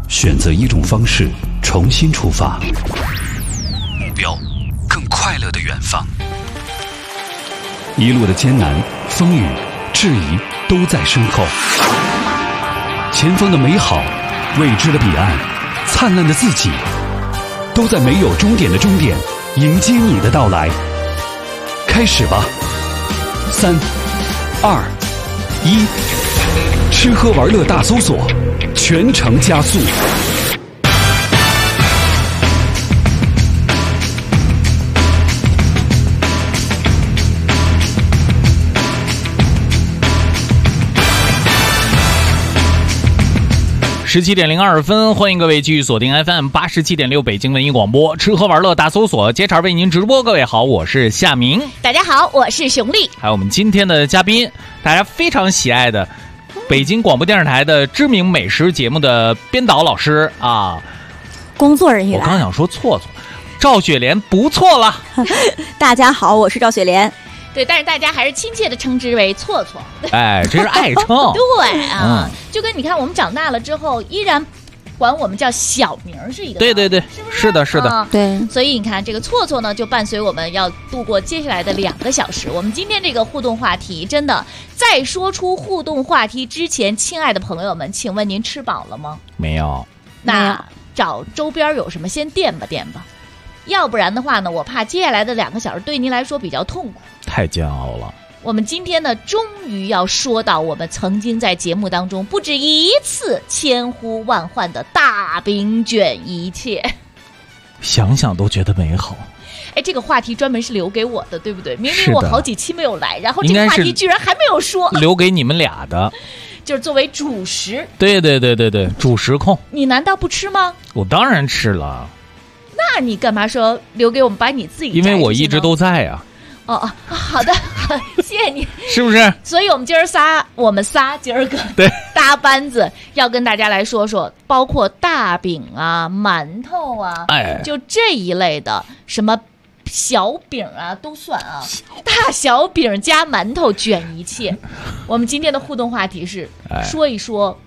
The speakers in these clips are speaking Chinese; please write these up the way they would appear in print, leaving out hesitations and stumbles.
选择一种方式重新出发，目标更快乐的远方。一路的艰难、风雨、质疑都在身后，前方的美好、未知的彼岸、灿烂的自己，都在没有终点的终点迎接你的到来。开始吧，3、2、1，吃喝玩乐大搜索，全程加速。 17:02，欢迎各位继续锁定 FM 87.6北京文艺广播，吃喝玩乐大搜索，接茬为您直播。各位好，我是夏明。 大家好，我是熊丽。 还有我们今天的嘉宾，大家非常喜爱的北京广播电视台的知名美食节目的编导老师啊， 工作人员。 我刚想说错，赵雪莲不错了。 大家好，我是赵雪莲。 对，但是大家还是亲切的称之为错错。 哎，这是爱称。 对啊，就跟你看我们长大了之后，依然管我们叫小名是一个。 对对对，是的，是的， 对。 所以你看，这个错错呢，就伴随我们要度过接下来的2个小时。我们今天这个互动话题，真的在说出互动话题之前，亲爱的朋友们，请问您吃饱了吗？ 没有。 那找周边有什么先垫吧垫吧。要不然的话呢，我怕接下来的2个小时对您来说比较痛苦， 太煎熬了。 我们今天呢，终于要说到我们曾经在节目当中不止一次千呼万唤的大饼卷一切， 想想都觉得美好。 哎，这个话题专门是留给我的，对不对？明明我好几期没有来，然后这个话题居然还没有说， 留给你们俩的。 就是作为主食。 对对对对对，主食控。 你难道不吃吗？ 我当然吃了。 那你干嘛说留给我们把你自己？ 因为我一直都在啊。 哦，好的，谢谢你， 是不是？ 所以我们们仨今儿个对搭班子，要跟大家来说说，包括大饼啊、馒头啊， 哎， 就这一类的，什么小饼啊都算啊，大小饼加馒头卷一切。我们今天的互动话题是说一说。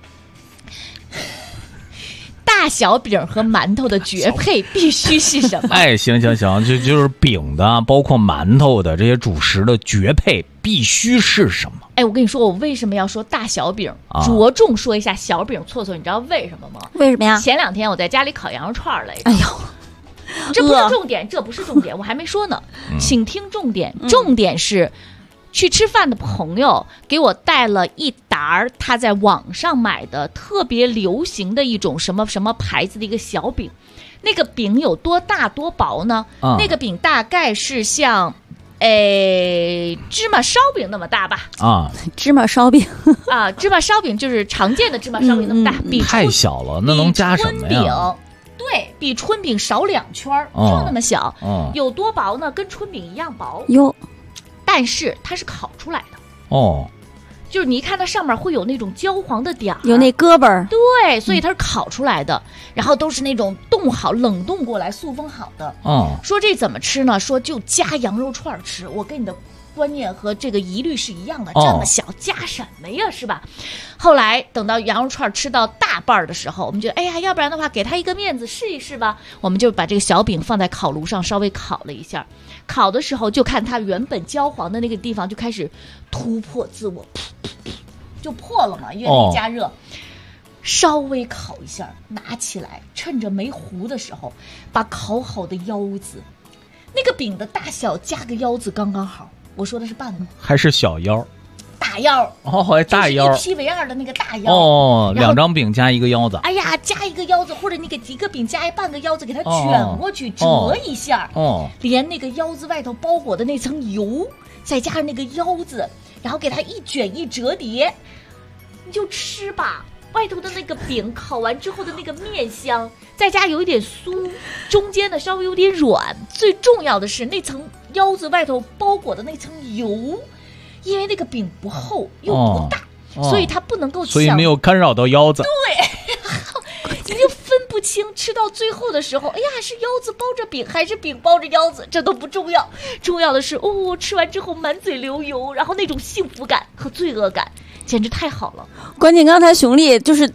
大小饼和馒头的绝配必须是什么？ 哎，行，就是饼的，包括馒头的这些主食的绝配必须是什么？ 哎，我跟你说，我为什么要说大小饼？着重说一下小饼错错，你知道为什么吗？ 为什么呀？ 前2天我在家里烤羊肉串来着。 哎呦， 这不是重点，这不是重点，我还没说呢，请听重点。重点是。去吃饭的朋友给我带了一沓他在网上买的特别流行的一种什么什么牌子的一个小饼，那个饼有多大多薄呢？那个饼大概是像芝麻烧饼那么大吧？啊， 芝麻烧饼啊，芝麻烧饼就是常见的芝麻烧饼那么大，比太小了，那能加什么呀？ 对，比春饼少2圈，就那么小。有多薄呢？跟春饼一样薄。 哟。 但是它是烤出来的哦， 就是你一看它上面会有那种焦黄的点儿， 有那胳膊儿， 对，所以它是烤出来的，然后都是那种冻好、冷冻过来、塑封好的。说这怎么吃呢？说就加羊肉串吃。我跟你的观念和这个疑虑是一样的，这么小加什么呀，是吧？后来等到羊肉串吃到大半的时候，我们觉得，哎呀，要不然的话给他一个面子试一试吧。我们就把这个小饼放在烤炉上稍微烤了一下。烤的时候就看它原本焦黄的那个地方就开始突破自我，就破了嘛，因为没加热。稍微烤一下，拿起来，趁着没糊的时候，把烤好的腰子，那个饼的大小加个腰子刚刚好。我说的是半个，还是小腰？ 大腰哦，大腰， 就是1劈为2的那个大腰哦，2张饼加1个腰子。 哎呀，加1个腰子，或者你给一个饼加半个腰子，给它卷过去，折一下，连那个腰子外头包裹的那层油，再加上那个腰子，然后给它一卷一折叠，你就吃吧。外头的那个饼烤完之后的那个面香，再加有一点酥，中间的稍微有点软，最重要的是那层腰子外头包裹的那层油。因为那个饼不厚又不大，所以它不能够所以没有干扰到腰子。 对，你就分不清，吃到最后的时候，哎呀，是腰子包着饼还是饼包着腰子，这都不重要，重要的是吃完之后满嘴流油，然后那种幸福感和罪恶感简直太好了。 关键刚才熊丽就是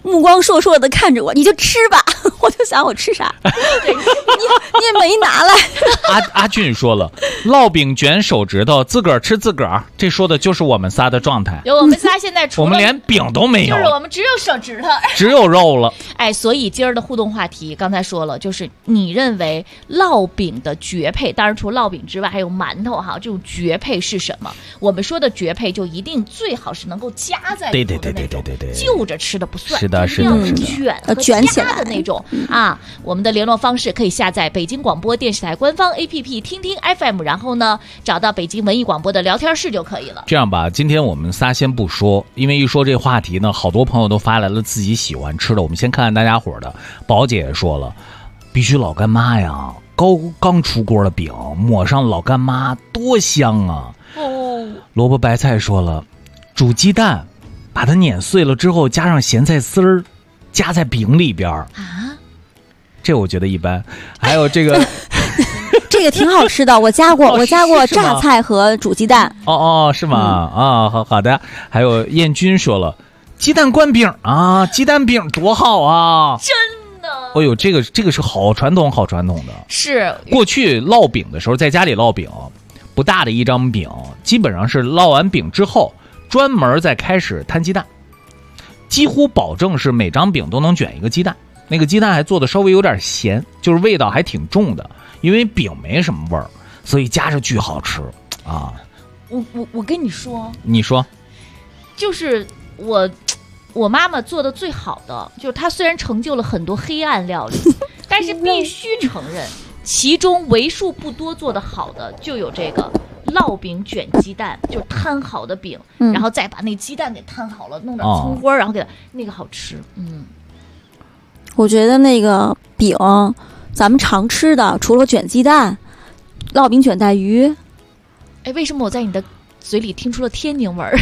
目光烁烁的看着我，你就吃吧。我就想我吃啥，你也没拿来。 阿俊说了，烙饼卷手指头，自个儿吃自个儿，这说的就是我们仨的状态。 我们仨现在除了我们连饼都没有， 就是我们只有手指头， 只有肉了。 哎，所以今儿的互动话题刚才说了，就是你认为烙饼的绝配，当然除了烙饼之外还有馒头哈，这种绝配是什么？我们说的绝配就一定最好是能够夹在里头的那种，对，就着吃的不算， 是的， 卷起来的那种啊。我们的联络方式可以下载北京广播电视台官方 APP 听听 FM， 然后呢找到北京文艺广播的聊天室就可以了。 这样吧，今天我们仨先不说，因为一说这话题呢，好多朋友都发来了自己喜欢吃的。我们先看看大家伙的。宝姐也说了，必须老干妈呀，刚出锅的饼抹上老干妈多香啊。萝卜白菜说了，煮鸡蛋把它碾碎了之后加上咸菜丝儿夹在饼里边啊，这我觉得一般。还有这个这个挺好吃的，我加过榨菜和煮鸡蛋。 是吗？好的。还有燕君说了，鸡蛋灌饼啊，鸡蛋饼多好啊， 真的。 哎呦，这个是好传统的。 是过去烙饼的时候，在家里烙饼，不大的一张饼，基本上是烙完饼之后专门再开始摊鸡蛋，几乎保证是每张饼都能卷一个鸡蛋。那个鸡蛋还做的稍微有点咸，就是味道还挺重的，因为饼没什么味儿，所以夹着巨好吃啊。 我跟你说，就是我妈妈做的最好的，就是她虽然成就了很多黑暗料理，但是必须承认，其中为数不多做的好的就有这个烙饼卷鸡蛋，就是摊好的饼，然后再把那鸡蛋给摊好了，弄点葱花，然后给它那个好吃。 我觉得那个饼，咱们常吃的除了卷鸡蛋，烙饼卷带鱼。 哎，为什么我在你的嘴里听出了天津味儿？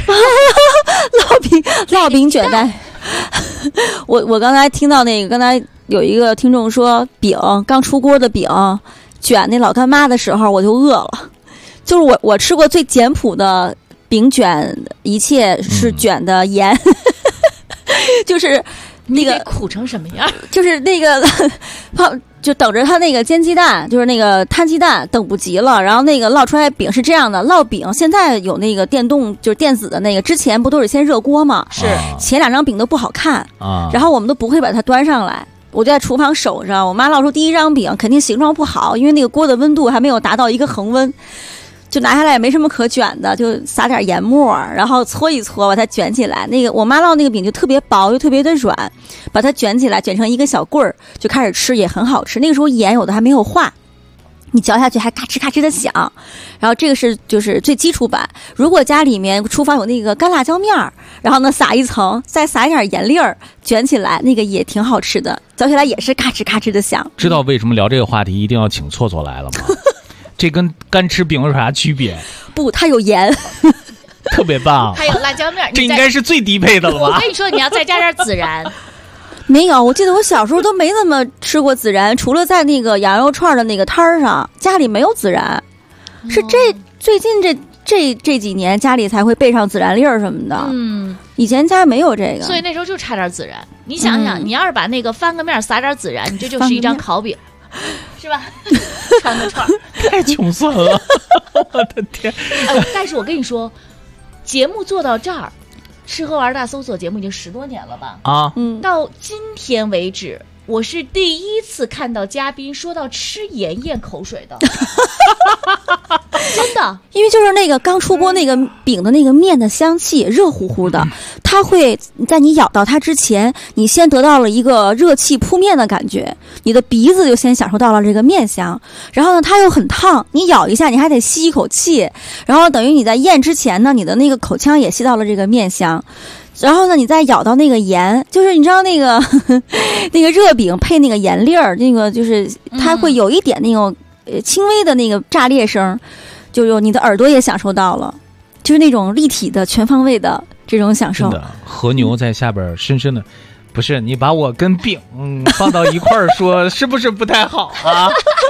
烙饼卷带。我刚才听到那个，刚才有一个听众说，饼刚出锅的饼卷那老干妈的时候，我就饿了。就是我吃过最简朴的饼卷，一切是卷的盐，就是那个苦成什么样？ 就是那个就等着他那个煎鸡蛋，就是那个摊鸡蛋，等不及了。然后那个烙出来饼是这样的，烙饼现在有那个电动，就是电子的那个，之前不都是先热锅吗？ 是前2张饼都不好看啊，然后我们都不会把它端上来。我就在厨房守着，我妈烙出第1张饼，肯定形状不好，因为那个锅的温度还没有达到一个恒温。就拿下来也没什么可卷的，就撒点盐末，然后搓一搓，把它卷起来。那个我妈烙那个饼就特别薄又特别的软，把它卷起来，卷成一个小棍儿，就开始吃，也很好吃。那个时候盐有的还没有化，你嚼下去还咔哧咔哧的响。然后这个是就是最基础版。如果家里面厨房有那个干辣椒面儿，然后呢撒一层，再撒一点盐粒儿，卷起来那个也挺好吃的，嚼起来也是咔哧咔哧的响。 知道为什么聊这个话题一定要请错错来了吗？这跟干吃饼有啥区别？ 不，它有盐， 特别棒。 还有辣椒面， 这应该是最低配的了吧？ 我跟你说，你要再加点孜然。 没有，我记得我小时候都没怎么吃过孜然，除了在那个羊肉串的那个摊儿上，家里没有孜然。是最近这几年家里才会备上孜然粒儿什么的。以前家没有这个， 所以那时候就差点孜然。你想想，你要是把那个翻个面撒点孜然，你这就是一张烤饼。是吧？穿个串太穷酸了，我的天！ 但是我跟你说，节目做到这儿，吃喝玩大搜索节目已经10多年了吧？到今天为止，我是第一次看到嘉宾说到吃盐咽口水的，真的， 因为就是那个刚出锅那个饼的那个面的香气，热乎乎的，它会在你咬到它之前，你先得到了一个热气扑面的感觉，你的鼻子就先享受到了这个面香，然后呢它又很烫，你咬一下你还得吸一口气，然后等于你在咽之前呢，你的那个口腔也吸到了这个面香。然后呢，你再咬到那个盐，就是你知道那个那个热饼配那个盐粒儿，那个就是它会有一点那种轻微的那个炸裂声，就有你的耳朵也享受到了，就是那种立体的全方位的这种享受。 真的，和牛在下边深深的，不是你把我跟饼放到一块儿说，是不是不太好啊？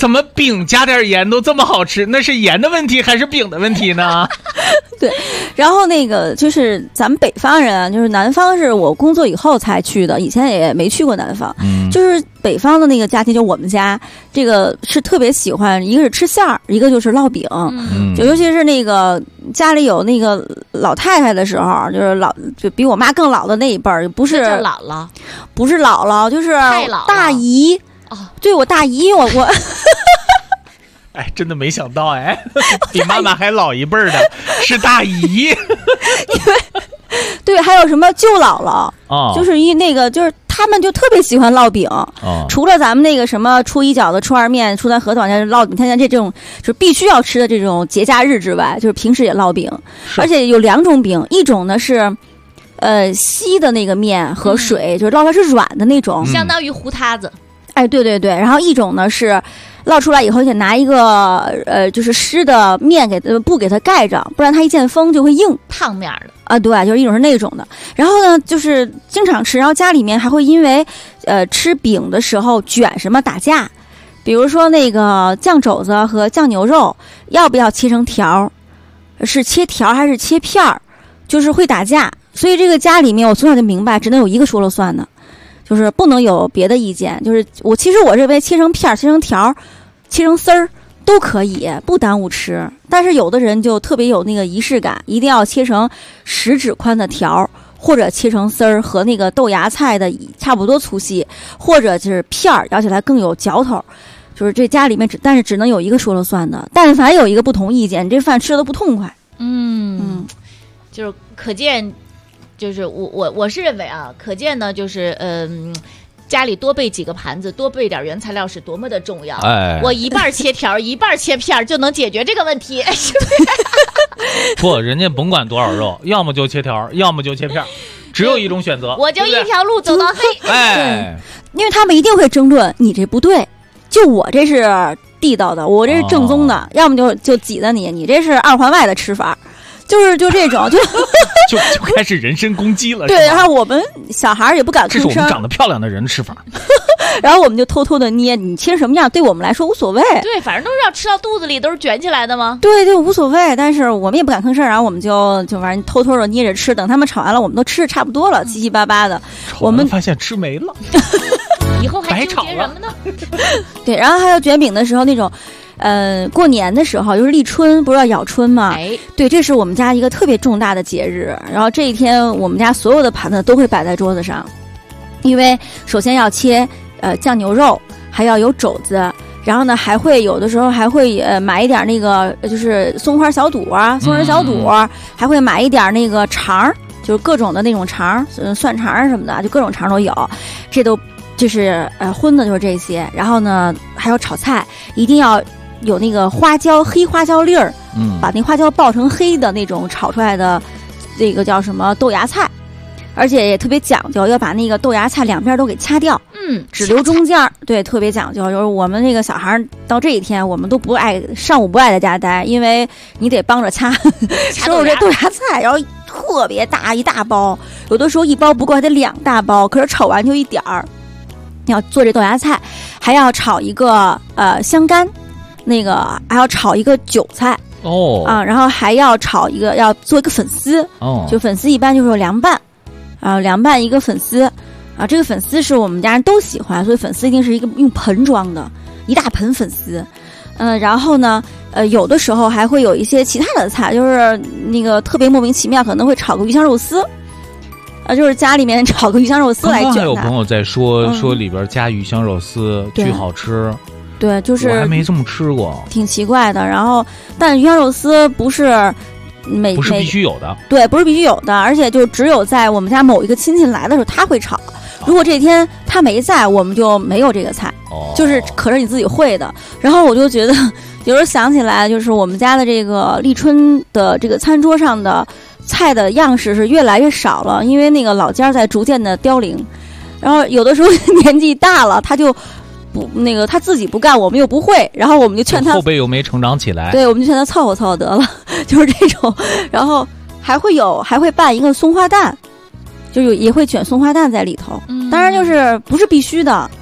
怎么饼加点盐都这么好吃？那是盐的问题还是饼的问题呢？ 对，然后那个就是咱们北方人，就是南方是我工作以后才去的，以前也没去过南方。就是北方的那个家庭，就我们家这个是特别喜欢，一个是吃馅儿，一个就是烙饼。就尤其是那个家里有那个老太太的时候，就比我妈更老的那一辈儿，不是姥姥， 不是姥姥，就是大姨。对，我大姨，我。 哎，真的没想到，哎，比妈妈还老一辈儿的是大姨，因为对，还有什么舅姥姥就是那个就是他们就特别喜欢烙饼除了咱们那个什么初一饺子、初二面、初三核桃馅烙饼，天天这种就是必须要吃的这种节假日之外，就是平时也烙饼，而且有2种饼，一种呢是稀的那个面和水，就是烙出来是软的那种， 相当于糊塌子。 哎，对对对，然后一种呢是烙出来以后，得拿一个就是湿的面布给它盖着，不然它一见风就会硬， 烫面的啊。对，就是一种是那种的。然后呢，就是经常吃，然后家里面还会因为吃饼的时候卷什么打架，比如说那个酱肘子和酱牛肉要不要切成条，是切条还是切片儿，就是会打架。所以这个家里面我从小就明白，只能有一个说了算的。就是不能有别的意见，就是其实我认为切成片、切成条、切成丝儿都可以，不耽误吃。但是有的人就特别有那个仪式感，一定要切成食指宽的条，或者切成丝儿和那个豆芽菜的差不多粗细，或者就是片儿，咬起来更有嚼头。就是这家里面但是只能有一个说了算的，但凡有一个不同意见，你这饭吃的不痛快。 就是可见。就是我是认为啊，可见呢，就是家里多备几个盘子，多备点原材料是多么的重要。我一半切条，一半切片就能解决这个问题，是不是？ 不，人家甭管多少肉，要么就切条，要么就切片，只有一种选择， 我就一条路走到黑。 哎， 因为他们一定会争论，你这不对，就我这是地道的，我这是正宗的，要么就挤的你这是2环外的吃法。就这种就开始人身攻击了。 对，然后我们小孩也不敢吭声， 这是我们长得漂亮的人的吃法。 然后我们就偷偷的捏，你切什么样对我们来说无所谓。 对，反正都是要吃到肚子里，都是卷起来的吗？ 对对，无所谓。但是我们也不敢吭声，然后我们就反正偷偷的捏着吃，等他们炒完了，我们都吃的差不多了，七七八八的。我们发现吃没了， 以后还纠结什么呢？ 对，然后还有卷饼的时候那种。过年的时候就是立春，不是要咬春吗？对，这是我们家一个特别重大的节日。然后这一天，我们家所有的盘子都会摆在桌子上，因为首先要切酱牛肉，还要有肘子，然后呢还会有的时候还会买一点那个就是松花小肚啊，松仁小肚，还会买一点那个肠，就是各种的那种肠，蒜肠什么的，就各种肠都有。这都就是荤的就是这些。然后呢还有炒菜，一定要。有那个花椒，黑花椒粒儿，把那花椒爆成黑的那种炒出来的，这个叫什么豆芽菜，而且也特别讲究，要把那个豆芽菜两边都给掐掉，只留中间。对，特别讲究。就是我们那个小孩到这一天，我们都不爱上午不爱在家待，因为你得帮着掐所有这豆芽菜，然后特别大一大包，有的时候一包不够还得2大包，可是炒完就一点儿。要做这豆芽菜，还要炒一个香干。那个还要炒一个韭菜然后还要炒一个，要做一个粉丝就粉丝一般就是有凉拌凉拌一个粉丝这个粉丝是我们家人都喜欢，所以粉丝一定是一个用盆装的，一大盆粉丝。然后呢有的时候还会有一些其他的菜，就是那个特别莫名其妙，可能会炒个鱼香肉丝就是家里面炒个鱼香肉丝来卷它。 刚刚还有朋友在说里边加鱼香肉丝巨好吃。 对，就是我还没这么吃过， 挺奇怪的。然后，但鱼香肉丝不是必须有的， 对，不是必须有的，而且就只有在我们家某一个亲戚来的时候他会炒。如果这天他没在，我们就没有这个菜，就是可是你自己会的。然后我就觉得，有时候想起来，就是我们家的这个立春的这个餐桌上的菜的样式是越来越少了，因为那个老家在逐渐的凋零。然后有的时候年纪大了，他就。不，那个他自己不干，我们又不会，然后我们就劝他， 后辈又没成长起来， 对，我们就劝他凑合凑合得了，就是这种。然后还会拌一个松花蛋，就也会卷松花蛋在里头，当然就是不是必须的，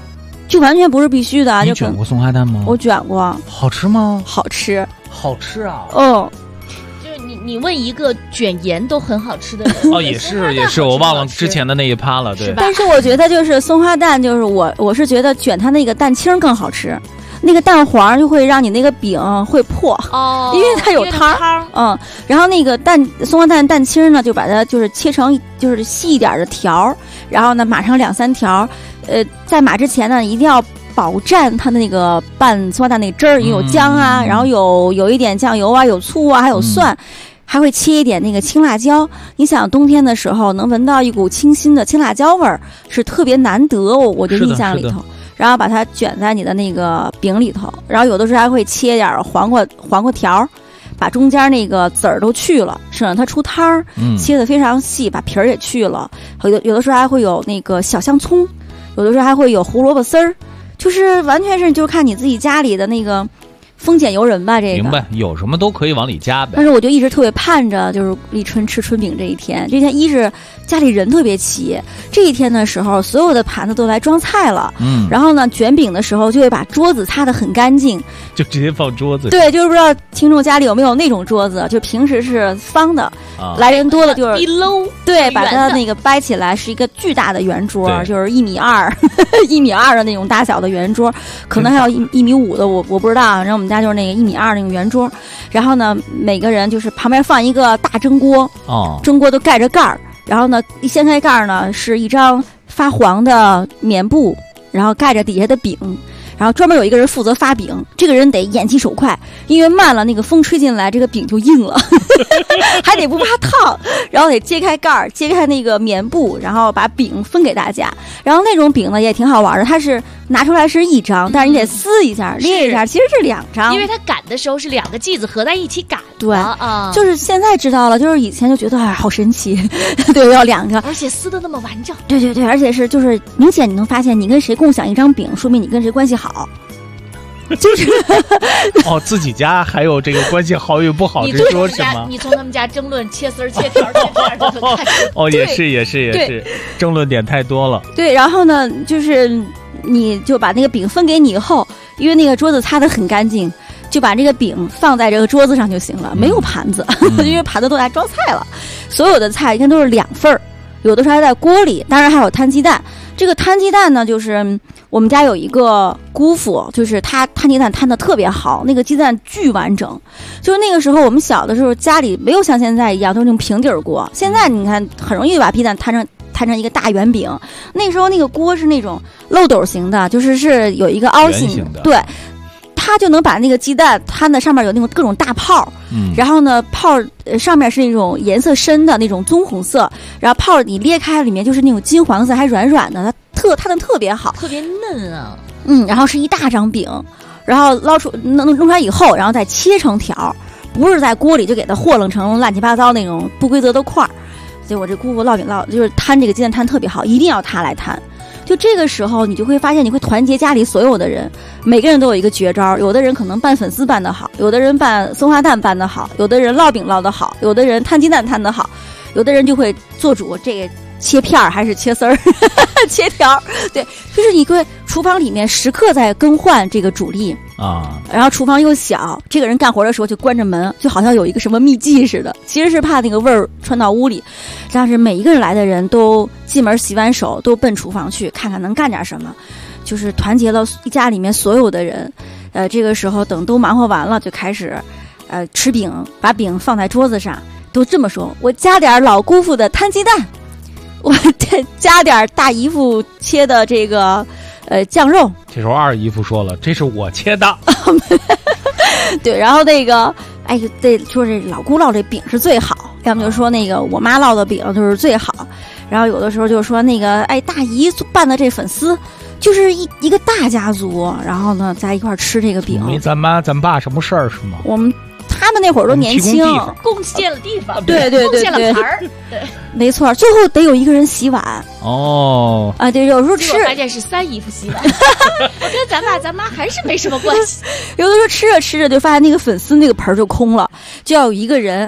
就完全不是必须的。 你卷过松花蛋吗？ 我卷过。 好吃吗？ 好吃， 好吃啊！ 就是你问一个卷盐都很好吃的人也是，我忘了之前的那一趴了，对。 但是我觉得就是松花蛋，就是我是觉得卷它那个蛋清更好吃。那个蛋黄就会让你那个饼会破因为它有汤然后那个松花蛋蛋清呢，就把它就是切成就是细一点的条，然后呢码上2-3条，在码之前呢一定要饱蘸它的那个拌松花蛋那个汁儿，有姜啊，然后有一点酱油啊，有醋啊，还有蒜。还会切一点那个青辣椒，你想冬天的时候能闻到一股清新的青辣椒味儿，是特别难得我就印象里头。然后把它卷在你的那个饼里头，然后有的时候还会切点黄瓜条，把中间那个籽儿都去了，省得它出汤儿。切得非常细，把皮儿也去了。有的时候还会有那个小香葱，有的时候还会有胡萝卜丝儿，就是完全是就看你自己家里的那个丰俭由人吧。这个明白，有什么都可以往里加呗。 但是我就一直特别盼着就是立春吃春饼这一天。这天一是家里人特别齐，这一天的时候所有的盘子都来装菜了，然后呢卷饼的时候就会把桌子擦得很干净， 就直接放桌子。 对，就是不知道听众家里有没有那种桌子，就平时是方的，来人多了就是一搂， 对，把它那个掰起来是一个巨大的圆桌，就是1.2米1.2米的那种大小的圆桌，可能还有1.5米的，我不知道。然后我们家就是那个1.2米那种圆桌，然后呢每个人就是旁边放一个大蒸锅，蒸锅都盖着盖儿。然后呢，一掀开盖儿呢，是一张发黄的棉布，然后盖着底下的饼，然后专门有一个人负责发饼，这个人得眼疾手快，因为慢了那个风吹进来，这个饼就硬了，还得不怕烫，然后得揭开盖儿，揭开那个棉布，然后把饼分给大家。然后那种饼呢也挺好玩的，它是拿出来是1张，但是你得撕一下、裂一下，其实是2张， 因为它擀的时候是2个剂子合在一起擀。 对就是现在知道了，就是以前就觉得好神奇，对，要2个， 而且撕的那么完整。 对，而且是就是明显你能发现，你跟谁共享1张饼，说明你跟谁关系好。就是自己家还有这个关系好与不好之说是吗？ 你从他们家争论切丝儿、切条、切片都能看出。 也是，争论点太多了。 对，然后呢，就是你就把那个饼分给你以后，因为那个桌子擦得很干净，就把这个饼放在这个桌子上就行了，没有盘子，因为盘子都来装菜了。所有的菜一看都是2份儿，有的时候还在锅里，当然还有摊鸡蛋。这个摊鸡蛋呢，就是我们家有一个姑父，就是他摊鸡蛋摊得特别好，那个鸡蛋巨完整。就是那个时候我们小的时候家里没有像现在一样都是用平底锅，现在你看很容易把鸡蛋摊成一个大圆饼。那时候那个锅是那种漏斗型的，就是有一个凹形的，对，它就能把那个鸡蛋摊的上面有那种各种大泡，然后呢泡上面是那种颜色深的那种棕红色，然后泡你裂开里面就是那种金黄色，还软软的，它摊的特别好， 特别嫩啊。 然后是一大张饼，然后弄出来以后，然后再切成条，不是在锅里就给它和弄成乱七八糟那种不规则的块儿。所以我这姑父烙饼就是摊这个鸡蛋摊特别好，一定要他来摊。就这个时候你就会发现，你会团结家里所有的人，每个人都有一个绝招。有的人可能拌粉丝拌得好，有的人拌松花蛋拌得好，有的人烙饼烙得好，有的人摊鸡蛋摊得好，有的人就会做主这个切片还是切丝儿切条。对，就是你会厨房里面时刻在更换这个主力啊。然后厨房又小，这个人干活的时候就关着门，就好像有一个什么秘技似的，其实是怕那个味儿传到屋里。但是每一个人来的人都进门洗完手都奔厨房去看看能干点什么，就是团结了一家里面所有的人。这个时候等都忙活完了，就开始吃饼，把饼放在桌子上，都这么说：我加点老姑父的摊鸡蛋，我加点大姨夫切的这个酱肉。 这时候二姨夫说了：“这是我切的。” 对，然后那个对，说这老姑烙这饼是最好，要么就说那个我妈烙的饼就是最好。然后有的时候就说那个大姨拌的这粉丝，就是一个大家族，然后呢在一块吃这个饼。 没咱妈咱爸什么事儿是吗？ 他们那会儿都年轻， 贡献了地方， 对， 贡献了盘儿，对， 没错。最后得有一个人洗碗对，有时候吃， 发现是3姨夫洗碗，我跟咱爸咱妈还是没什么关系。 有的时候吃着吃着就发现那个粉丝那个盆就空了，就要有一个人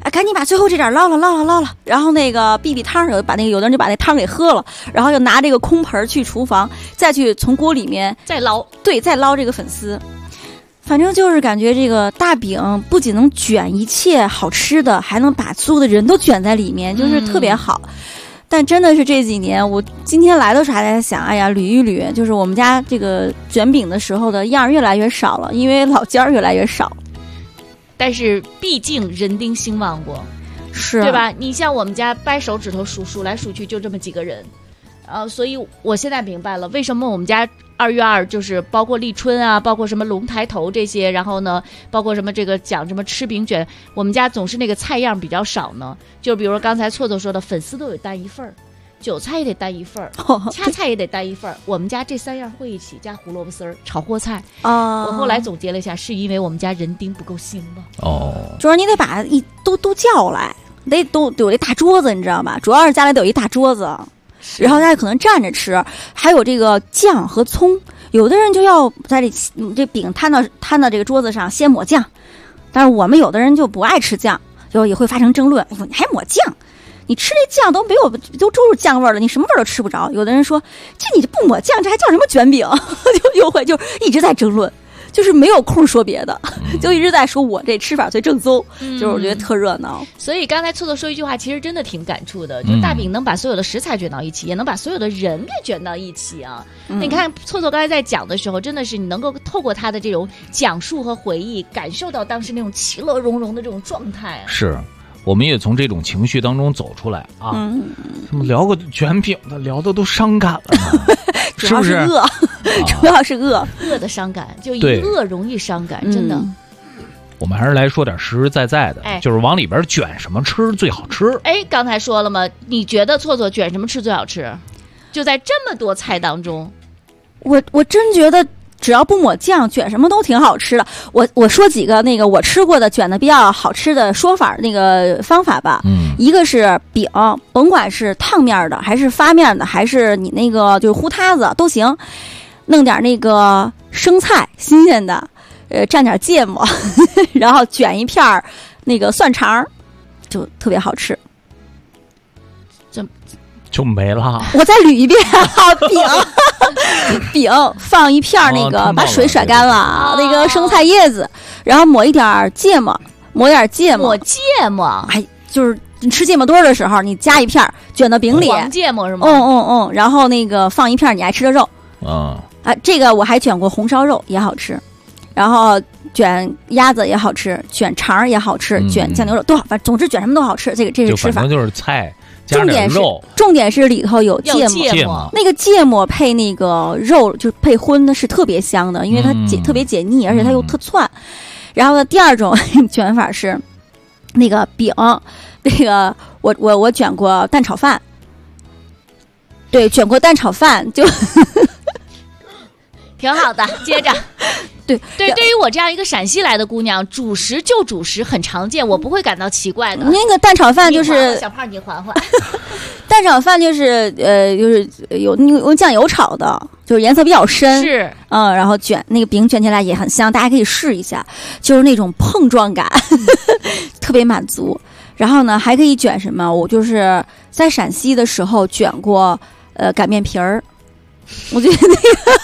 赶紧把最后这点捞了，然后那个避汤，有的人就把那汤给喝了，然后又拿这个空盆去厨房，再去从锅里面再捞， 对，再捞这个粉丝。反正就是感觉这个大饼不仅能卷一切好吃的，还能把所有的人都卷在里面，就是特别好。但真的是这几年，我今天来的时候还在想，哎呀，捋一捋，就是我们家这个卷饼的时候的样越来越少了，因为老尖儿越来越少。 但是毕竟人丁兴旺过， 是对吧？你像我们家掰手指头数来数去就这么几个人，所以我现在明白了为什么我们家2月2就是包括立春啊，包括什么龙抬头这些，然后呢，包括什么这个讲什么吃饼卷，我们家总是那个菜样比较少呢。就比如说刚才错错说的，粉丝都有单一份儿，韭菜也得单一份儿，掐菜也得单一份儿。我们家这3样会一起，加胡萝卜丝儿、炒货菜。我后来总结了一下，是因为我们家人丁不够兴旺。 主要你得把都叫来，都有一大桌子，你知道吧？主要是家里得有一大桌子。然后大家可能站着吃，还有这个酱和葱，有的人就要在这饼摊到这个桌子上先抹酱，但是我们有的人就不爱吃酱，就也会发生争论。哎呦，你还抹酱？你吃这酱都没有，都是酱味儿了，你什么味儿都吃不着。有的人说，这你不抹酱，这还叫什么卷饼？就一直在争论。就是没有空说别的，就一直在说我这吃法最正宗，就是我觉得特热闹。 所以刚才错错说一句话，其实真的挺感触的，就大饼能把所有的食材卷到一起，也能把所有的人给卷到一起啊。你看错错刚才在讲的时候，真的是你能够透过他的这种讲述和回忆，感受到当时那种其乐融融的这种状态。 是。我们也从这种情绪当中走出来啊！怎么聊个卷饼的，聊的都伤感了呢？ 主要是饿，主要是饿的伤感，就一饿容易伤感，真的。 我们还是来说点实实在在的，就是往里边卷什么吃最好吃。 刚才说了吗？你觉得错错卷什么吃最好吃？就在这么多菜当中， 我真觉得。只要不抹酱，卷什么都挺好吃的。我说几个那个我吃过的卷的比较好吃的说法，那个方法吧。一个是饼，甭管是烫面的，还是发面的，还是你那个就是糊塌子都行，弄点那个生菜新鲜的，蘸点芥末，然后卷一片那个蒜肠，就特别好吃。 就没了。 我再捋一遍饼放一片那个，把水甩干了，那个生菜叶子，然后抹点芥末，抹芥末，就是你吃芥末多的时候，你加一片卷到饼里， 黄芥末是吗？ 然后那个放一片你爱吃的肉，这个我还卷过红烧肉也好吃，然后卷鸭子也好吃，卷肠也好吃，卷酱牛肉都好，反正总之卷什么都好吃。这是吃法， 反正就是菜。 重点是里头有芥末，那个芥末配那个肉，就是配荤的是特别香的，因为它特别解腻，而且它又特窜。然后呢，第二种卷法是那个饼，那个我卷过蛋炒饭，对，卷过蛋炒饭就挺好的。接着。对，对于我这样一个陕西来的姑娘，主食就主食很常见，我不会感到奇怪的。 那个蛋炒饭就是小胖，你缓缓。 蛋炒饭就是就是用酱油炒的，就是颜色比较深。 是， 然后卷那个饼卷起来也很香，大家可以试一下，就是那种碰撞感，特别满足。然后呢，还可以卷什么？我就是在陕西的时候卷过擀面皮儿，我觉得那个。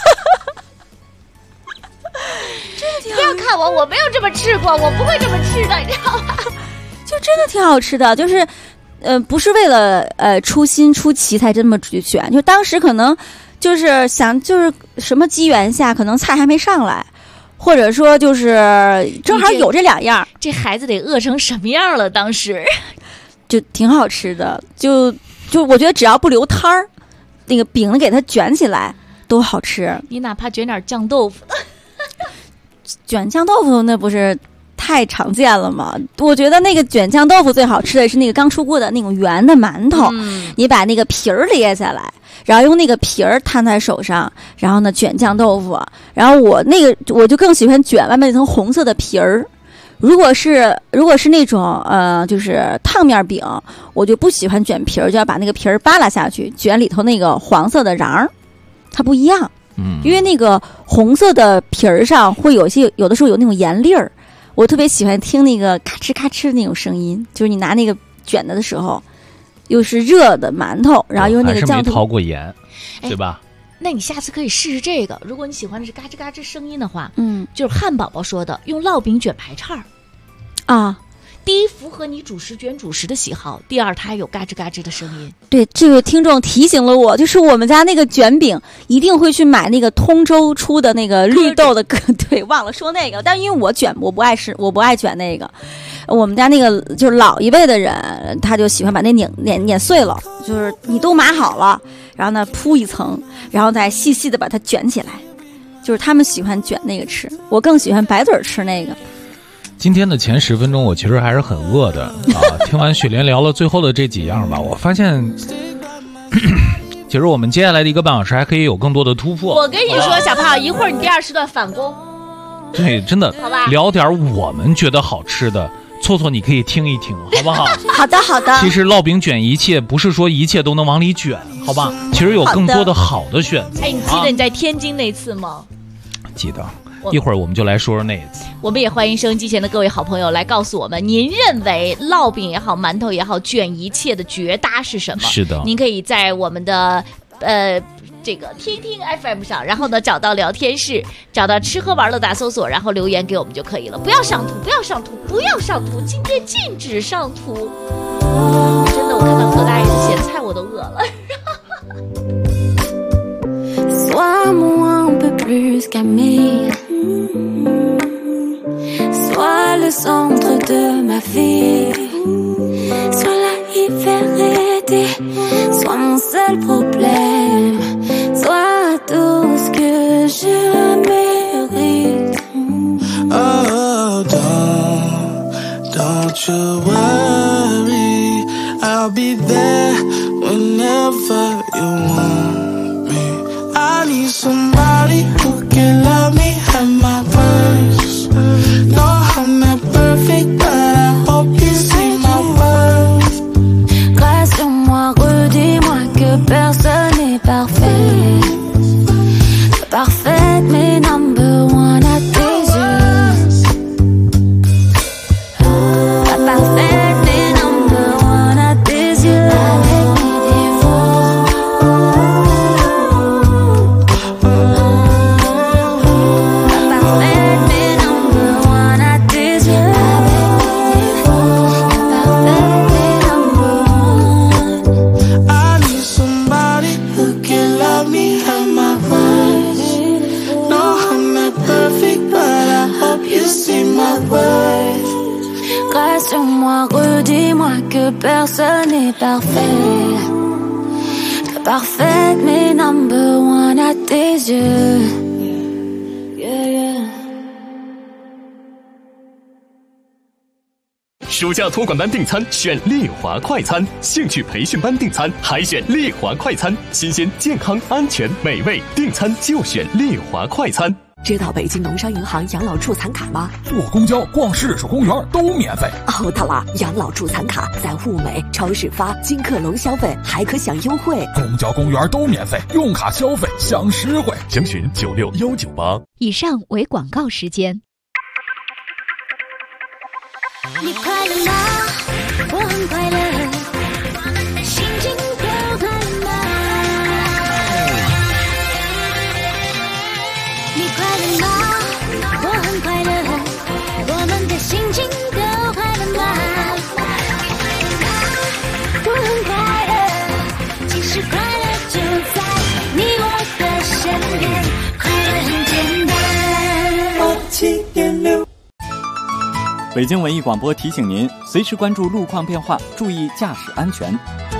不要看我没有这么吃过，我不会这么吃的，你知道吗？ 就真的挺好吃的，就是不是为了出新出奇才这么卷，就当时可能就是想就是什么机缘下，可能菜还没上来，或者说就是正好有这2样， 这孩子得饿成什么样了？当时就挺好吃的，就我觉得只要不留汤儿，那个饼给它卷起来都好吃。 你哪怕卷点酱豆腐。 卷酱豆腐那不是太常见了吗？我觉得那个卷酱豆腐最好吃的是那个刚出锅的那种圆的馒头，你把那个皮儿裂下来，然后用那个皮儿摊在手上，然后呢卷酱豆腐。然后我就更喜欢卷外面那层红色的皮儿。如果是那种就是烫面饼，我就不喜欢卷皮儿，就要把那个皮儿扒拉下去，卷里头那个黄色的瓤儿，它不一样。因为那个红色的皮儿上会有的时候有那种盐粒儿， 我特别喜欢听那个咔哧咔哧的那种声音，就是你拿那个卷的时候，又是热的馒头，然后又那个酱还是没掏过盐，对吧？ 那你下次可以试试这个，如果你喜欢的是嘎吱嘎吱声音的话，就是汉宝宝说的，用烙饼卷排叉儿啊。 第一，符合你主食卷主食的喜好；第二，它还有嘎吱嘎吱的声音。 对，这位听众提醒了我，就是我们家那个卷饼一定会去买那个通州出的那个绿豆的，对，忘了说那个。但因为我不爱吃，我不爱卷那个。我们家那个就是老一辈的人，他就喜欢把那碾碎了，就是你都码好了，然后呢铺一层，然后再细细的把它卷起来，就是他们喜欢卷那个吃，我更喜欢白嘴吃那个。 今天的前10分钟我其实还是很饿的啊！听完雪莲聊了最后的这几样吧，我发现其实我们接下来的1个半小时还可以有更多的突破。 我跟你说，小胖，一会儿你第2时段返工。 对，真的，好吧，聊点我们觉得好吃的，错错你可以听一听，好不好？ 好的好的。 其实烙饼卷一切，不是说一切都能往里卷，好吧？其实有更多的好的选择。 哎，你记得你在天津那次吗？ 记得。一会儿我们就来说说那一次。 我们也欢迎收音机前的各位好朋友来告诉我们，您认为烙饼也好，馒头也好，卷一切的绝搭是什么？ 是的， 您可以在我们的这个听听 FM 上，然后呢找到聊天室，找到吃喝玩乐大搜索，然后留言给我们就可以了。不要上图，不要上图，不要上图，今天禁止上图。真的，我看到何大爷的咸菜我都饿了。 Sois-moi un peu plus qu'ami, sois le centre de ma vie, sois la hyper-été, sois mon seul problème, sois tout ce que je mérite. Oh, don't you worry, I'll be there whenever you want.I need somebody who can love me at my worst. No, I'm not perfect, but I hope you see my worth. Rassure-moi, redis-moi que personne n'est parfait. Parfaite, mais number one à tes yeux. Pas parfaite, mais number one à tes yeux. Avec mes défauts.Rassure-moi, redis-moi que personne n'est parfait. Pas parfaite, mais number one à tes yeux. Yeah, yeah. 暑假托管班订餐选丽华快餐，兴趣培训班订餐还选丽华快餐，新鲜、健康、安全、美味，订餐就选丽华快餐。 知道北京农商银行养老助残卡吗？ 坐公交、逛市属公园都免费。 哦，对了，养老助残卡在物美、超市发，金客隆消费还可享优惠。 公交、公园都免费，用卡消费享实惠。 详询96198。 以上为广告时间。 你快乐吗？我很快乐，心情都快乐吗？你快乐吗？我很快乐，我们的心情都快乐吗？我很快乐，其实快乐就在你我的身边，快乐很简单。 7.6 北京文艺广播提醒您，随时关注路况变化，注意驾驶安全。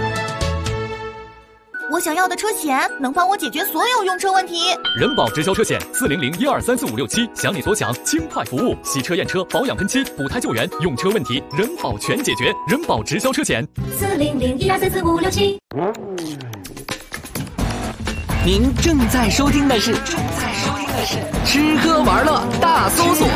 我想要的车险能帮我解决所有用车问题。 人保直销车险400123456想你所想，轻快服务，洗车验车、保养喷漆、补胎救援，用车问题人保全解决。人保直销车险 400123456。 您正在收听的是吃喝玩乐大搜索。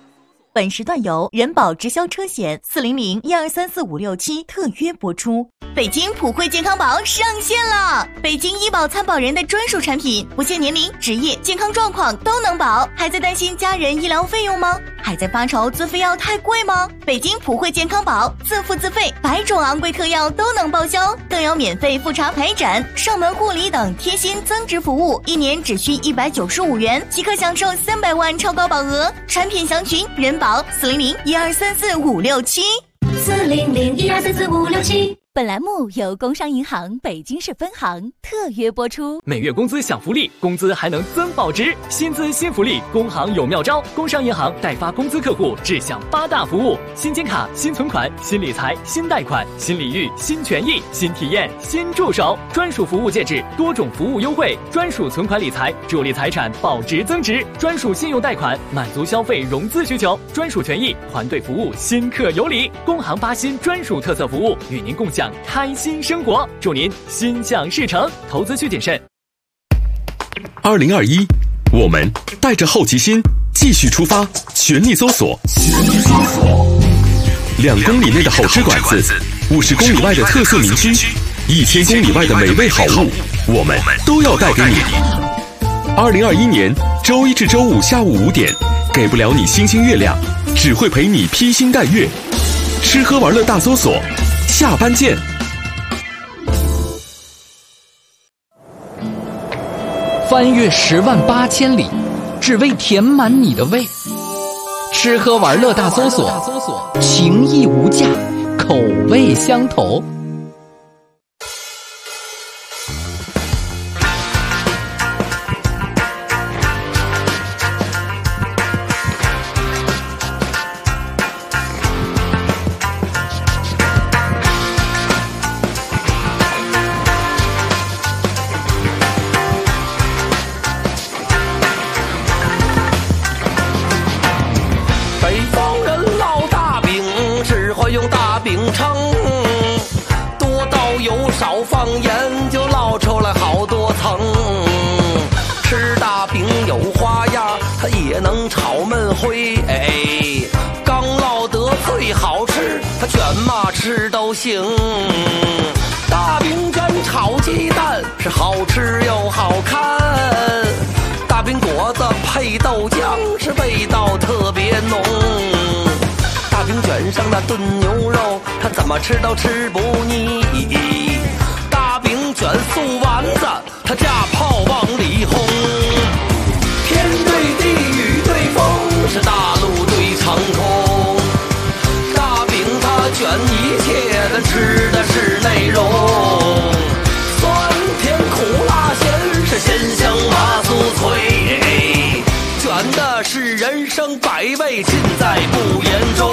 本时段由人保直销车险400123456特约播出。 北京普惠健康宝上线了！北京医保参保人的专属产品，不限年龄、职业、健康状况都能保。还在担心家人医疗费用吗？还在发愁自费药太贵吗？北京普惠健康宝自付自费，100种昂贵特药都能报销，更有免费复查排诊、上门护理等贴心增值服务，1年只需195元即可享受300万超高保额。产品详询人保400-1234-567。 本栏目由工商银行北京市分行特约播出。 每月工资享福利，工资还能增保值，薪资新福利，工行有妙招。工商银行代发工资客户只享8大服务：新金卡、新存款、新理财、新贷款、新礼遇、新权益、新体验、新助手，专属服务介质，多种服务优惠，专属存款理财，助力财产保值增值，专属信用贷款，满足消费融资需求，专属权益，团队服务，新客有礼。工行8新专属特色服务，与您共享开心生活，祝您心想事成，投资需谨慎。 2021，我们带着好奇心继续出发，全力搜索。2公里内的好吃馆子，50公里外的特色民居，1000公里外的美味好物，我们都要带给你。2021年周一至周五下午5点，给不了你星星月亮，只会陪你披星戴月。吃喝玩乐大搜索，下班见。 翻越10万8千里，只为填满你的胃。吃喝玩乐大搜索，情义无价，口味相投。 吃都行，大饼卷炒鸡蛋是好吃又好看，大饼果子配豆浆是味道特别浓，大饼卷上那炖牛肉它怎么吃都吃不腻，大饼卷素丸子它架炮往里轰，天对地雨对风是大陆对长空，卷一切的吃的是内容，酸甜苦辣咸是鲜香麻酥脆，卷的是人生百味，尽在不言中。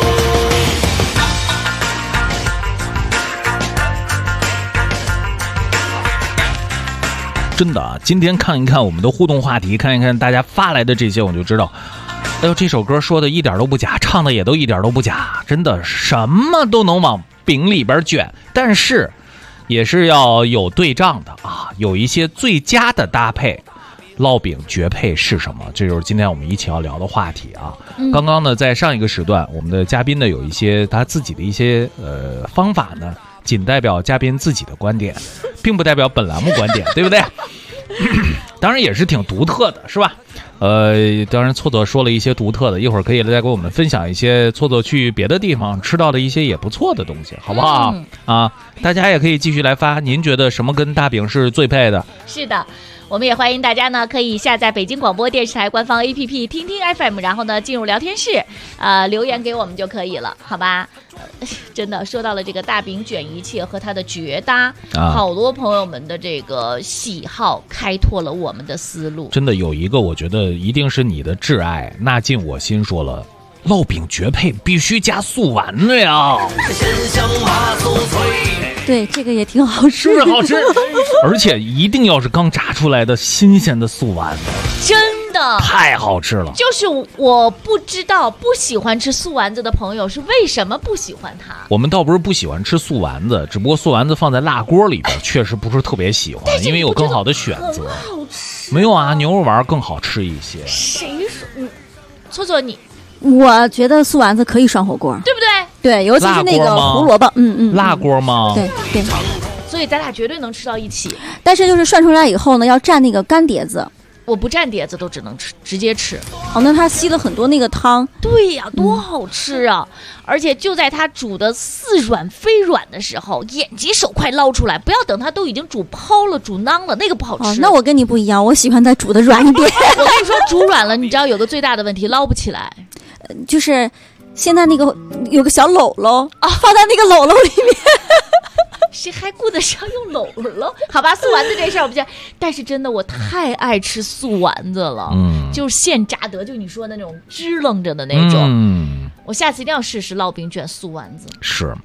真的啊，今天看一看我们的互动话题，看一看大家发来的这些，我就知道哎呦，这首歌说的一点都不假，唱的也都一点都不假，真的什么都能往饼里边卷，但是也是要有对仗的啊，有一些最佳的搭配。烙饼绝配是什么？这就是今天我们一起要聊的话题啊。刚刚呢，在上一个时段，我们的嘉宾呢有一些他自己的一些方法呢，仅代表嘉宾自己的观点，并不代表本栏目观点，对不对？当然也是挺独特的，是吧？当然错错说了一些独特的，一会儿可以再给我们分享一些错错去别的地方吃到的一些也不错的东西，好不好？啊，大家也可以继续来发，您觉得什么跟大饼是最配的？ 是的。我们也欢迎大家呢，可以下载北京广播电视台官方 APP 听听 FM， 然后呢进入聊天室，留言给我们就可以了，好吧？真的说到了这个大饼卷一切和它的绝搭，好多朋友们的这个喜好开拓了我们的思路。 真的有一个，我觉得一定是你的挚爱纳进我心，说了。烙饼绝配，必须加素丸子呀！ 对，这个也挺好吃， 是不是好吃？而且一定要是刚炸出来的新鲜的素丸子， 真的太好吃了。 就是我不知道不喜欢吃素丸子的朋友是为什么不喜欢它。 我们倒不是不喜欢吃素丸子，只不过素丸子放在辣锅里边确实不是特别喜欢，因为有更好的选择。没有啊，牛肉丸更好吃一些。 谁说？错错你。 我觉得素丸子可以涮火锅， 对不对？ 对，尤其是那个胡萝卜， 辣锅吗？ 对对。 所以咱俩绝对能吃到一起。 但是就是涮出来以后呢，要蘸那个干碟子。 我不蘸碟子都只能直接吃。 哦，那它吸了很多那个汤。 对呀，多好吃啊！而且就在它煮的似软非软的时候，眼疾手快捞出来，不要等它都已经煮泡了、煮囊了，那个不好吃。 哦，那我跟你不一样，我喜欢它煮的软一点。 我跟你说，煮软了，你知道有个最大的问题，捞不起来。 就是现在那个有个小篓篓啊，放在那个篓篓里面。 谁还顾得上用篓篓？好吧，素丸子这事儿我不讲。但是真的，我太爱吃素丸子了，就是现炸的，就你说的那种支棱着的那种。我下次一定要试试烙饼卷素丸子。 是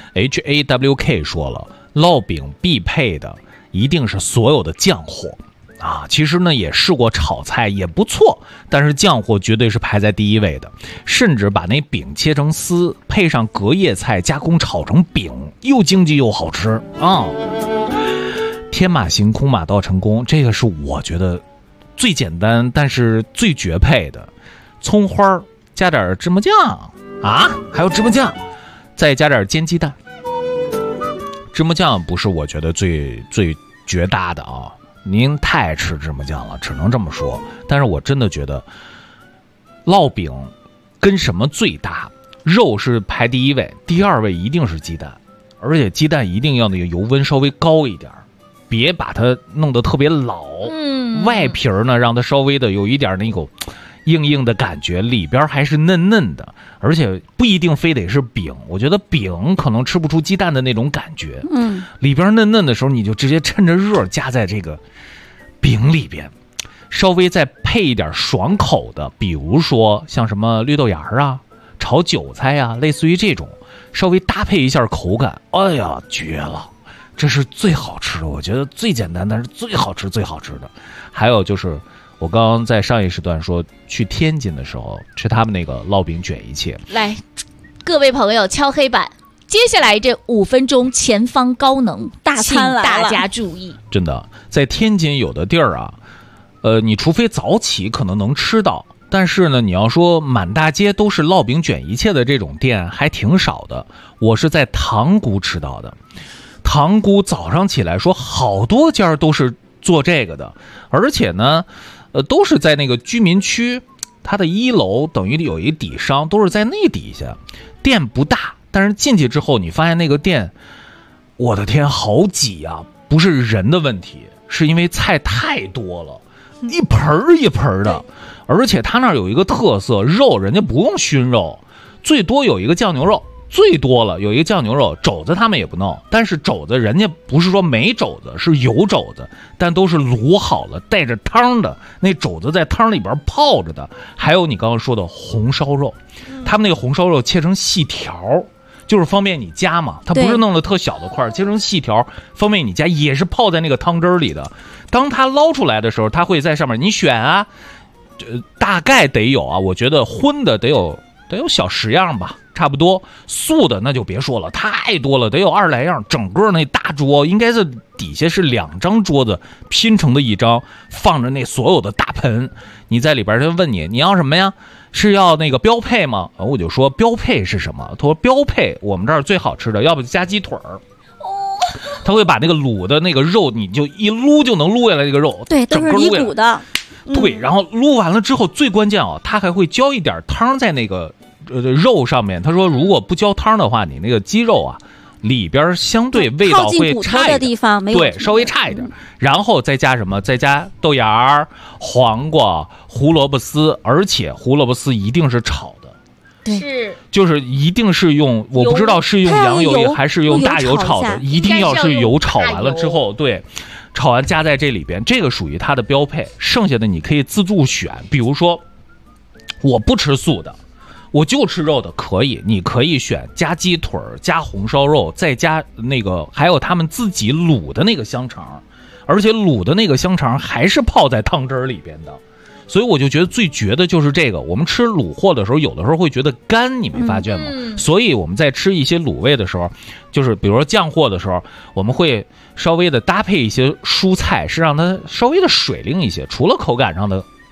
，HAWK 说了，烙饼必配的一定是所有的酱货。啊，其实呢也试过炒菜也不错，但是酱货绝对是排在第一位的，甚至把那饼切成丝，配上隔夜菜加工炒成饼，又经济又好吃啊！天马行空，马到成功，这个是我觉得最简单但是最绝配的，葱花加点芝麻酱啊，还有芝麻酱，再加点煎鸡蛋。芝麻酱不是我觉得最绝搭的啊。您太爱吃芝麻酱了，只能这么说。但是我真的觉得，烙饼跟什么最搭？肉是排第一位，第二位一定是鸡蛋，而且鸡蛋一定要那个油温稍微高一点，别把它弄得特别老。外皮呢让它稍微的有一点那种硬硬的感觉，里边还是嫩嫩的，而且不一定非得是饼，我觉得饼可能吃不出鸡蛋的那种感觉。里边嫩嫩的时候，你就直接趁着热加在这个饼里边，稍微再配一点爽口的，比如说像什么绿豆芽啊、炒韭菜啊，类似于这种，稍微搭配一下口感，哎呀，绝了！这是最好吃的，我觉得最简单但是最好吃的。还有就是我刚刚在上一时段说去天津的时候吃他们那个烙饼卷一切。 来，各位朋友敲黑板，接下来这5分钟前方高能大餐来了， 请大家注意。 真的，在天津有的地儿啊，你除非早起可能能吃到，但是呢，你要说满大街都是烙饼卷一切的这种店还挺少的。我是在塘沽吃到的，塘沽早上起来说好多家都是做这个的，而且呢都是在那个居民区，它的1楼等于有一底商，都是在那底下，店不大，但是进去之后你发现那个店，我的天，好挤啊！不是人的问题，是因为菜太多了，一盆一盆的，而且他那儿有一个特色，肉人家不用熏肉，最多有一个酱牛肉，最多了有一个酱牛肉，肘子他们也不弄，但是肘子人家不是说没肘子，是有肘子，但都是卤好了带着汤的，那肘子在汤里边泡着的。还有你刚刚说的红烧肉，他们那个红烧肉切成细条，就是方便你夹嘛，它不是弄得特小的块，切成细条方便你夹，也是泡在那个汤汁里的。当它捞出来的时候，它会在上面你选啊，大概得有啊，我觉得荤的得有小10样吧，差不多。素的那就别说了，太多了，得有20来样。整个那大桌应该是底下是2张桌子拼成的一张，放着那所有的大盆。你在里边就问你要什么呀？是要那个标配吗？我就说标配是什么？他说标配我们这儿最好吃的，要不就加鸡腿儿。他会把那个卤的那个肉，你就一撸就能撸下来那个肉， 对，都是一股的。 对，然后撸完了之后，最关键啊，他还会浇一点汤在那个肉上面。他说，如果不浇汤的话，你那个鸡肉啊里边相对味道会差一点，对，稍微差一点。然后再加什么？再加豆芽、黄瓜、胡萝卜丝，而且胡萝卜丝一定是炒的。 是， 就是一定是用，我不知道是用羊油还是用大油炒的，一定要是油炒完了之后，对，炒完加在这里边，这个属于它的标配。剩下的你可以自助选，比如说我不吃素的，我就吃肉的，可以，你可以选加鸡腿加红烧肉，再加那个还有他们自己卤的那个香肠，而且卤的那个香肠还是泡在汤汁里边的。所以我就觉得最绝的就是这个，我们吃卤货的时候有的时候会觉得干，你没发觉吗？所以我们在吃一些卤味的时候，就是比如说酱货的时候，我们会稍微的搭配一些蔬菜，是让它稍微的水灵一些，除了口感上的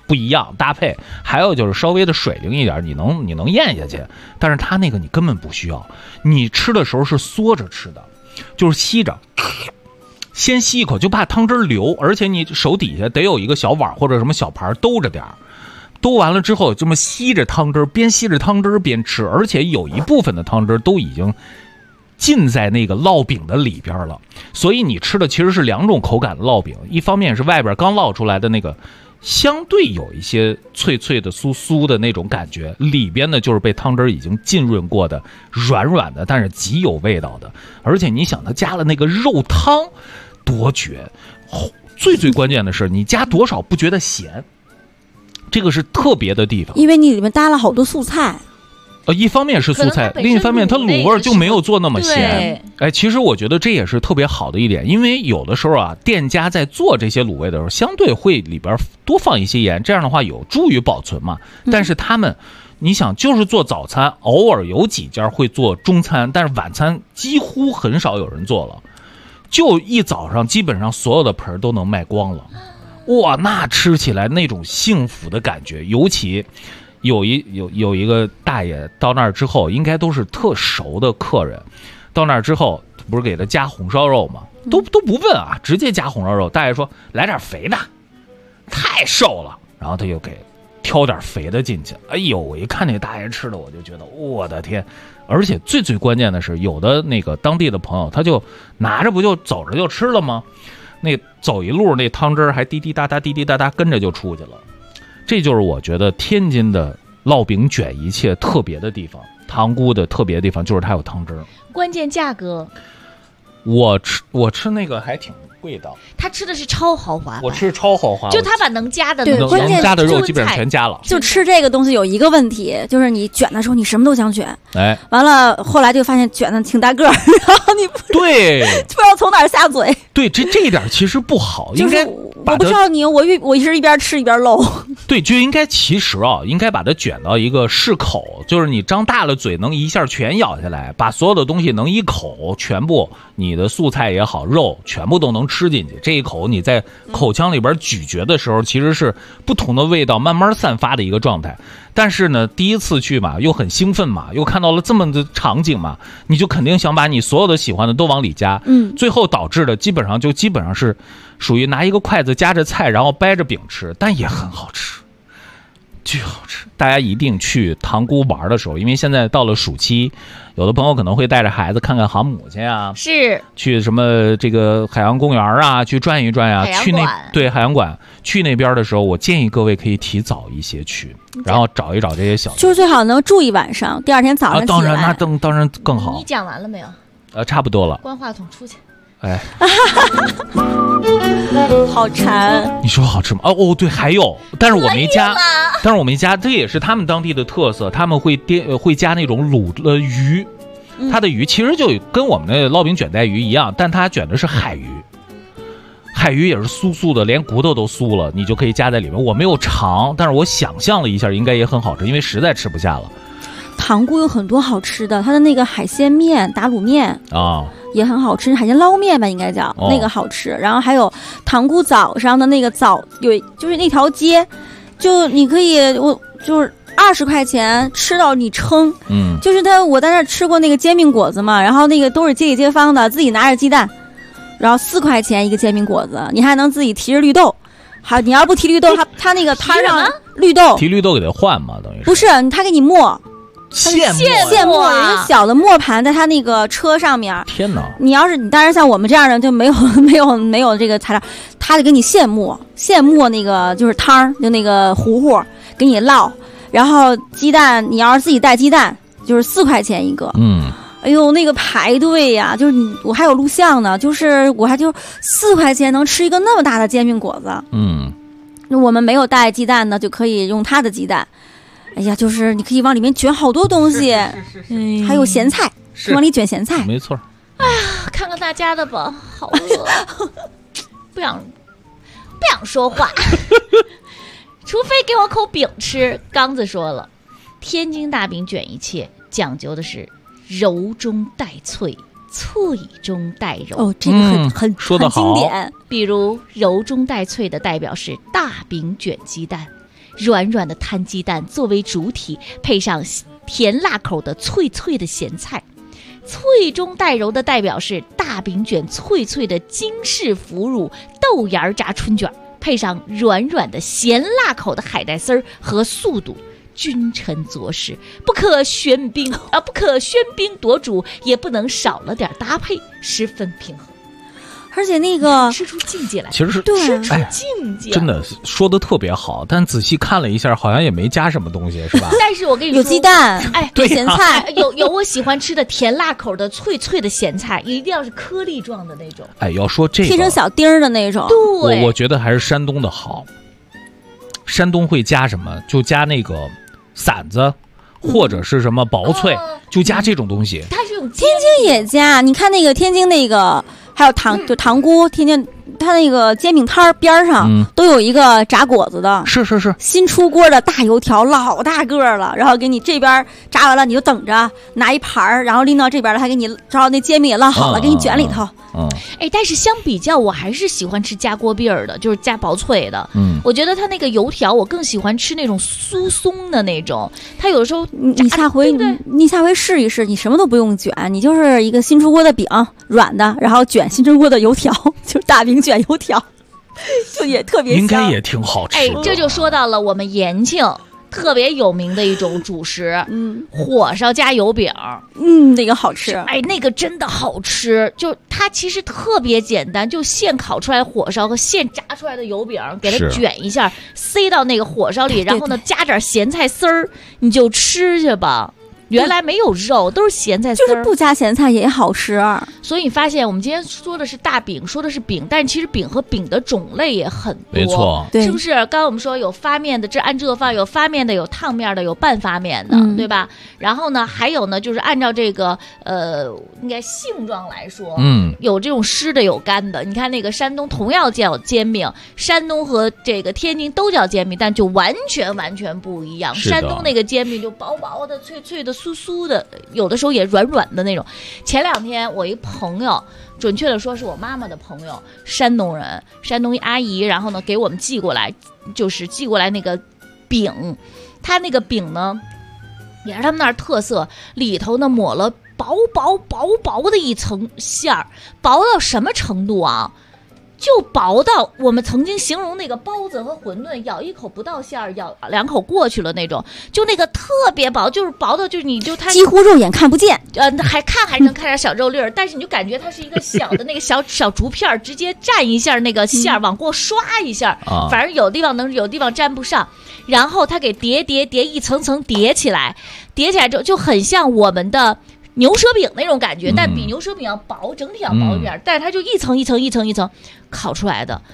不一样搭配，还有就是稍微的水灵一点，你能咽下去。但是它那个你根本不需要，你吃的时候是缩着吃的，就是吸着，先吸一口就怕汤汁流，而且你手底下得有一个小碗或者什么小盘兜着点儿。兜完了之后，这么吸着汤汁，边吸着汤汁边吃，而且有一部分的汤汁都已经浸在那个烙饼的里边了，所以你吃的其实是两种口感的烙饼，一方面是外边刚烙出来的那个相对有一些脆脆的酥酥的那种感觉，里边呢就是被汤汁已经浸润过的软软的，但是极有味道的。而且你想它加了那个肉汤多绝，最关键的是你加多少不觉得咸，这个是特别的地方， 因为你里面搭了好多素菜。 一方面是素菜，另一方面它卤味就没有做那么咸。哎，其实我觉得这也是特别好的一点，因为有的时候啊，店家在做这些卤味的时候，相对会里边多放一些盐，这样的话有助于保存嘛。但是他们，你想就是做早餐，偶尔有几家会做中餐，但是晚餐几乎很少有人做了，就一早上基本上所有的盆都能卖光了。哇，那吃起来那种幸福的感觉，尤其有一个大爷到那儿之后，应该都是特熟的客人，到那儿之后不是给他加红烧肉吗？都不问啊，直接加红烧肉。大爷说来点肥的，太瘦了，然后他就给挑点肥的进去。哎呦，我一看那大爷吃的，我就觉得我的天！而且最关键的是，有的那个当地的朋友，他就拿着不就走着就吃了吗？那走一路那汤汁还滴滴答答跟着就出去了。这就是我觉得天津的烙饼卷一切特别的地方，塘沽的特别的地方就是它有汤汁。 关键价格， 我吃那个还挺贵的。 他吃的是超豪华版， 我吃超豪华， 就他把能加的对，关键加的肉基本上全加了。 就吃这个东西有一个问题，就是你卷的时候你什么都想卷， 哎， 完了后来就发现卷的挺大个儿，然后你不知道从哪儿下嘴。 对，这一点其实不好，应该我不知道你，我是一边吃一边漏。 对，就应该其实啊，应该把它卷到一个适口，就是你张大了嘴能一下全咬下来，把所有的东西能一口全部，你的素菜也好，肉全部都能吃进去。这一口你在口腔里边咀嚼的时候，其实是不同的味道慢慢散发的一个状态。但是呢，第一次去嘛，又很兴奋嘛，又看到了这么的场景嘛，你就肯定想把你所有的喜欢的都往里加。最后导致的基本上是属于拿一个筷子夹着菜，然后掰着饼吃，但也很好吃，巨好吃。大家一定去塘沽玩的时候，因为现在到了暑期，有的朋友可能会带着孩子看看航母去啊， 是去什么这个海洋公园啊，去转一转啊，去海洋馆，去那边的时候，我建议各位可以提早一些去，然后找一找这些小， 就是最好能住一晚上，第二天早上起来。 当然那当然更好。 你讲完了没有？ 差不多了。 关话筒出去。 哎， 好馋！ 你说好吃吗？对，还有，但是我没加，这也是他们当地的特色，他们会加那种卤的鱼，它的鱼其实就跟我们的烙饼卷带鱼一样，但它卷的是海鱼，海鱼也是酥酥的，连骨头都酥了，你就可以加在里面。我没有尝，但是我想象了一下，应该也很好吃，因为实在吃不下了。 塘沽有很多好吃的，它的那个海鲜面、打卤面啊。也很好吃，海鲜捞面吧，应该叫那个好吃。然后还有塘沽早上的那个就是那条街，就你可以就是20块钱吃到你撑。就是我在那吃过那个煎饼果子嘛，然后那个都是街里街坊的，自己拿着鸡蛋，然后4块钱一个煎饼果子，你还能自己提着绿豆。好，你要不提绿豆，他那个摊上绿豆提绿豆给他换嘛，等于不是他给你磨。 现磨有一个小的磨盘在他那个车上面。 天哪！ 你当然像我们这样的就没有这个材料，他得给你现磨那个就是汤儿，就那个糊给你烙，然后鸡蛋你要是自己带鸡蛋就是4块钱一个。哎呦，那个排队呀，就是我还有录像呢，就是我还就4块钱能吃一个那么大的煎饼果子。我们没有带鸡蛋呢，就可以用他的鸡蛋。哎呀，就是你可以往里面卷好多东西，还有咸菜，往里卷咸菜， 没错。 哎呀，看看大家的吧，好饿，不想说话，除非给我口饼吃。刚子说了，天津大饼卷一切讲究的是柔中带脆，脆中带柔。 这个很说得好， 经典。 比如柔中带脆的代表是大饼卷鸡蛋。 软软的摊鸡蛋作为主体，配上甜辣口的脆脆的咸菜。脆中带柔的代表是大饼卷脆脆的京式腐乳豆芽炸春卷，配上软软的咸辣口的海带丝儿和素肚，君臣佐使，不可喧宾夺主，也不能少了点搭配，十分平衡。 而且那个吃出境界来， 其实是对， 吃出境界， 真的说的特别好，但仔细看了一下，好像也没加什么东西，是吧？ 但是我跟你说， 有鸡蛋， 有咸菜， 有我喜欢吃的甜辣口的脆脆的咸菜，一定要是颗粒状的那种。 要说这个切成小丁儿的那种， 对， 我觉得还是山东的好。山东会加什么？就加那个馓子，或者是什么薄脆，就加这种东西。 它是用天津也加，你看那个天津那个。还有就塘沽，天津它那个煎饼摊边上都有一个炸果子的， 是新出锅的大油条，老大个了，然后给你这边炸完了，你就等着拿一盘然后拎到这边了，还给你照那煎饼也烙好了，给你卷里头。 但是相比较，我还是喜欢吃加锅篦儿的，就是加薄脆的。我觉得它那个油条，我更喜欢吃那种酥松的那种。它有的时候你下回试一试，你什么都不用卷，你就是一个新出锅的饼，软的，然后卷新出锅的油条，就是大饼卷油条，就也特别香， 应该也挺好吃。 这就说到了我们延庆特别有名的一种主食，火烧加油饼， 那个好吃， 那个真的好吃。就它其实特别简单，就现烤出来的火烧和现炸出来的油饼，给它卷一下，塞到那个火烧里，然后呢加点咸菜丝儿，你就吃去吧。原来没有肉，都是咸菜丝儿， 就是不加咸菜也好吃。 所以你发现我们今天说的是大饼，说的是饼，但其实饼和饼的种类也很多， 没错， 是不是？刚刚我们说有发面的，这按热放；有发面的，有烫面的，有半发面的，对吧？然后呢，还有呢，就是按照这个应该性状来说，有这种湿的，有干的。你看那个山东同样叫煎饼，山东和这个天津都叫煎饼，但就完全不一样。山东那个煎饼就薄薄的、脆脆的。酥酥的，有的时候也软软的那种。前两天我一朋友，准确的说是我妈妈的朋友，山东人，山东一阿姨，然后呢给我们寄过来，就是寄过来那个饼，他那个饼呢也是他们那儿特色，里头呢抹了薄的一层馅儿，薄到什么程度啊？就薄到我们曾经形容那个包子和馄饨，咬一口不到馅儿，咬两口过去了那种，就那个特别薄，就是薄到就是它几乎肉眼看不见， 还能看点小肉粒儿，但是你就感觉它是一个小的那个小竹片，直接蘸一下那个馅儿，往过刷一下，反正有地方能，有地方沾不上，然后它给叠一层层叠起来之后就很像我们的牛舌饼那种感觉，但比牛舌饼要薄，整体要薄一点，但是它就一层烤出来的，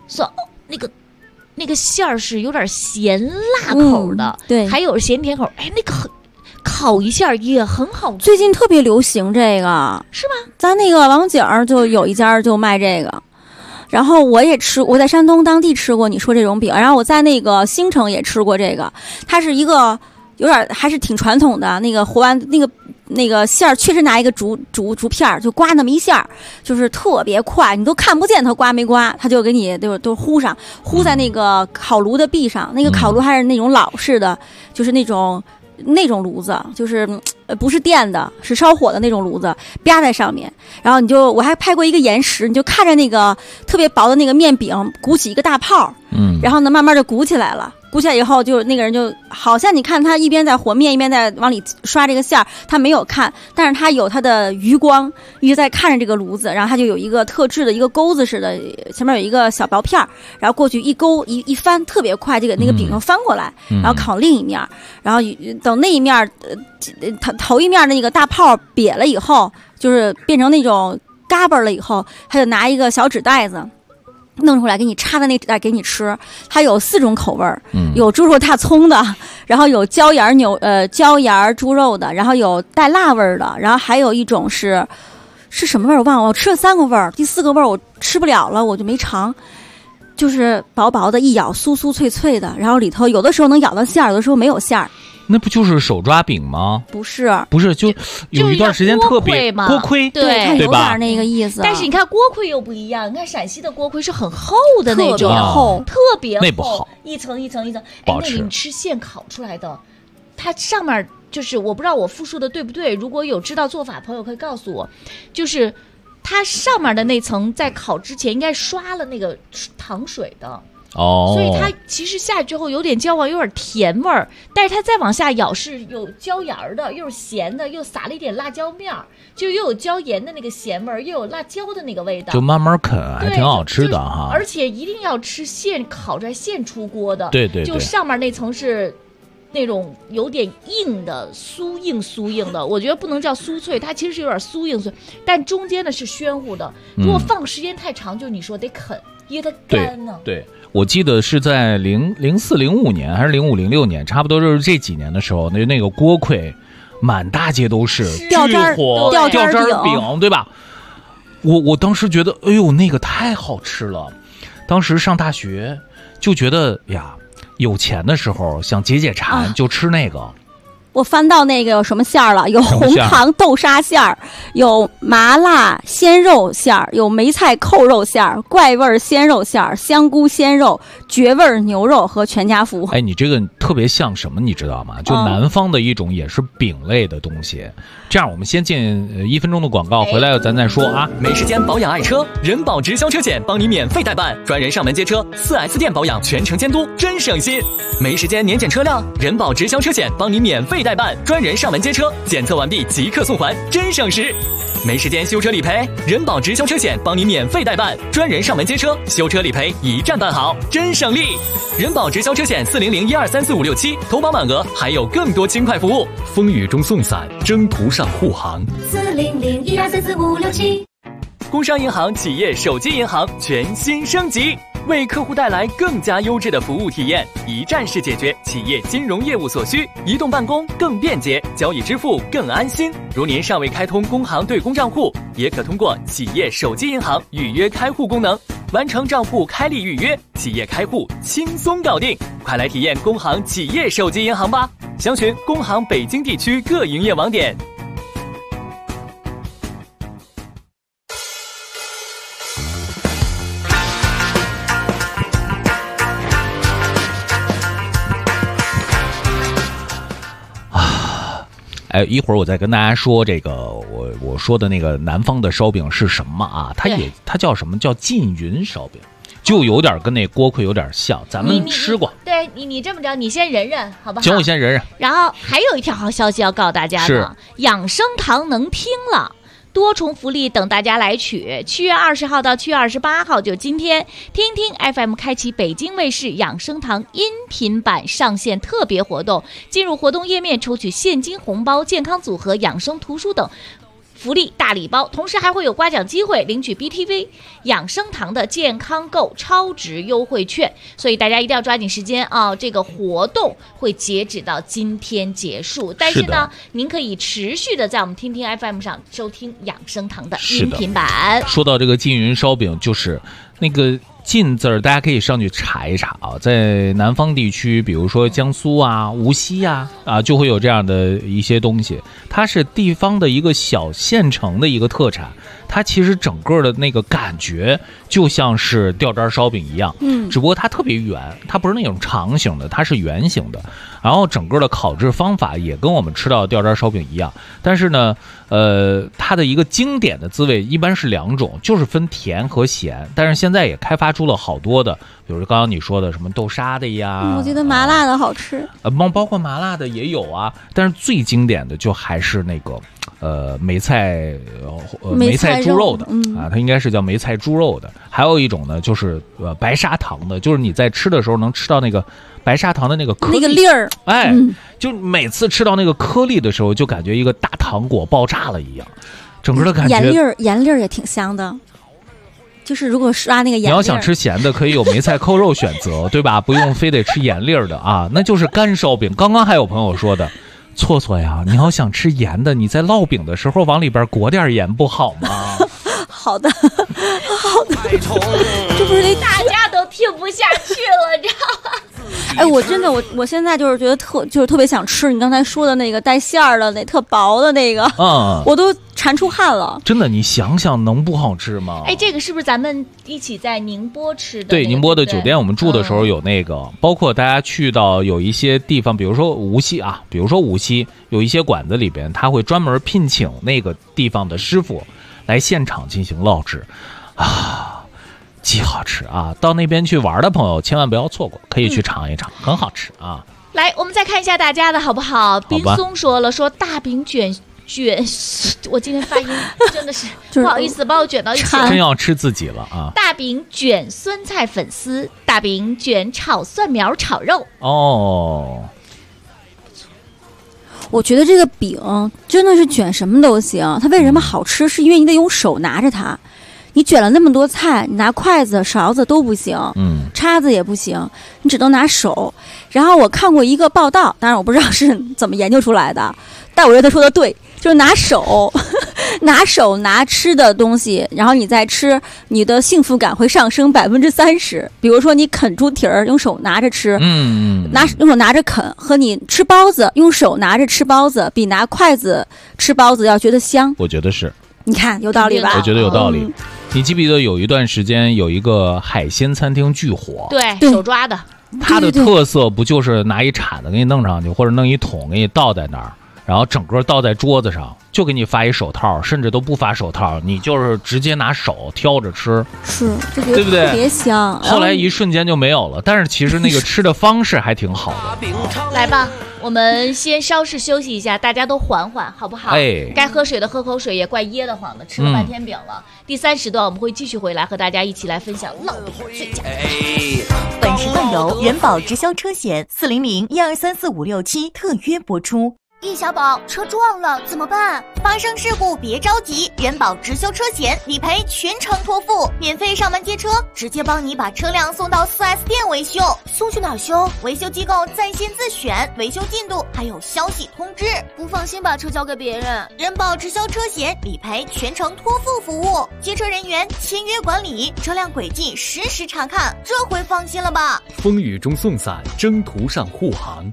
那个馅儿是有点咸辣口的， 对， 还有咸甜口，那个烤一下也很好吃。 最近特别流行这个， 是吗？ 咱那个王井就有一家就卖这个。然后我也吃，我在山东当地吃过你说这种饼，然后我在那个兴城也吃过这个，它是一个有点还是挺传统的，那个和完那个馅儿确实拿一个竹片就刮那么一下，就是特别快，你都看不见它刮没刮，它就给你都糊在那个烤炉的壁上，那个烤炉还是那种老式的，就是那种炉子，就是不是电的，是烧火的那种炉子，啪在上面。然后我还拍过一个延时，你就看着那个特别薄的那个面饼鼓起一个大泡，然后呢慢慢就鼓起来了。鼓起来以后，就那个人就好像你看他一边在和面，一边在往里刷这个馅儿，他没有看，但是他有他的余光，一直在看着这个炉子，然后他就有一个特制的一个钩子似的，前面有一个小薄片，然后过去一勾一翻，特别快，这个那个饼就翻过来，然后烤另一面，然后等那一面头一面的那个大泡瘪了以后，就是变成那种嘎巴了以后，他就拿一个小纸袋子弄出来给你插在那纸袋给你吃。它有4种口味儿，有猪肉大葱的，然后有椒盐猪肉的，然后有带辣味儿的，然后还有一种是什么味儿我忘了，我吃了3个味儿，第4个味儿我吃不了了，我就没尝。就是薄薄的一咬酥酥脆脆的，然后里头有的时候能咬到馅儿，有的时候没有馅儿。 那不就是手抓饼吗？ 不是， 就有一段时间特别锅盔， 对有吧？ 点那个意思。 但是你看锅盔又不一样，你看陕西的锅盔是很厚的那种，特别厚， 那不好， 一层一层一层。 不好吃。 那你吃现烤出来的，它上面就是我不知道我复述的对不对，如果有知道做法朋友可以告诉我，就是它上面的那层在烤之前应该刷了那个糖水的。所以它其实下去之后有点焦黄，有点甜味儿，但是它再往下咬是有椒盐的，又是咸的，又撒了一点辣椒面儿，就又有椒盐的那个咸味儿，又有辣椒的那个味道， 就慢慢啃，还挺好吃的哈。 而且一定要吃现烤出来、现出锅的， 对， 就上面那层是那种有点硬的酥硬的，我觉得不能叫酥脆，它其实是有点酥硬脆，但中间的是暄乎的。如果放时间太长，就你说得啃，因为它干呢。 对。我记得是在04、05年还是05、06年，差不多就是这几年的时候，那个锅盔满大街都是， 吊渣饼，对吧？我当时觉得，哎呦，那个太好吃了。当时上大学就觉得呀，有钱的时候想解馋，就吃那个。 我翻到那个有什么馅儿了？有红糖豆沙馅儿，有麻辣鲜肉馅儿，有梅菜扣肉馅儿，怪味鲜肉馅儿，香菇鲜肉，绝味牛肉和全家福。 哎，你这个特别像什么，你知道吗？就南方的一种也是饼类的东西。这样，我们先进1分钟的广告，回来咱再说啊。 没时间保养爱车，人保直销车险帮你免费代办，专人上门接车，4S 店保养全程监督，真省心。没时间年检车辆，人保直销车险帮你免费代办，专人上门接车，检测完毕即刻送还，真省时。没时间修车理赔，人保直销车险帮你免费代办，专人上门接车，修车理赔一站办好，真省力。人保直销车险400-1234567，投保满额还有更多轻快服务。 风雨中送伞，征途上护航。 400-1234567。 工商银行企业手机银行全新升级，为客户带来更加优质的服务体验，一站式解决企业金融业务所需，移动办公更便捷，交易支付更安心。如您尚未开通工行对公账户，也可通过企业手机银行预约开户功能，完成账户开立预约，企业开户轻松搞定。快来体验工行企业手机银行吧！详询工行北京地区各营业网点。 一会儿我再跟大家说这个我说的那个南方的烧饼是什么啊？它叫什么？叫缙云烧饼，就有点跟那锅盔有点像，咱们吃过。 对你这么着，你先忍忍，好不好？ 行，我先忍忍。 然后还有一条好消息要告诉大家呢，养生堂能听了。多重福利等大家来取，7月20号到7月28号，就今天，听听 FM 开启北京卫视养生堂音频版上线特别活动，进入活动页面抽取现金红包、健康组合、养生图书等福利大礼包，同时还会有刮奖机会，领取 BTV 养生堂的健康购超值优惠券，所以大家一定要抓紧时间啊！这个活动会截止到今天结束，但是呢，您可以持续的在我们听听 FM 上收听养生堂的音频版。 说到这个缙云烧饼，就是那个缙字儿，大家可以上去查一查啊，在南方地区，比如说江苏啊、无锡啊，就会有这样的一些东西。它是地方的一个小县城的一个特产，它其实整个的那个感觉就像是吊渣烧饼一样，只不过它特别圆，它不是那种长形的，它是圆形的。然后整个的烤制方法也跟我们吃到的吊渣烧饼一样，但是呢，它的一个经典的滋味一般是2种，就是分甜和咸。但是现在也开发出了好多的，比如刚刚你说的什么豆沙的呀， 我觉得麻辣的好吃， 包括麻辣的也有啊。但是最经典的就还是那个梅菜猪肉的它应该是叫梅菜猪肉的。还有一种呢，就是白砂糖的，就是你在吃的时候能吃到那个白砂糖的那个颗粒， 那个粒儿， 就每次吃到那个颗粒的时候，就感觉一个大糖果爆炸了一样，整个的感觉。 盐粒儿也挺香的，就是如果刷那个盐粒儿， 你要想吃咸的，可以有梅菜扣肉选择，对吧？不用非得吃盐粒儿的啊，那就是干烧饼。刚刚还有朋友说的，错错呀，你要想吃盐的，你在烙饼的时候往里边裹点盐不好吗？ 好的，好的，这不是大家都听不下去了，你知道吗？ 哎，我真的我现在就是觉得特别想吃你刚才说的那个带馅儿的那特薄的那个，我都馋出汗了。 真的，你想想能不好吃吗？ 哎，这个是不是咱们一起在宁波吃的、那个？ 对，宁波的酒店我们住的时候有那个，包括大家去到有一些地方，比如说无锡有一些馆子里边，他会专门聘请那个地方的师傅来现场进行烙制，啊，极好吃啊！到那边去玩的朋友千万不要错过，可以去尝一尝，很好吃啊！ 来，我们再看一下大家的好不好？冰松说了，说大饼卷，我今天发音真的是不好意思，把我卷到一起了， 真要吃自己了啊！ 大饼卷酸菜粉丝，大饼卷炒蒜苗炒肉。 哦， 我觉得这个饼真的是卷什么都行。它为什么好吃？是因为你得用手拿着它。你卷了那么多菜，你拿筷子、勺子都不行，叉子也不行，你只能拿手。然后我看过一个报道，当然我不知道是怎么研究出来的，但我觉得他说的对，就是拿手拿吃的东西，然后你再吃，你的幸福感会上升30%。比如说你啃猪蹄儿，用手拿着吃，用手拿着啃，和你吃包子，用手拿着吃包子，比拿筷子吃包子要觉得香。 我觉得是。 你看有道理吧？ 我觉得有道理。你记不记得有一段时间有一个海鲜餐厅巨火？ 对，手抓的。 它的特色不就是拿一铲子给你弄上去，或者弄一桶给你倒在那儿，然后整个倒在桌子上，就给你发一手套，甚至都不发手套，你就是直接拿手挑着吃， 是， 对不对？ 特别香。 后来一瞬间就没有了，但是其实那个吃的方式还挺好的。 来吧，我们先稍事休息一下，大家都缓缓，好不好？ 哎， 该喝水的喝口水，也怪噎得慌的，吃了半天饼了。第3时段我们会继续回来和大家一起来分享烙饼最佳。 本时段由人保直销车险400-1234567特约播出。 易小宝，车撞了怎么办？ 发生事故别着急，人保直销车险理赔全程托付，免费上门接车，直接帮你把车辆送到4S 店维修。 送去哪儿修？ 维修机构在线自选，维修进度还有消息通知。 不放心把车交给别人， 人保直销车险理赔全程托付服务，接车人员签约管理，车辆轨迹实时查看，这回放心了吧？ 风雨中送伞，征途上护航。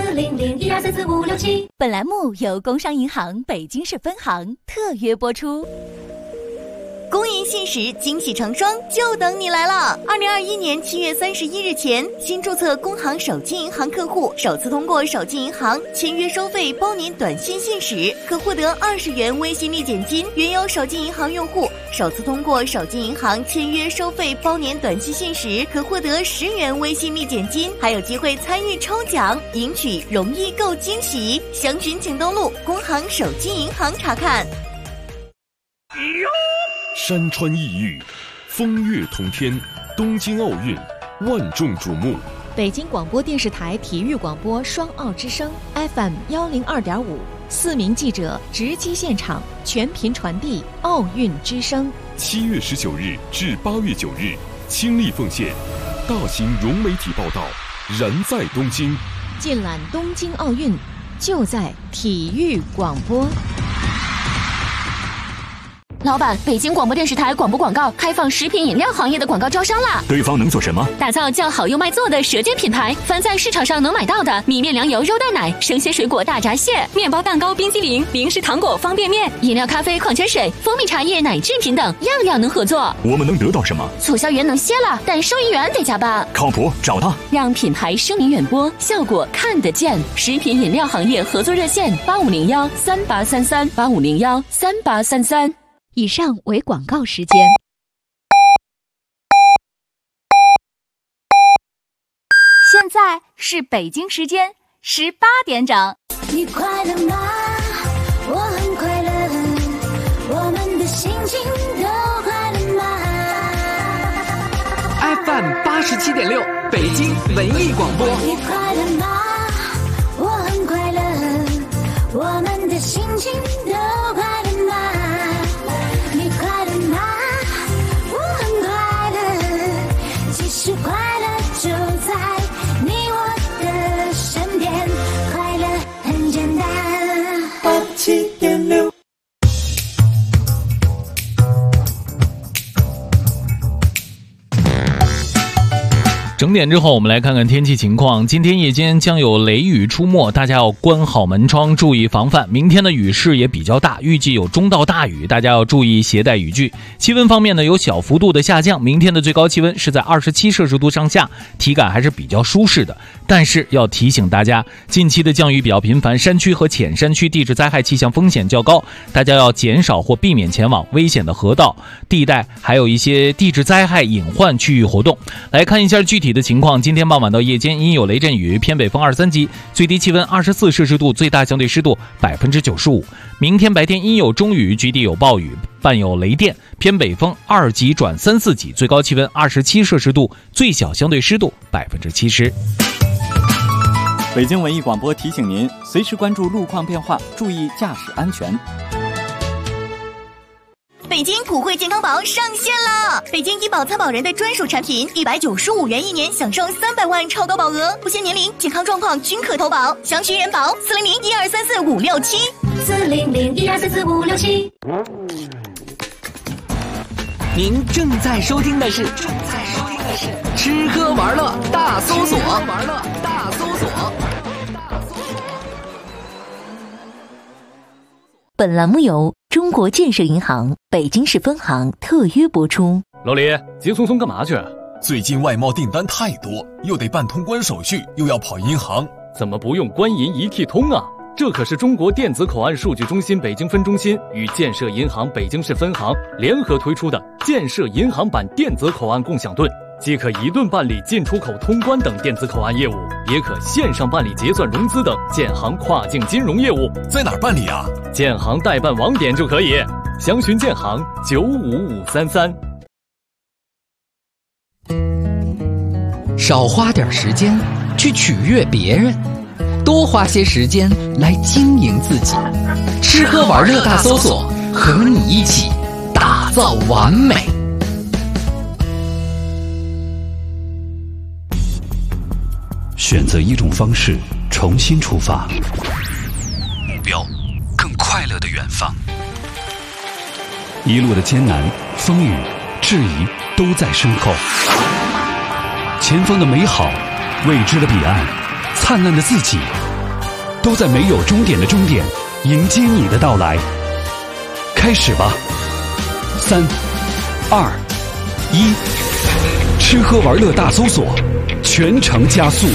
400-1234567。本栏目由工商银行北京市分行特约播出。 恭迎信使，惊喜成双，就等你来了！2021年7月31日前，新注册工行手机银行客户首次通过手机银行签约收费包年短信信使，可获得20元微信立减金；原有手机银行用户首次通过手机银行签约收费包年短信信使，可获得10元微信立减金，还有机会参与抽奖，赢取容易购惊喜。详询请登录工行手机银行查看。 山川异域，风月同天，东京奥运万众瞩目。 北京广播电视台体育广播双奥之声 FM 102.5，4名记者直击现场，全频传递奥运之声。 7月19日至8月9日，倾力奉献，大型融媒体报道，燃在东京， 尽览东京奥运，就在体育广播。 老板，北京广播电视台广播广告开放食品饮料行业的广告招商啦！ 对方能做什么？ 打造叫好又卖座的舌尖品牌，凡在市场上能买到的米面粮油肉蛋奶、生鲜水果大闸蟹、面包蛋糕、冰激凌、零食糖果、方便面、饮料咖啡、矿泉水、蜂蜜茶叶、奶制品等，样样能合作。 我们能得到什么？ 促销员能歇了，但收银员得加班。 靠谱，找他， 让品牌声名远播，效果看得见。食品饮料行业合作热线8501383385013833。 以上为广告时间。 现在是北京时间18点整。 你快乐吗？我很快乐，我们的心情都快乐吗 ？FM 87.6，北京文艺广播。 你快乐吗？我很快乐，我们的心情都快乐吗？你快乐吗？我很快乐，其实快乐就在你我的身边，快乐很简单。87.6。 正整点之后，我们来看看天气情况。今天夜间将有雷雨出没，大家要关好门窗，注意防范。明天的雨势也比较大，预计有中到大雨，大家要注意携带雨具。气温方面呢，有小幅度的下降，明天的最高气温是在27摄氏度上下，体感还是比较舒适的。但是要提醒大家，近期的降雨比较频繁，山区和浅山区地质灾害气象风险较高，大家要减少或避免前往危险的河道地带，还有一些地质灾害隐患区域活动。来看一下具体的情况，今天傍晚到夜间阴有雷阵雨，偏北风2、3级，最低气温24摄氏度，最大相对湿度95%。明天白天阴有中雨，局地有暴雨，伴有雷电，偏北风2级转3、4级，最高气温27摄氏度，最小相对湿度70%。 北京文艺广播提醒您，随时关注路况变化，注意驾驶安全。 北京普惠健康宝上线了！北京医保参保人的专属产品，195元1年享受300万超高保额，不限年龄、健康状况均可投保。详询人保400-1234-567。 您正在收听的是吃喝玩乐大搜索。 本栏目由中国建设银行北京市分行特约播出。 老李，急匆匆干嘛去？ 最近外贸订单太多，又得办通关手续，又要跑银行， 怎么不用官银一体通啊？这可是中国电子口岸数据中心北京分中心与建设银行北京市分行联合推出的建设银行版电子口岸共享盾，既可一盾办理进出口通关等电子口岸业务，也可线上办理结算融资等建行跨境金融业务。 在哪儿办理啊？ 建行代办网点就可以，详询建行95533。 少花点时间去取悦别人，多花些时间来经营自己。吃喝玩乐大搜索，和你一起打造完美。 选择一种方式，重新出发，目标更快乐的远方。一路的艰难、风雨、质疑都在身后，前方的美好、未知的彼岸、灿烂的自己，都在没有终点的终点迎接你的到来。开始吧，3、2、1，吃喝玩乐大搜索，全程加速。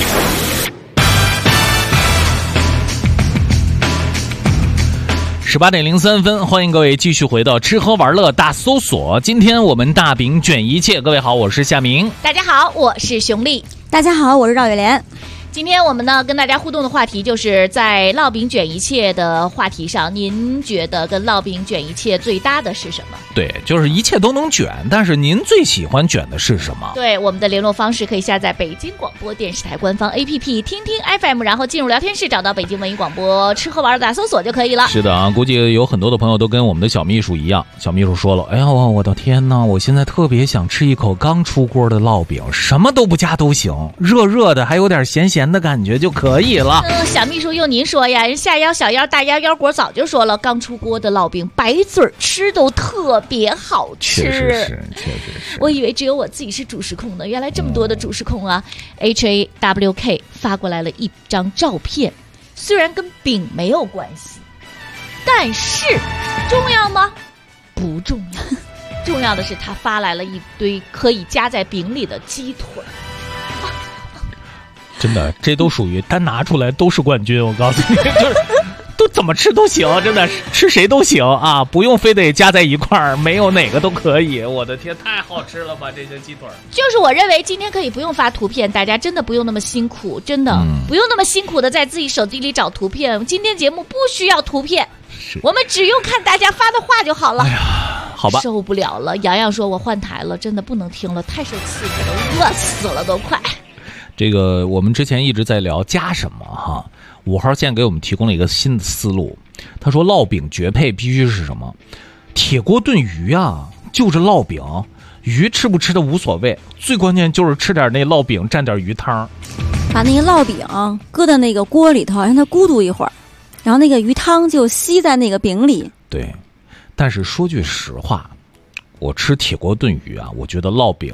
18点03分，欢迎各位继续回到吃喝玩乐大搜索。今天我们大饼卷一切，各位好，我是夏明。 大家好，我是熊丽。 大家好，我是赵月莲。 今天我们呢跟大家互动的话题就是在烙饼卷一切的话题上，您觉得跟烙饼卷一切最搭的是什么？ 对，就是一切都能卷，但是您最喜欢卷的是什么？ 对，我们的联络方式可以下载北京广播电视台官方 APP 听听 FM， 然后进入聊天室找到北京文艺广播吃喝玩打搜索就可以了。 是的啊，估计有很多的朋友都跟我们的小秘书一样，小秘书说了，哎呀，我的天哪，我现在特别想吃一口刚出锅的烙饼，什么都不加都行，热热的还有点咸咸的感觉就可以了。 小秘书用您说呀，人下腰小腰大腰腰果早就说了，刚出锅的烙饼白嘴吃都特别好吃。 确实是。 我以为只有我自己是主食控呢，原来这么多的主食控啊。HAWK 发过来了一张照片，虽然跟饼没有关系，但是重要吗？不重要。重要的是他发来了一堆可以夹在饼里的鸡腿。 真的，这都属于单拿出来都是冠军，我告诉你，就是都怎么吃都行，真的吃谁都行啊，不用非得加在一块儿，没有哪个都可以。我的天，太好吃了吧这些鸡腿！ 就是我认为今天可以不用发图片，大家真的不用那么辛苦，真的、不用那么辛苦的在自己手机里找图片。今天节目不需要图片，我们只用看大家发的话就好了。 哎呀，好吧， 受不了了。洋洋说我换台了，真的不能听了，太受刺激了，饿死了都快。 这个我们之前一直在聊加什么哈，5号线给我们提供了一个新的思路。他说烙饼绝配必须是什么？铁锅炖鱼啊，就是烙饼，鱼吃不吃的无所谓，最关键就是吃点那烙饼蘸点鱼汤， 把那个烙饼搁在那个锅里头，让它咕嘟一会儿，然后那个鱼汤就吸在那个饼里。 对，但是说句实话，我吃铁锅炖鱼啊，我觉得烙饼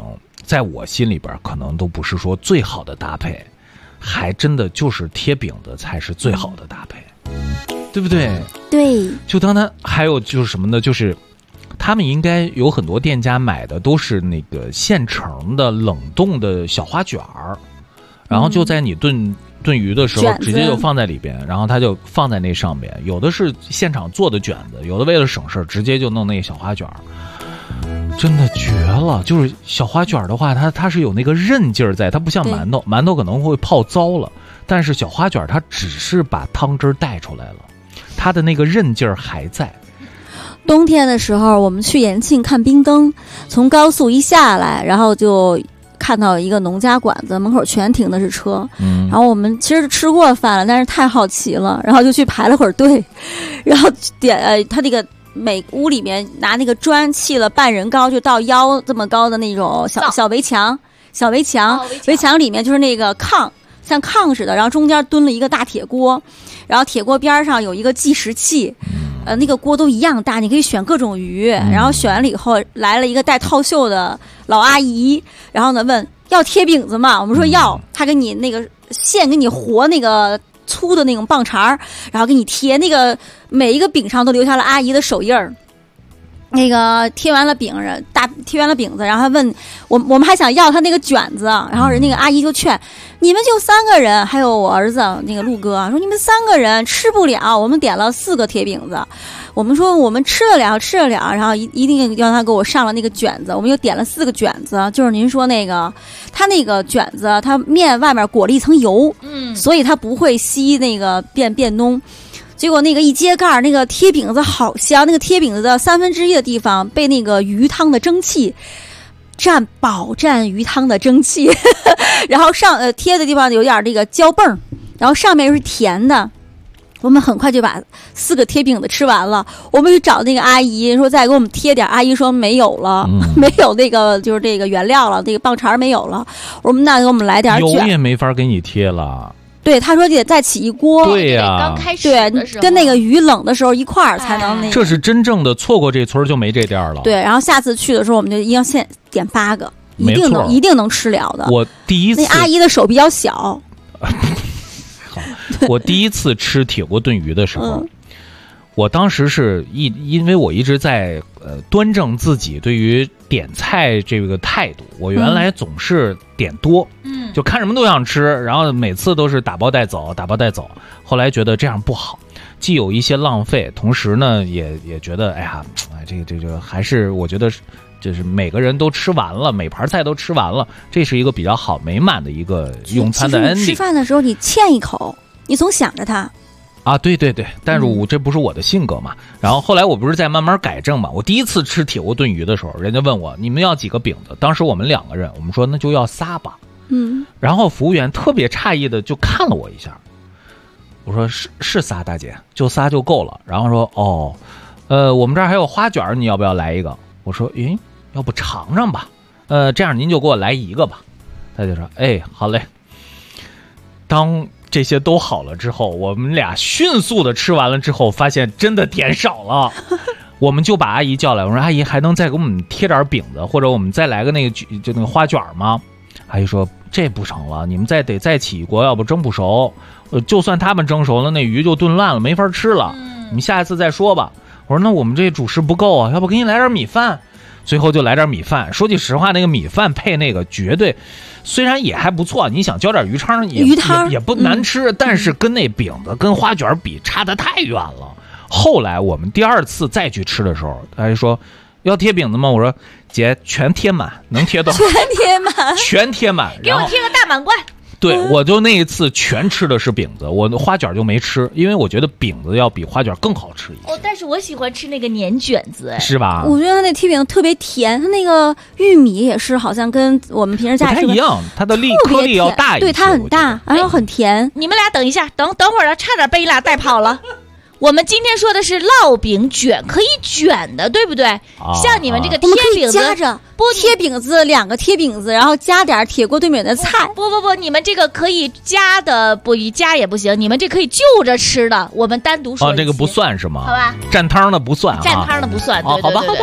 在我心里边可能都不是说最好的搭配，还真的就是贴饼子才是最好的搭配，对不对？ 对。 就当然还有就是什么呢？就是他们应该有很多店家买的都是那个现成的冷冻的小花卷儿，然后就在你炖鱼的时候直接就放在里边，然后它就放在那上面。有的是现场做的卷子，有的为了省事直接就弄那个小花卷儿。真的绝了！就是小花卷的话，它是有那个韧劲儿在，它不像馒头，馒头可能会泡糟了，但是小花卷它只是把汤汁带出来了，它的那个韧劲儿还在。 冬天的时候，我们去延庆看冰灯，从高速一下来，然后就看到一个农家馆子，门口全停的是车。然后我们其实吃过饭了，但是太好奇了，然后就去排了会儿队，然后点他那个。每屋里面拿那个砖砌了半人高，就到腰这么高的那种小围墙，围墙里面就是那个炕，像炕似的，然后中间蹲了一个大铁锅，然后铁锅边上有一个计时器，那个锅都一样大，你可以选各种鱼，然后选完了以后来了一个带套袖的老阿姨，然后呢问要贴饼子吗？我们说要，他给你那个线给你和那个粗的那种棒茬，然后给你贴，那个每一个饼上都留下了阿姨的手印儿。那个贴完了饼子，然后他问我们还想要他那个卷子，然后那个阿姨就劝你们就3个人，还有我儿子那个陆哥说你们3个人吃不了，我们点了4个贴饼子，我们说我们吃得了，然后一定要他给我上了那个卷子，我们又点了4个卷子，就是您说那个他那个卷子，他面外面裹了一层油，所以他不会吸那个变浓。结果那个一揭盖，那个贴饼子好香，那个贴饼子的1/3的地方被那个鱼汤的蒸汽饱蘸鱼汤的蒸汽，然后贴的地方有点这个胶泵，然后上面又是甜的。我们很快就把4个贴饼子吃完了，我们去找那个阿姨说再给我们贴点，阿姨说没有了，没有那个就是这个原料了，那个棒茬没有了。我们那给我们来点卷， 油也没法给你贴了。 对，他说得再起一锅。 对呀， 刚开始的时候跟那个鱼冷的时候一块儿才能那个。 这是真正的错过这村就没这店了。 对，然后下次去的时候我们就一样先点8个，一定能吃了的。 我第一次那阿姨的手比较小。 好，我第一次吃铁锅炖鱼的时候，我当时是因为我一直在端正自己对于点菜这个态度，我原来总是点多，就看什么都想吃，然后每次都是打包带走。后来觉得这样不好，既有一些浪费，同时呢也觉得哎呀，这个还是我觉得就是每个人都吃完了，每盘菜都吃完了，这是一个比较好美满的一个用餐的 ending。 吃饭的时候你欠一口，你总想着它。 啊，对，但是这不是我的性格嘛。然后后来我不是在慢慢改正嘛。我第一次吃铁锅炖鱼的时候，人家问我你们要几个饼子，当时我们2个人，我们说那就要仨吧。然后服务员特别诧异的就看了我一下，我说是仨大姐，就仨就够了。然后说我们这儿还有花卷，你要不要来一个？我说要不尝尝吧。这样您就给我来1个吧。他就说好嘞。当这些都好了之后，我们俩迅速的吃完了之后，发现真的点少了，我们就把阿姨叫来，我说阿姨还能再给我们贴点饼子，或者我们再来个那个就那个花卷吗？阿姨说这不成了，你们再起一锅，要不蒸不熟，就算他们蒸熟了，那鱼就炖烂了，没法吃了，你们下一次再说吧。我说那我们这主食不够啊，要不给你来点米饭？最后就来点米饭。说句实话，那个米饭配那个绝对虽然也还不错，你想浇点鱼汤也不难吃，但是跟那饼子跟花卷比差得太远了。后来我们第2次再去吃的时候，他就说要贴饼子吗？我说姐全贴满，能贴多少？全贴满， 给我贴个大满贯。 对，我就那一次全吃的是饼子，我花卷就没吃，因为我觉得饼子要比花卷更好吃一些。 但是我喜欢吃那个粘卷子， 是吧？ 我觉得它那贴饼特别甜，它那个玉米也是，好像跟我们平时家不太一样，它的颗粒要大一些， 对，它很大，然后很甜。 你们俩等一下，等会儿了，差点被你俩带跑了。我们今天说的是烙饼卷，可以卷的，对不对？像你们这个贴饼子， 夹着贴饼子2个贴饼子，然后加点铁锅炖饼的菜。 不，你们这个可以夹的，不夹也不行，你们这可以就着吃的，我们单独说。 这个不算是吗？ 好吧， 蘸汤的不算， 蘸汤的不算，对。 好吧。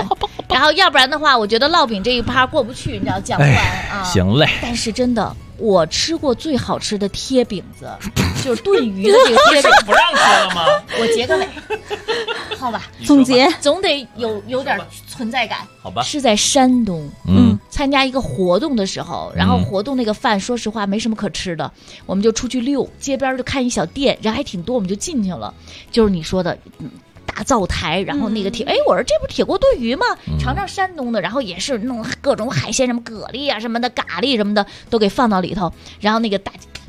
然后要不然的话，我觉得烙饼这一趴过不去，你知道，讲不完啊。 行嘞。 但是真的，我吃过最好吃的贴饼子，就是炖鱼的这个贴饼。 不让说了吗？ 我结个尾，好吧。 总结总得有点存在感。 好吧。 是在山东，参加一个活动的时候，然后活动那个饭，说实话没什么可吃的，我们就出去溜，街边就看一小店，人还挺多，我们就进去了。就是你说的，大灶台，然后那个铁，我说这不铁锅炖鱼吗？尝尝山东的，然后也是弄各种海鲜，什么蛤蜊啊什么的，咖喱什么的都给放到里头，然后那个大，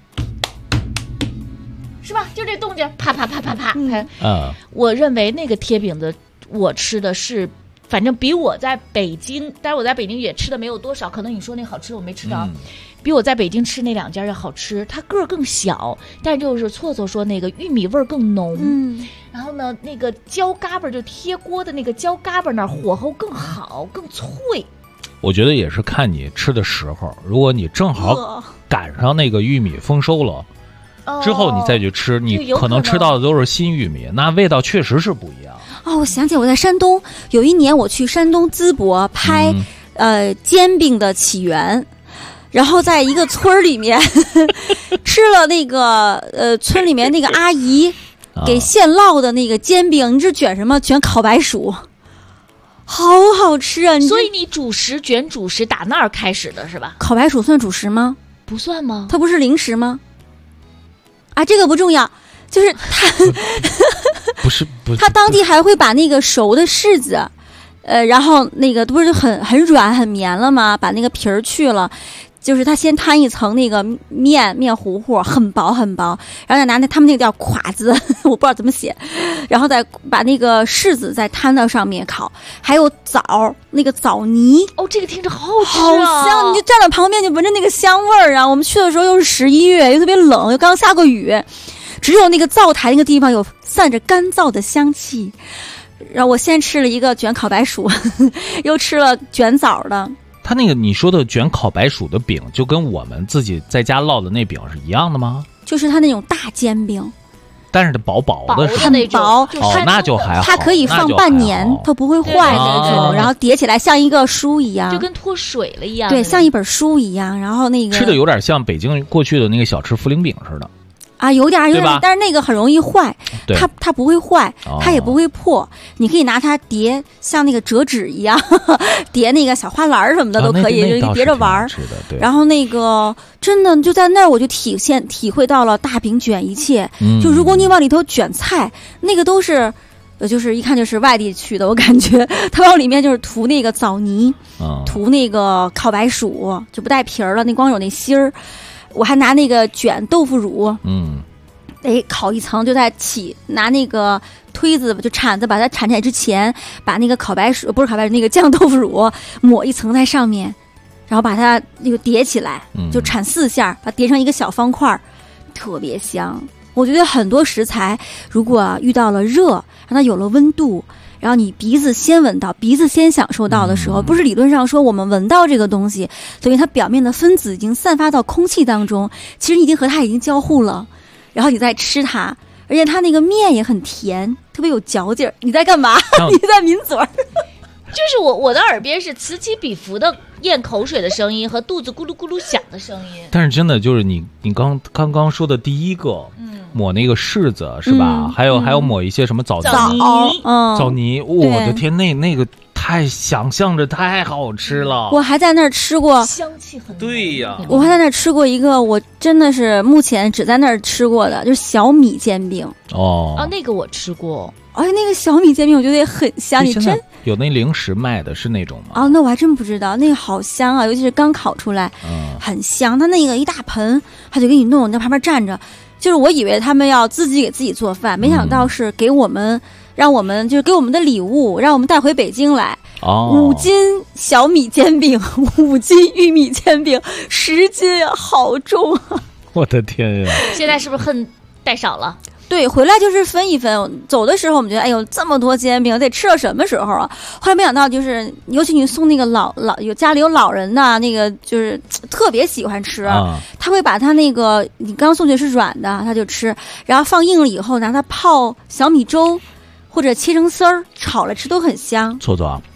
是吧？就这动静，啪啪啪啪啪。我认为那个贴饼子我吃的是。反正比我在北京，但是我在北京也吃的没有多少，可能你说那好吃我没吃着，比我在北京吃那2家要好吃。它个儿更小，但就是错错说那个玉米味儿更浓，然后呢那个焦嘎巴就贴锅的那个焦嘎巴那儿火候更好，更脆。 我觉得也是看你吃的时候，如果你正好赶上那个玉米丰收了。之后你再去吃，你可能吃到的都是新玉米，那味道确实是不一样。 我想起我在山东有一年，我去山东淄博拍煎饼的起源，然后在一个村里面吃了那个村里面那个阿姨给现烙的那个煎饼，你知卷什么？卷烤白薯，好好吃啊！ 所以你主食卷主食打那儿开始的是吧？ 烤白薯算主食吗？ 不算吗？ 它不是零食吗？这个不重要，就是它不是， 它当地还会把那个熟的柿子，然后那个不是很软很绵了吗？把那个皮儿去了，就是它先摊一层那个面糊糊，很薄很薄，然后再拿他们那个叫垮子，我不知道怎么写，然后再把那个柿子再摊到上面烤，还有枣，那个枣泥。 这个听着好好吃啊，好香！你就站在旁边就闻着那个香味儿啊。我们去的时候又是11月，又特别冷，又刚下过雨，只有那个灶台那个地方有散着干燥的香气。然后我先吃了一个卷烤白薯，又吃了卷枣的。 他那个你说的卷烤白薯的饼，就跟我们自己在家烙的那饼是一样的吗？ 就是它那种大煎饼， 但是它薄薄的， 很薄， 那就还好。 它可以放半年，它不会坏那种，然后叠起来像一个书一样， 就跟脱水了一样。 对，像一本书一样。然后那个吃的有点像北京过去的那个小吃茯苓饼似的。 有点，但是那个很容易坏，它不会坏，它也不会破。你可以拿它叠，像那个折纸一样，叠那个小花篮什么的都可以，就叠着玩。然后那个真的就在那儿，我就体会到了大饼卷一切。就如果你往里头卷菜，那个都是，就是一看就是外地去的，我感觉它往里面就是涂那个枣泥，涂那个烤白薯，就不带皮儿了，那光有那芯儿。我还拿那个卷豆腐乳，烤一层，就在拿那个推子就铲子把它铲起来之前，把那个那个酱豆腐乳抹一层在上面，然后把它那个叠起来，就铲4下，把它叠成一个小方块，特别香。我觉得很多食材如果遇到了热，让它有了温度，然后你鼻子先闻到，鼻子先享受到的时候，不是理论上说我们闻到这个东西，所以它表面的分子已经散发到空气当中，其实你已经和它已经交互了，然后你再吃它，而且它那个面也很甜，特别有嚼劲儿。你在干嘛？你在抿嘴儿。 就是我的耳边是此起彼伏的咽口水的声音和肚子咕噜咕噜响的声音。 但是真的就是你刚刚说的第一个，抹那个柿子是吧？还有抹一些什么枣泥，我的天，那个太想象着太好吃了。 我还在那儿吃过， 香气很浓。 对呀， 我还在那儿吃过一个，我真的是目前只在那儿吃过的，就是小米煎饼。 那个我吃过。 那个小米煎饼我觉得也很香。你真有那零食卖的是那种吗？ 那我还真不知道，那个好香啊，尤其是刚烤出来，很香。他那个一大盆，他就给你弄，在旁边站着。就是我以为他们要自己给自己做饭，没想到是给我们，让我们就是给我们的礼物，让我们带回北京来。5斤小米煎饼，5斤玉米煎饼，10斤，好重啊！ 我的天呀！ 现在是不是恨带少了？ 对，回来就是分一分。走的时候我们觉得，哎呦，这么多煎饼得吃到什么时候啊？后来没想到，就是尤其你送那个有家里有老人的那个，就是特别喜欢吃，他会把他那个你刚送去是软的，他就吃，然后放硬了以后拿它泡小米粥，或者切成丝儿炒了吃，都很香。 错错，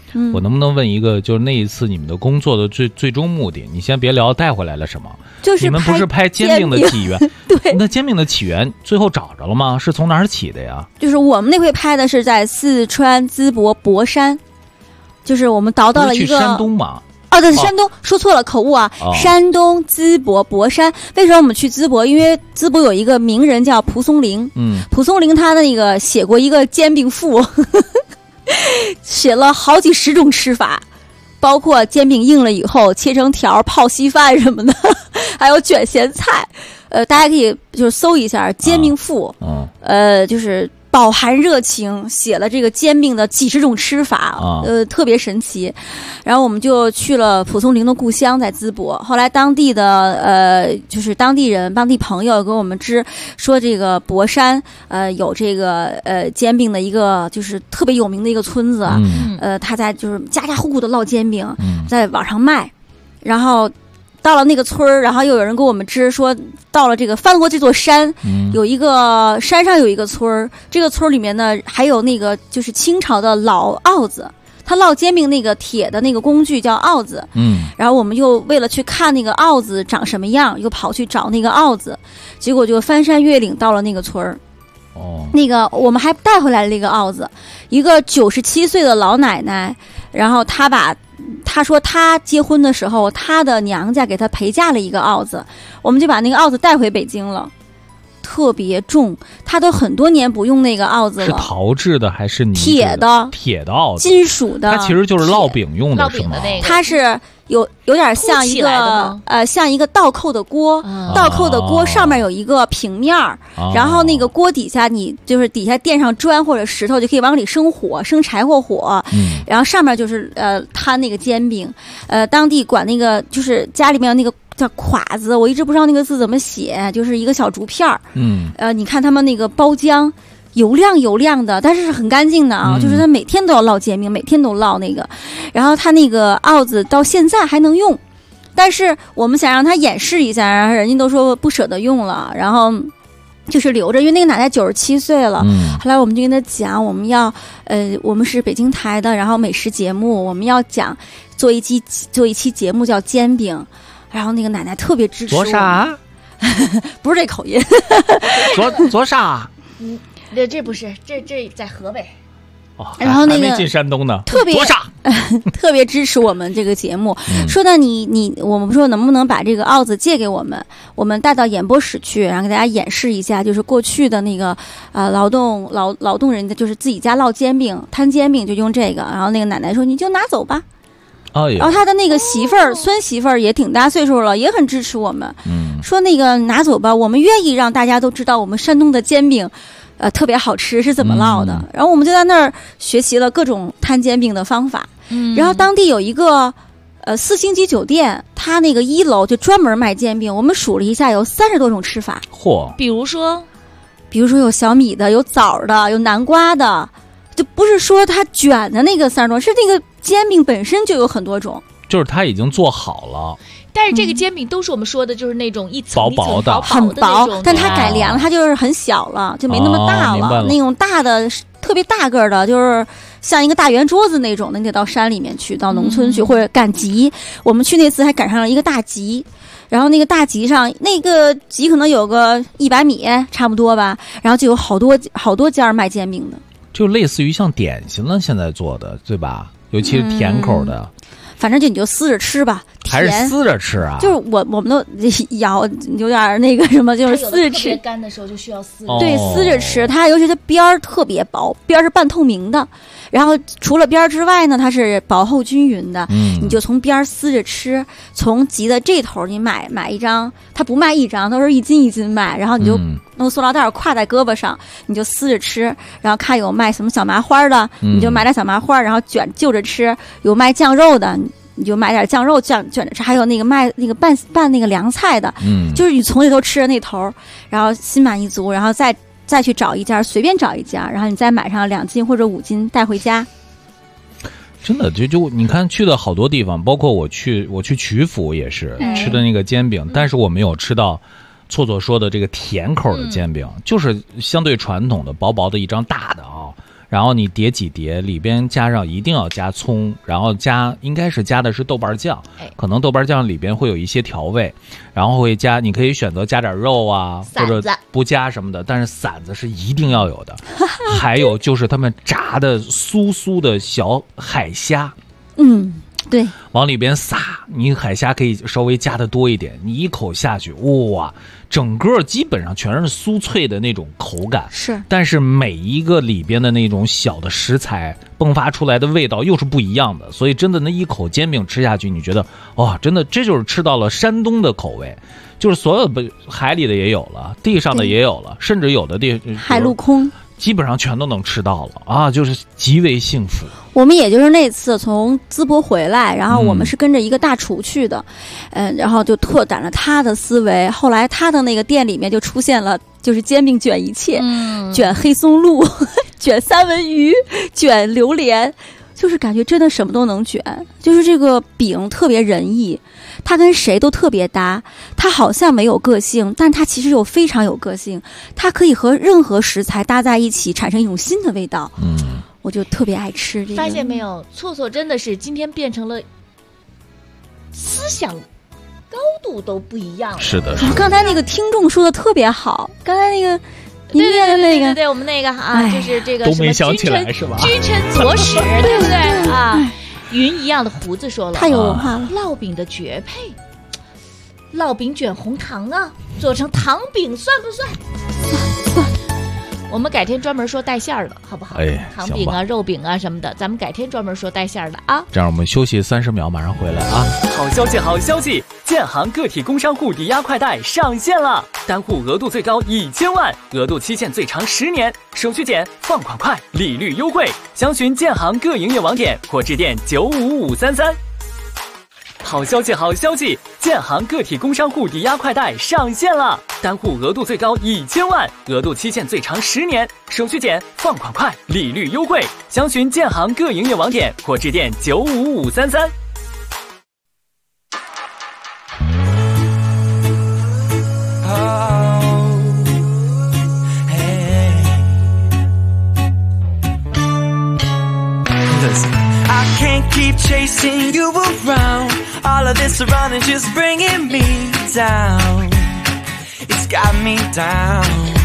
我能不能问一个，就是那一次你们的工作的最终目的？你先别聊带回来了什么， 就是你们不是拍煎饼的起源？ 对， 那煎饼的起源最后找着了吗？是从哪儿起的呀？ 就是我们那回拍的是在四川淄博博山，就是我们倒到了一个去山东嘛。 对，山东说错了，口误啊！山东淄博博山，为什么我们去淄博？因为淄博有一个名人叫蒲松龄，蒲松龄他那个写过一个煎饼赋，写了好几十种吃法，包括煎饼硬了以后切成条泡稀饭什么的，还有卷咸菜。大家可以就是搜一下煎饼赋，就是饱含热情写了这个煎饼的几十种吃法，特别神奇。然后我们就去了蒲松龄的故乡，在淄博。后来当地的就是当地人、当地朋友跟我们说这个博山有这个煎饼的一个就是特别有名的一个村子，他在就是家家户户的烙煎饼，在网上卖，然后。到了那个村儿，然后又有人跟我们说，到了这个翻过这座山，有一个山上有一个村儿，这个村儿里面呢还有那个就是清朝的老鏊子，他烙煎饼那个铁的那个工具叫鏊子，然后我们又为了去看那个鏊子长什么样，又跑去找那个鏊子，结果就翻山越岭到了那个村儿。那个我们还带回来了那个鏊子，一个97岁的老奶奶，然后她说她结婚的时候，她的娘家给她陪嫁了一个鏊子，我们就把那个鏊子带回北京了，特别重，她都很多年不用那个鏊子了。 是陶制的还是铁的？ 铁的鏊子， 金属的。 它其实就是烙饼用的，是吗？ 它是有点像一个像一个倒扣的锅，倒扣的锅上面有一个平面儿，然后那个锅底下你就是底下垫上砖或者石头就可以往里生火，生柴火，然后上面就是摊那个煎饼，当地管那个就是家里面有那个叫垮子，我一直不知道那个字怎么写，就是一个小竹片儿，你看他们那个包浆。油亮的，但是很干净的啊，就是他每天都要烙煎饼，每天都烙那个，然后他那个鏊子到现在还能用，但是我们想让他演示一下，然后人家都说不舍得用了，然后就是留着，因为那个奶奶97岁了，后来我们就跟他讲，我们要我们是北京台的，然后美食节目，我们要讲做一期节目叫煎饼，然后那个奶奶特别支持我。 做啥？ 不是这口音。 做啥？ 这不是，这在河北。 然后那个还没进山东呢， 特别特别支持我们这个节目，说呢我们说能不能把这个鏊子借给我们，我们带到演播室去，然后给大家演示一下，就是过去的那个劳动人的就是自己家烙煎饼摊煎饼就用这个，然后那个奶奶说你就拿走吧。然后他的那个孙媳妇儿也挺大岁数了，也很支持我们，说那个拿走吧，我们愿意让大家都知道我们山东的煎饼。特别好吃是怎么烙的，然后我们就在那儿学习了各种摊煎饼的方法，然后当地有一个4星级酒店，它那个1楼就专门卖煎饼，我们数了一下有30多种吃法。 嚯！ 比如说有小米的，有枣的，有南瓜的，就不是说它卷的那个30多种，是那个煎饼本身就有很多种， 就是它已经做好了。 但是这个煎饼都是我们说的，就是那种一层薄的， 很薄，但它改良，它就是很小了，就没那么大了。那种大的特别大个的，就是像一个大圆桌子那种的，你得到山里面去，到农村去，或者赶集。我们去那次还赶上了一个大集，然后那个大集上，那个集可能有个100米差不多吧，然后就有好多家卖煎饼的， 就类似于像点心了，现在做的对吧？尤其是甜口的。 反正就你就撕着吃吧， 还是撕着吃啊？ 就是我们都咬有点那个什么，就是撕着吃。 特别干的时候就需要撕。 对，撕着吃。它尤其它边儿特别薄，边儿是半透明的。然后除了边儿之外呢，它是薄厚均匀的。你就从边儿撕着吃，从集的这头你买一张，它不卖一张，都是1斤1斤卖。然后你就弄塑料袋挎在胳膊上，你就撕着吃。然后看有卖什么小麻花的，你就买点小麻花，然后就着吃。有卖酱肉的。你就买点酱肉卷着吃，还有那个卖那个拌那个凉菜的，就是你从里头吃的那头，然后心满意足，然后再去找一家，随便找一家，然后你再买上2斤或者5斤带回家。 真的就你看去的好多地方，包括我去曲阜也是吃的那个煎饼，但是我没有吃到错说的这个甜口的煎饼，就是相对传统的薄薄的一张大的啊。 然后你叠几叠，里边加上一定要加葱，然后应该是加的是豆瓣酱，可能豆瓣酱里边会有一些调味，然后会加，你可以选择加点肉啊，或者不加什么的，但是馓子是一定要有的。还有就是他们炸的酥酥的小海虾， 对， 往里边撒，你海虾可以稍微加的多一点，你一口下去，哇，整个基本上全是酥脆的那种口感， 是， 但是每一个里边的那种小的食材迸发出来的味道又是不一样的，所以真的那一口煎饼吃下去，你觉得哇，真的这就是吃到了山东的口味，就是所有的海里的也有了，地上的也有了，甚至有的地海陆空基本上全都能吃到了啊，就是极为幸福。 我们也就是那次从淄博回来，然后我们是跟着一个大厨去的，然后就拓展了他的思维。后来他的那个店里面就出现了，就是煎饼卷一切，卷黑松露，卷三文鱼，卷榴莲，就是感觉真的什么都能卷。就是这个饼特别仁义，它跟谁都特别搭，它好像没有个性，但它其实又非常有个性，它可以和任何食材搭在一起，产生一种新的味道。我就特别爱吃这个。 发现没有，错错真的是今天变成了思想高度都不一样了。 是的， 刚才那个听众说的特别好，刚才那个您念的那个， 对，我们那个啊，就是这个都没想起来是吧？ 君臣佐使，对不对啊？云一样的胡子说了， 太有文化了。 烙饼的绝配，烙饼卷红糖啊，做成糖饼算不算？算。我们改天专门说带馅儿的，好不好？糖饼啊、肉饼啊什么的，咱们改天专门说带馅儿的啊。 这样我们休息30秒，马上回来啊！ 好消息，好消息！建行个体工商户抵押快贷上线了，单户额度最高1000万，额度期限最长10年，手续简，放款快，利率优惠。详询建行各营业网点或致电95533。好消息，好消息！建行个体工商户抵押快贷上线了，单户额度最高1000万，额度期限最长10年，手续简，放款快，利率优惠。详询建行各营业网点或致电95533。 I can't keep chasing you around. All of this running just bringing me down. It's got me down.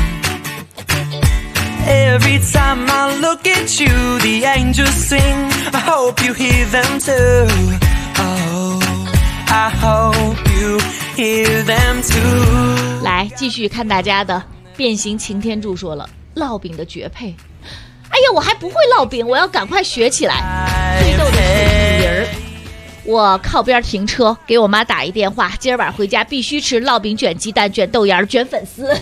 Every time I look at you, the angels sing. I hope you hear them too. Oh, I hope you hear them too. 来，继续看大家的变形擎天柱说了，烙饼的绝配。哎呀，我还不会烙饼，我要赶快学起来。最逗的是李儿，我靠边停车，给我妈打一电话，今儿晚回家必须吃烙饼卷鸡蛋、卷豆芽、卷粉丝。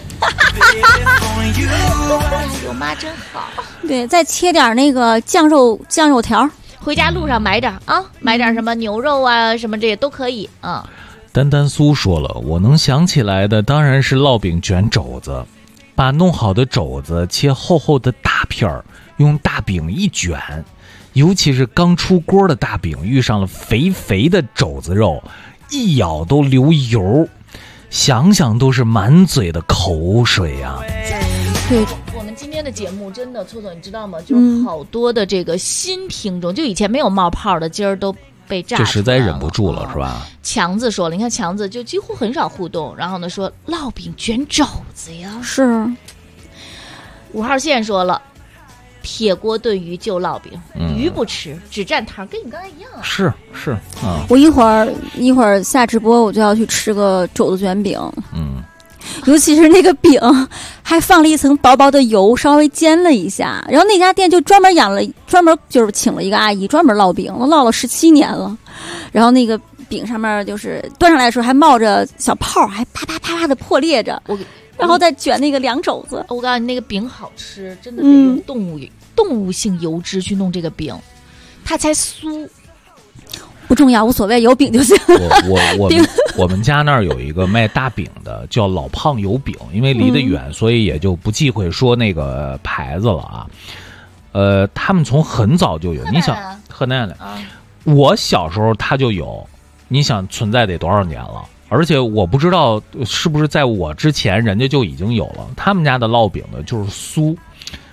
我妈真好。 对，再切点那个酱肉条， 回家路上买点啊，买点什么牛肉啊，什么这些都可以啊。 丹丹苏说了，我能想起来的当然是烙饼卷肘子，把弄好的肘子切厚厚的大片儿，用大饼一卷，尤其是刚出锅的大饼遇上了肥肥的肘子肉，一咬都流油，想想都是满嘴的口水啊。 对， 我们今天的节目真的，错错你知道吗？就是好多的这个新听众，就以前没有冒泡的，今儿都被炸出来了， 这实在忍不住了，是吧？ 强子说了，你看强子就几乎很少互动，然后呢说烙饼卷肘子呀， 是。 5号线说了，铁锅炖鱼就烙饼，鱼不吃，只蘸汤，跟你刚才一样啊。 是啊。 我一会儿下直播，我就要去吃个肘子卷饼。尤其是那个饼还放了一层薄薄的油，稍微煎了一下。然后那家店就专门就是请了一个阿姨专门烙饼，我烙了17年了。然后那个饼上面就是端上来的时候还冒着小泡，还啪啪啪啪的破裂着。然后再卷那个凉肘子。 我告诉你，那个饼好吃，真的得用动物性油脂去弄这个饼，它才酥。 不重要，无所谓，有饼就行。 我们家那儿有一个卖大饼的，叫老胖油饼，因为离得远，所以也就不忌讳说那个牌子了啊。他们从很早就有，你想河南的，我小时候它就有，你想存在得多少年了？而且我不知道是不是在我之前人家就已经有了。他们家的烙饼呢就是酥，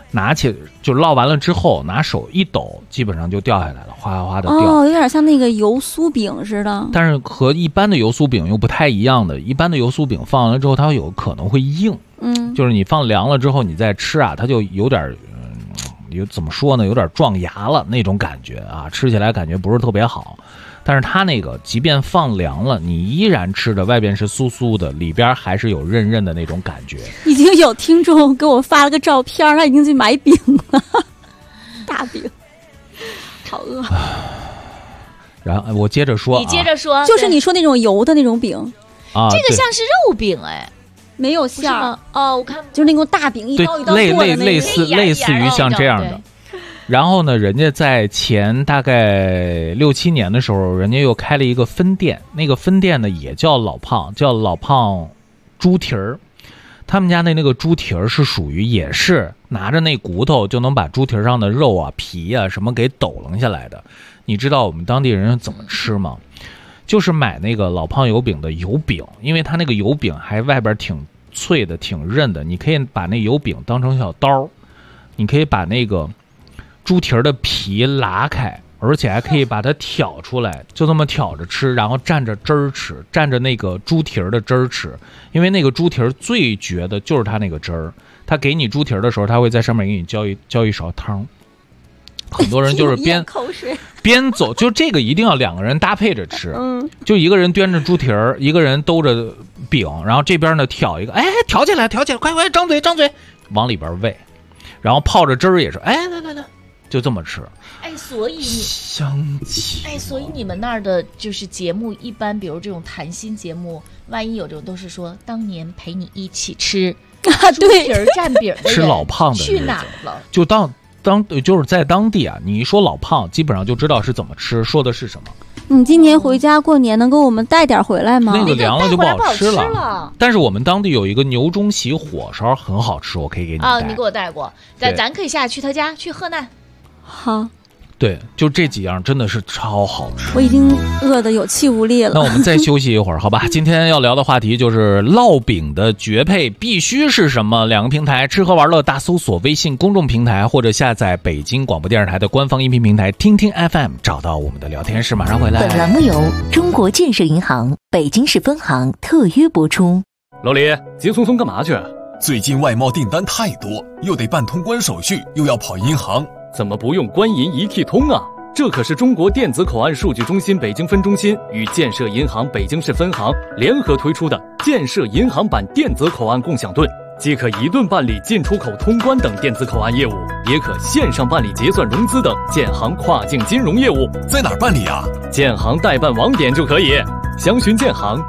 拿起就烙完了之后，拿手一抖，基本上就掉下来了，哗哗哗的掉。 哦，有点像那个油酥饼似的。 但是和一般的油酥饼又不太一样的，一般的油酥饼放完了之后，它有可能会硬。就是你放凉了之后，你再吃啊，它就有点，怎么说呢？有点撞牙了那种感觉啊，吃起来感觉不是特别好。但是它那个即便放凉了，你依然吃着外边是酥酥的，里边还是有韧韧的那种感觉。 已经有听众给我发了个照片，他已经去买饼了，大饼，好饿。 然后我接着说， 你接着说， 就是你说那种油的那种饼啊， 这个像是肉饼哎。 没有馅儿哦，我看就是那种大饼一刀一刀做的类似于像这样的。然后呢，人家在前大概6、7年的时候，人家又开了一个分店，那个分店呢也叫老胖猪蹄儿。他们家的那个猪蹄儿是属于也是拿着那骨头就能把猪蹄儿上的肉啊皮啊什么给抖楞下来的。你知道我们当地人怎么吃吗？就是买那个老胖油饼的油饼，因为它那个油饼还外边挺脆的挺韧的，你可以把那油饼当成小刀，你可以把那个猪蹄儿的皮拉开，而且还可以把它挑出来，就这么挑着吃，然后蘸着汁儿吃，蘸着那个猪蹄儿的汁儿吃。因为那个猪蹄儿最绝的就是它那个汁儿，他给你猪蹄儿的时候，他会在上面给你浇一勺汤。很多人就是边走，就这个一定要2个人搭配着吃。就一个人端着猪蹄儿，一个人兜着饼，然后这边呢挑一个，哎，挑起来，快张嘴，往里边喂，然后泡着汁儿也是，哎，来，就这么吃。 哎，所以你们那儿的就是节目，一般比如这种谈心节目，万一有这种都是说当年陪你一起吃猪蹄儿蘸饼的人， 吃老胖的去哪了？ 就就是在当地啊，你一说老胖，基本上就知道是怎么吃，说的是什么。 你今年回家过年能给我们带点回来吗？ 那个凉了就不好吃了。但是我们当地有一个牛中喜火烧很好吃，我可以给你带。 你给我带过，咱可以下去他家去河南。 好。 对，就这几样真的是超好吃。 我已经饿得有气无力了。 那我们再休息一会儿，好吧？今天要聊的话题就是烙饼的绝配必须是什么？2个平台：吃喝玩乐大搜索微信公众平台，或者下载北京广播电视台的官方音频平台听听 FM， 找到我们的聊天室。马上回来。 本栏目由中国建设银行北京市分行特约播出。 老李，急匆匆干嘛去？ 最近外贸订单太多，又得办通关手续，又要跑银行。 怎么不用官银一体通啊？这可是中国电子口岸数据中心北京分中心与建设银行北京市分行联合推出的建设银行版电子口岸共享盾，既可一盾办理进出口通关等电子口岸业务，也可线上办理结算融资等建行跨境金融业务。 在哪儿办理啊？ 建行代办网点就可以，详询建行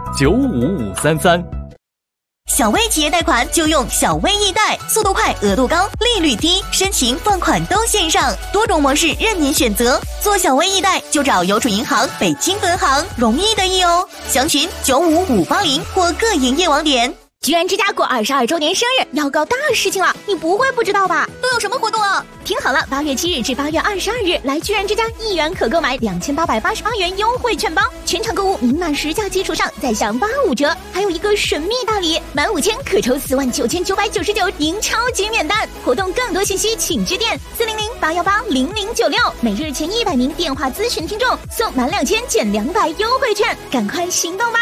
95533。 小微企业贷款就用小微易贷，速度快，额度高，利率低，申请放款都线上，多种模式任您选择。做小微易贷就找邮储银行北京分行，容易得意哦。详询95580或各营业网点。 居然之家过22周年生日，要搞大事情了，你不会不知道吧？ 都有什么活动啊？ 听好了，8月7日至8月22日，来居然之家1元可购买2888元优惠券包，全场购物明码实价基础上再享85折，还有一个神秘大礼，满5000可抽49999赢超级免单。活动更多信息请致电400-818-0096，每日前100名电话咨询听众送满2000减200优惠券，赶快行动吧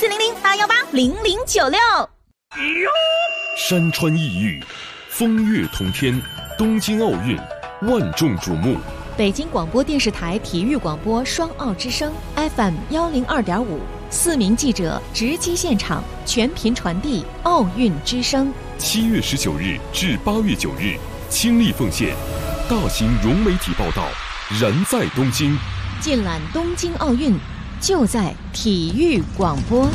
！400-818-0096。 山川异域，风月同天，东京奥运万众瞩目。 北京广播电视台体育广播双奥之声 FM 102.5，4名记者直击现场，全频传递奥运之声。 7月19日至8月9日，倾力奉献，大型融媒体报道，燃在东京。 尽览东京奥运，就在体育广播。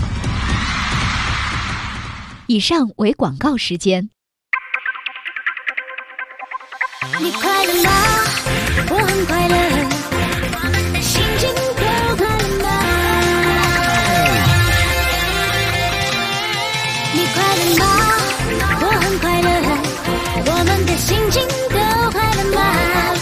以上为广告时间。 你快乐吗？我很快乐，心情都快乐吗？你快乐吗？我很快乐，我们的心情都快乐吗？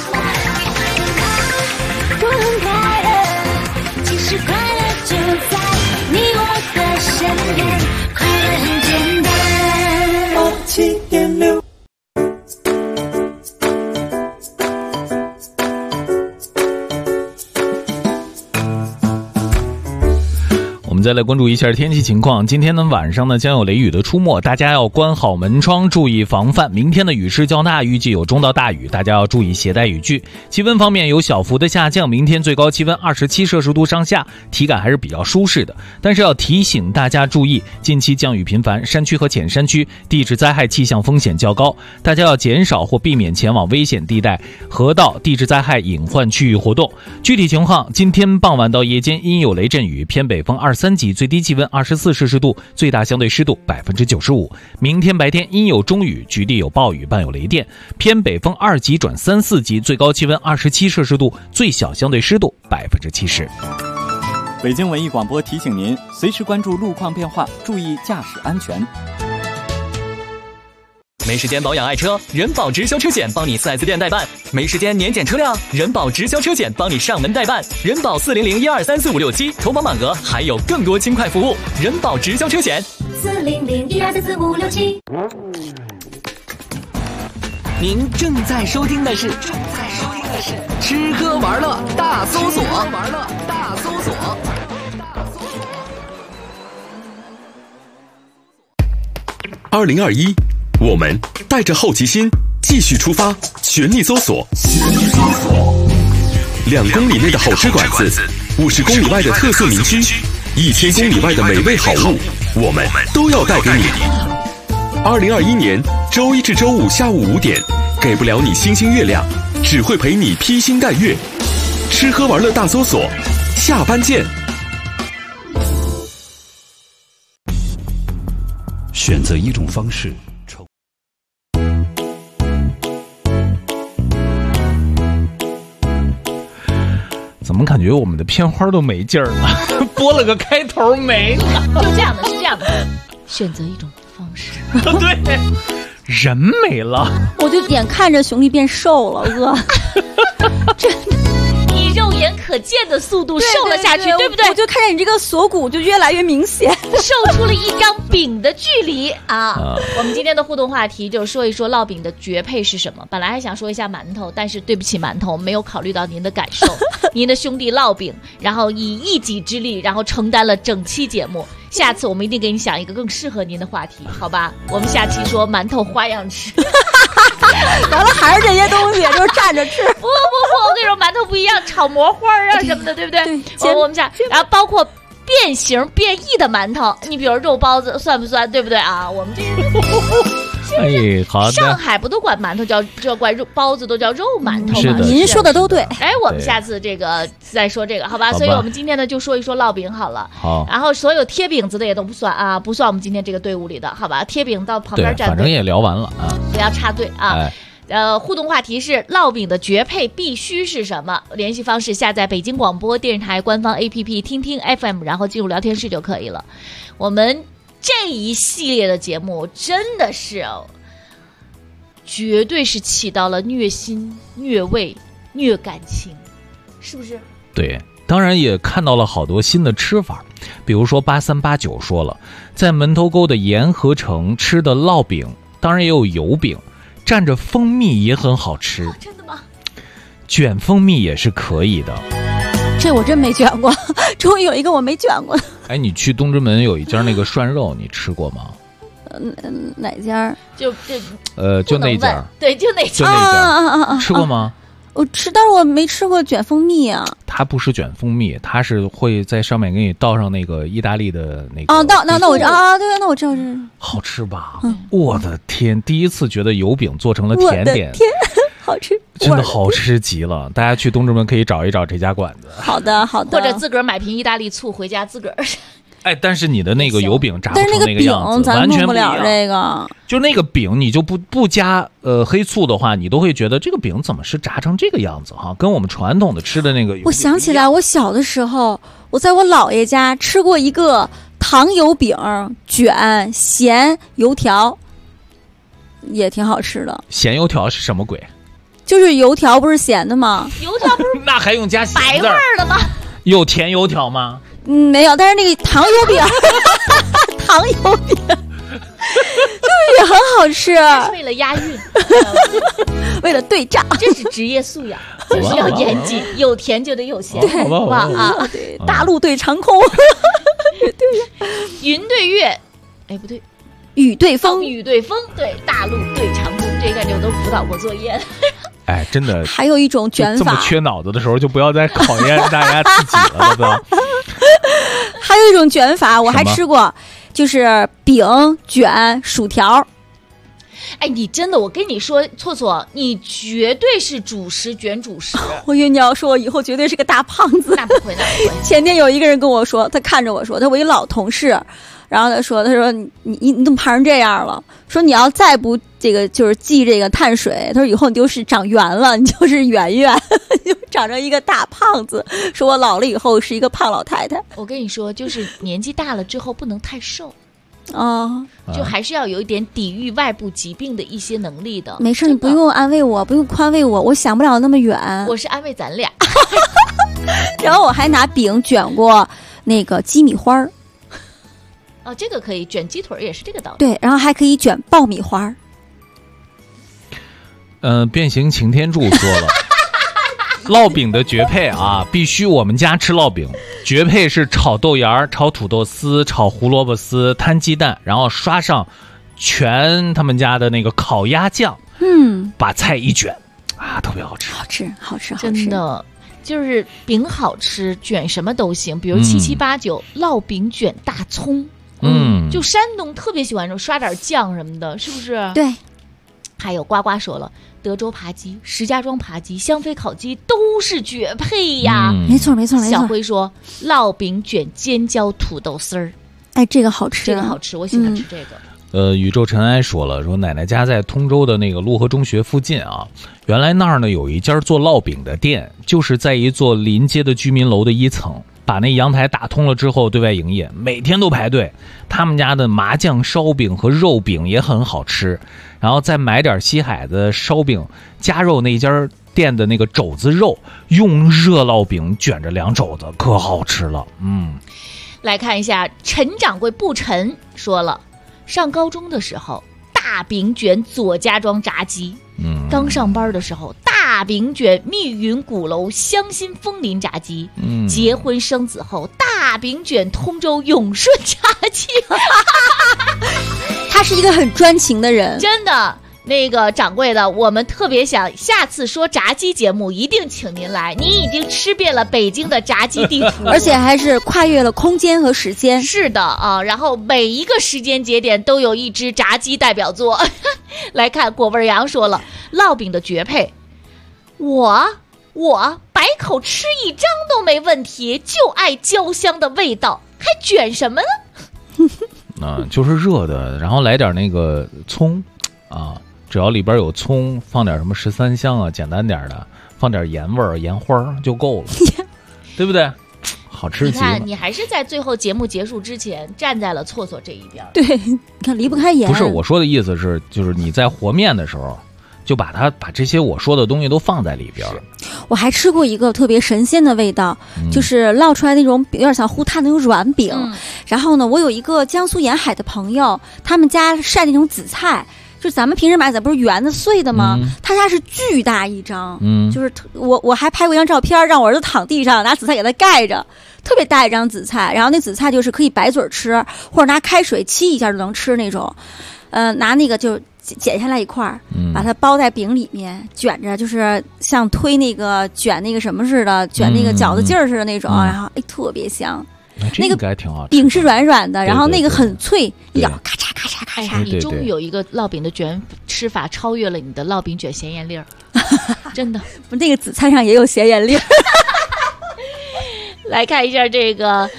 我很快乐，其实快乐就在你我的身边，快乐很简单。7.6 再来关注一下天气情况。今天呢晚上呢将有雷雨的出没，大家要关好门窗，注意防范。明天的雨势较大，预计有中到大雨，大家要注意携带雨具。气温方面有小幅的下降，明天最高气温27摄氏度上下，体感还是比较舒适的。但是要提醒大家注意，近期降雨频繁，山区和浅山区地质灾害气象风险较高，大家要减少或避免前往危险地带、河道、地质灾害隐患区域活动。具体情况，今天傍晚到夜间阴有雷阵雨，偏北风2、3级，最低气温24摄氏度，最大相对湿度95%。明天白天阴有中雨，局地有暴雨，伴有雷电，偏北风2级转3、4级，最高气温27摄氏度，最小相对湿度70%。 北京文艺广播提醒您，随时关注路况变化，注意驾驶安全。 没时间保养爱车，人保直销车险帮你 4S 店代办；没时间年检车辆，人保直销车险帮你上门代办。人保400-1234567，投保满额还有更多轻快服务。人保直销车险 400-1234567。 您正在收听的是吃喝玩乐大搜索。 2021，我们带着好奇心继续出发，全力搜索。2公里内的好吃馆子，50公里外的特色名区，1000公里外的美味好物，我们都要带给你。2021年周一至周五下午5点，给不了你星星月亮，只会陪你披星戴月。吃喝玩乐大搜索，下班见。 选择一种方式， 怎么感觉我们的片花都没劲儿了？播了个开头没了。 是这样的，选择一种方式。 对，人没了， 我就眼看着熊丽变瘦了， 真的。以肉眼可见的速度瘦了下去，对不对？ 我就看见你这个锁骨就越来越明显， 瘦出了一张饼的距离啊！我们今天的互动话题就是说一说烙饼的绝配是什么。本来还想说一下馒头，但是对不起馒头，没有考虑到您的感受。您的兄弟烙饼，然后以一己之力，然后承担了整期节目。下次我们一定给你想一个更适合您的话题，好吧？我们下期说馒头花样吃。 完了还是这些东西，就是站着吃。 不，我跟你说，馒头不一样，炒馍花啊什么的，对不对？我们讲，然后包括变形变异的馒头，你比如肉包子算不算？对不对啊？我们这哎，好的。 上海不都管馒头叫管肉包子都叫肉馒头吗？ 您说的都对。 哎，我们下次这个再说这个，好吧？所以我们今天呢就说一说烙饼好了。 好。 然后所有贴饼子的也都不算啊，不算我们今天这个队伍里的，好吧？贴饼到旁边站队。 反正也聊完了啊， 不要插队啊。 哎互动话题是烙饼的绝配必须是什么？联系方式下载北京广播电视台官方 APP 听听 FM， 然后进入聊天室就可以了。我们这一系列的节目真的是绝对是起到了虐心、虐胃、虐感情，是不是？ 对，当然也看到了好多新的吃法，比如说8389说了，在门头沟的沿河城吃的烙饼，当然也有油饼，蘸着蜂蜜也很好吃。 真的吗？ 卷蜂蜜也是可以的。 这我真没卷过，终于有一个我没卷过。 哎，你去东直门有一家那个涮肉，你吃过吗？ 哪家？ 就那家。 对，就那家。 吃过吗？ 我吃，但是我没吃过卷蜂蜜啊。 它不是卷蜂蜜，它是会在上面给你倒上那个意大利的那个。 那我知道啊，对，那我知道是。 好吃吧？我的天，第一次觉得油饼做成了甜点。 我的天，好吃， 真的好吃极了！大家去东直门可以找一找这家馆子。 好的，好的。 或者自个儿买瓶意大利醋回家自个儿。 哎，但是你的那个油饼炸不成那个样子，完全不了这个。 就那个饼，你就不加黑醋的话，你都会觉得这个饼怎么是炸成这个样子哈？跟我们传统的吃的那个。 我想起来，我小的时候，我在我姥爷家吃过一个糖油饼卷咸油条，也挺好吃的。 咸油条是什么鬼？ 就是油条不是咸的吗？ 油条不是那还用加咸白味儿的吗？ 有甜油条吗？ 没有，但是那个糖油饼，糖油饼就是也很好吃。 是为了押韵， 为了对仗， 这是职业素养，就是要严谨，有甜就得有咸， 对吧？啊， 对，大陆对长空，对云对月，哎不对， 雨对风， 雨对风，对大陆对长空，这感觉我都辅导过作业。 哎，真的。 还有一种卷法， 这么缺脑子的时候，就不要再考验大家自己了，对吧？ 还有一种卷法，我还吃过，就是饼卷薯条。 哎，你真的，我跟你说，错错，你绝对是主食卷主食。 我以为你要说我以后绝对是个大胖子。 那不会，那不会。 前天有一个人跟我说，他看着我说，他我一老同事，然后他说你怎么胖成这样了？说你要再不这个就是忌这个碳水，他说以后你就是长圆了，你就是圆圆，就长成一个大胖子。说我老了以后是一个胖老太太。 我跟你说，就是年纪大了之后不能太瘦。就还是要有一点抵御外部疾病的一些能力的。 没事，你不用安慰我，不用宽慰我，我想不了那么远。 我是安慰咱俩。 然后我还拿饼卷过那个鸡米花儿。 哦，这个可以卷鸡腿，也是这个道理。 对，然后还可以卷爆米花。 变形擎天柱说了。烙饼的绝配啊，必须我们家吃烙饼。绝配是炒豆芽、炒土豆丝、炒胡萝卜丝、摊鸡蛋，然后刷上全他们家的那个烤鸭酱，把菜一卷啊，特别好吃， 好吃，好吃，好吃。真的，就是饼好吃，卷什么都行。比如7789烙饼卷大葱，就山东特别喜欢这种刷点酱什么的，是不是？ 对。 还有呱呱说了，德州扒鸡、石家庄扒鸡、香妃烤鸡都是绝配呀！ 没错没错没错。 小辉说烙饼卷尖椒土豆丝儿， 哎，这个好吃， 这个好吃，我喜欢吃这个。 宇宙尘埃说了，说奶奶家在通州的那个潞河中学附近啊，原来那儿呢有一家做烙饼的店，就是在一座临街的居民楼的1层。把那阳台打通了之后对外营业，每天都排队。他们家的麻酱烧饼和肉饼也很好吃，然后再买点西海子烧饼加肉，那家店的那个肘子肉用热烙饼卷着2肘子，可好吃了。 来看一下陈掌柜不沉说了，上高中的时候大饼卷左家庄炸鸡，刚上班的时候大饼卷密云鼓楼香心枫林炸鸡，结婚生子后大饼卷通州永顺炸鸡。 他是一个很专情的人， 真的。那个掌柜的，我们特别想下次说炸鸡节目一定请您来，您已经吃遍了北京的炸鸡地图， 而且还是跨越了空间和时间。 是的啊，然后每一个时间节点都有一只炸鸡代表作。来看果味羊说了，烙饼的绝配，我百口吃一张都没问题，就爱焦香的味道，还卷什么呢？ 就是热的，然后来点那个葱啊，只要里边有葱，放点什么13香啊，简单点的，放点盐味儿、盐花就够了，对不对？好吃极了。 你看，你还是在最后节目结束之前站在了厕所这一边。 对，你看离不开盐。 不是我说的意思是，就是你在和面的时候，就把这些我说的东西都放在里边。 我还吃过一个特别神仙的味道，就是烙出来那种有点像糊炭那种软饼。然后呢，我有一个江苏沿海的朋友，他们家晒那种紫菜。就咱们平时买的不是圆的碎的吗？他家是巨大一张，就是我还拍过一张照片，让我儿子躺地上拿紫菜给他盖着，特别大一张紫菜，然后那紫菜就是可以白嘴吃，或者拿开水沏一下就能吃那种。拿那个就剪下来一块儿，把它包在饼里面，卷着，就是像推那个卷那个什么似的，卷那个饺子劲儿似的那种，然后特别香。 那个挺好吃， 饼是软软的，然后那个很脆，一咬咔嚓咔嚓咔嚓。 你终于有一个烙饼的卷吃法超越了你的烙饼卷咸盐粒儿，真的。 那个紫菜上也有咸盐粒儿。 来看一下这个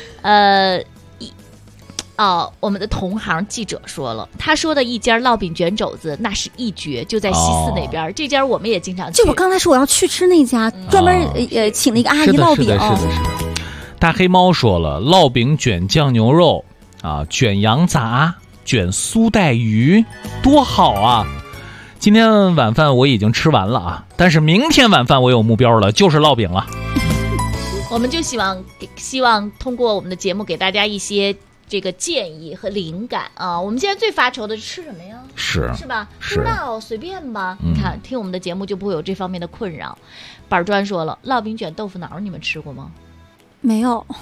我们的同行记者说了，他说的一家烙饼卷肘子那是一绝，就在西四那边，这家我们也经常去。 就我刚才说我要去吃那家，专门请了一个阿姨烙饼。 是的。大黑猫说了，烙饼卷酱牛肉啊，卷羊杂，卷苏带鱼，多好啊！今天晚饭我已经吃完了啊，但是明天晚饭我有目标了，就是烙饼了。 我们就希望通过我们的节目给大家一些这个建议和灵感啊。我们现在最发愁的是吃什么呀？是吧？不知道，随便吧。你看，听我们的节目就不会有这方面的困扰。板砖说了，烙饼卷豆腐脑，你们吃过吗？ 没有。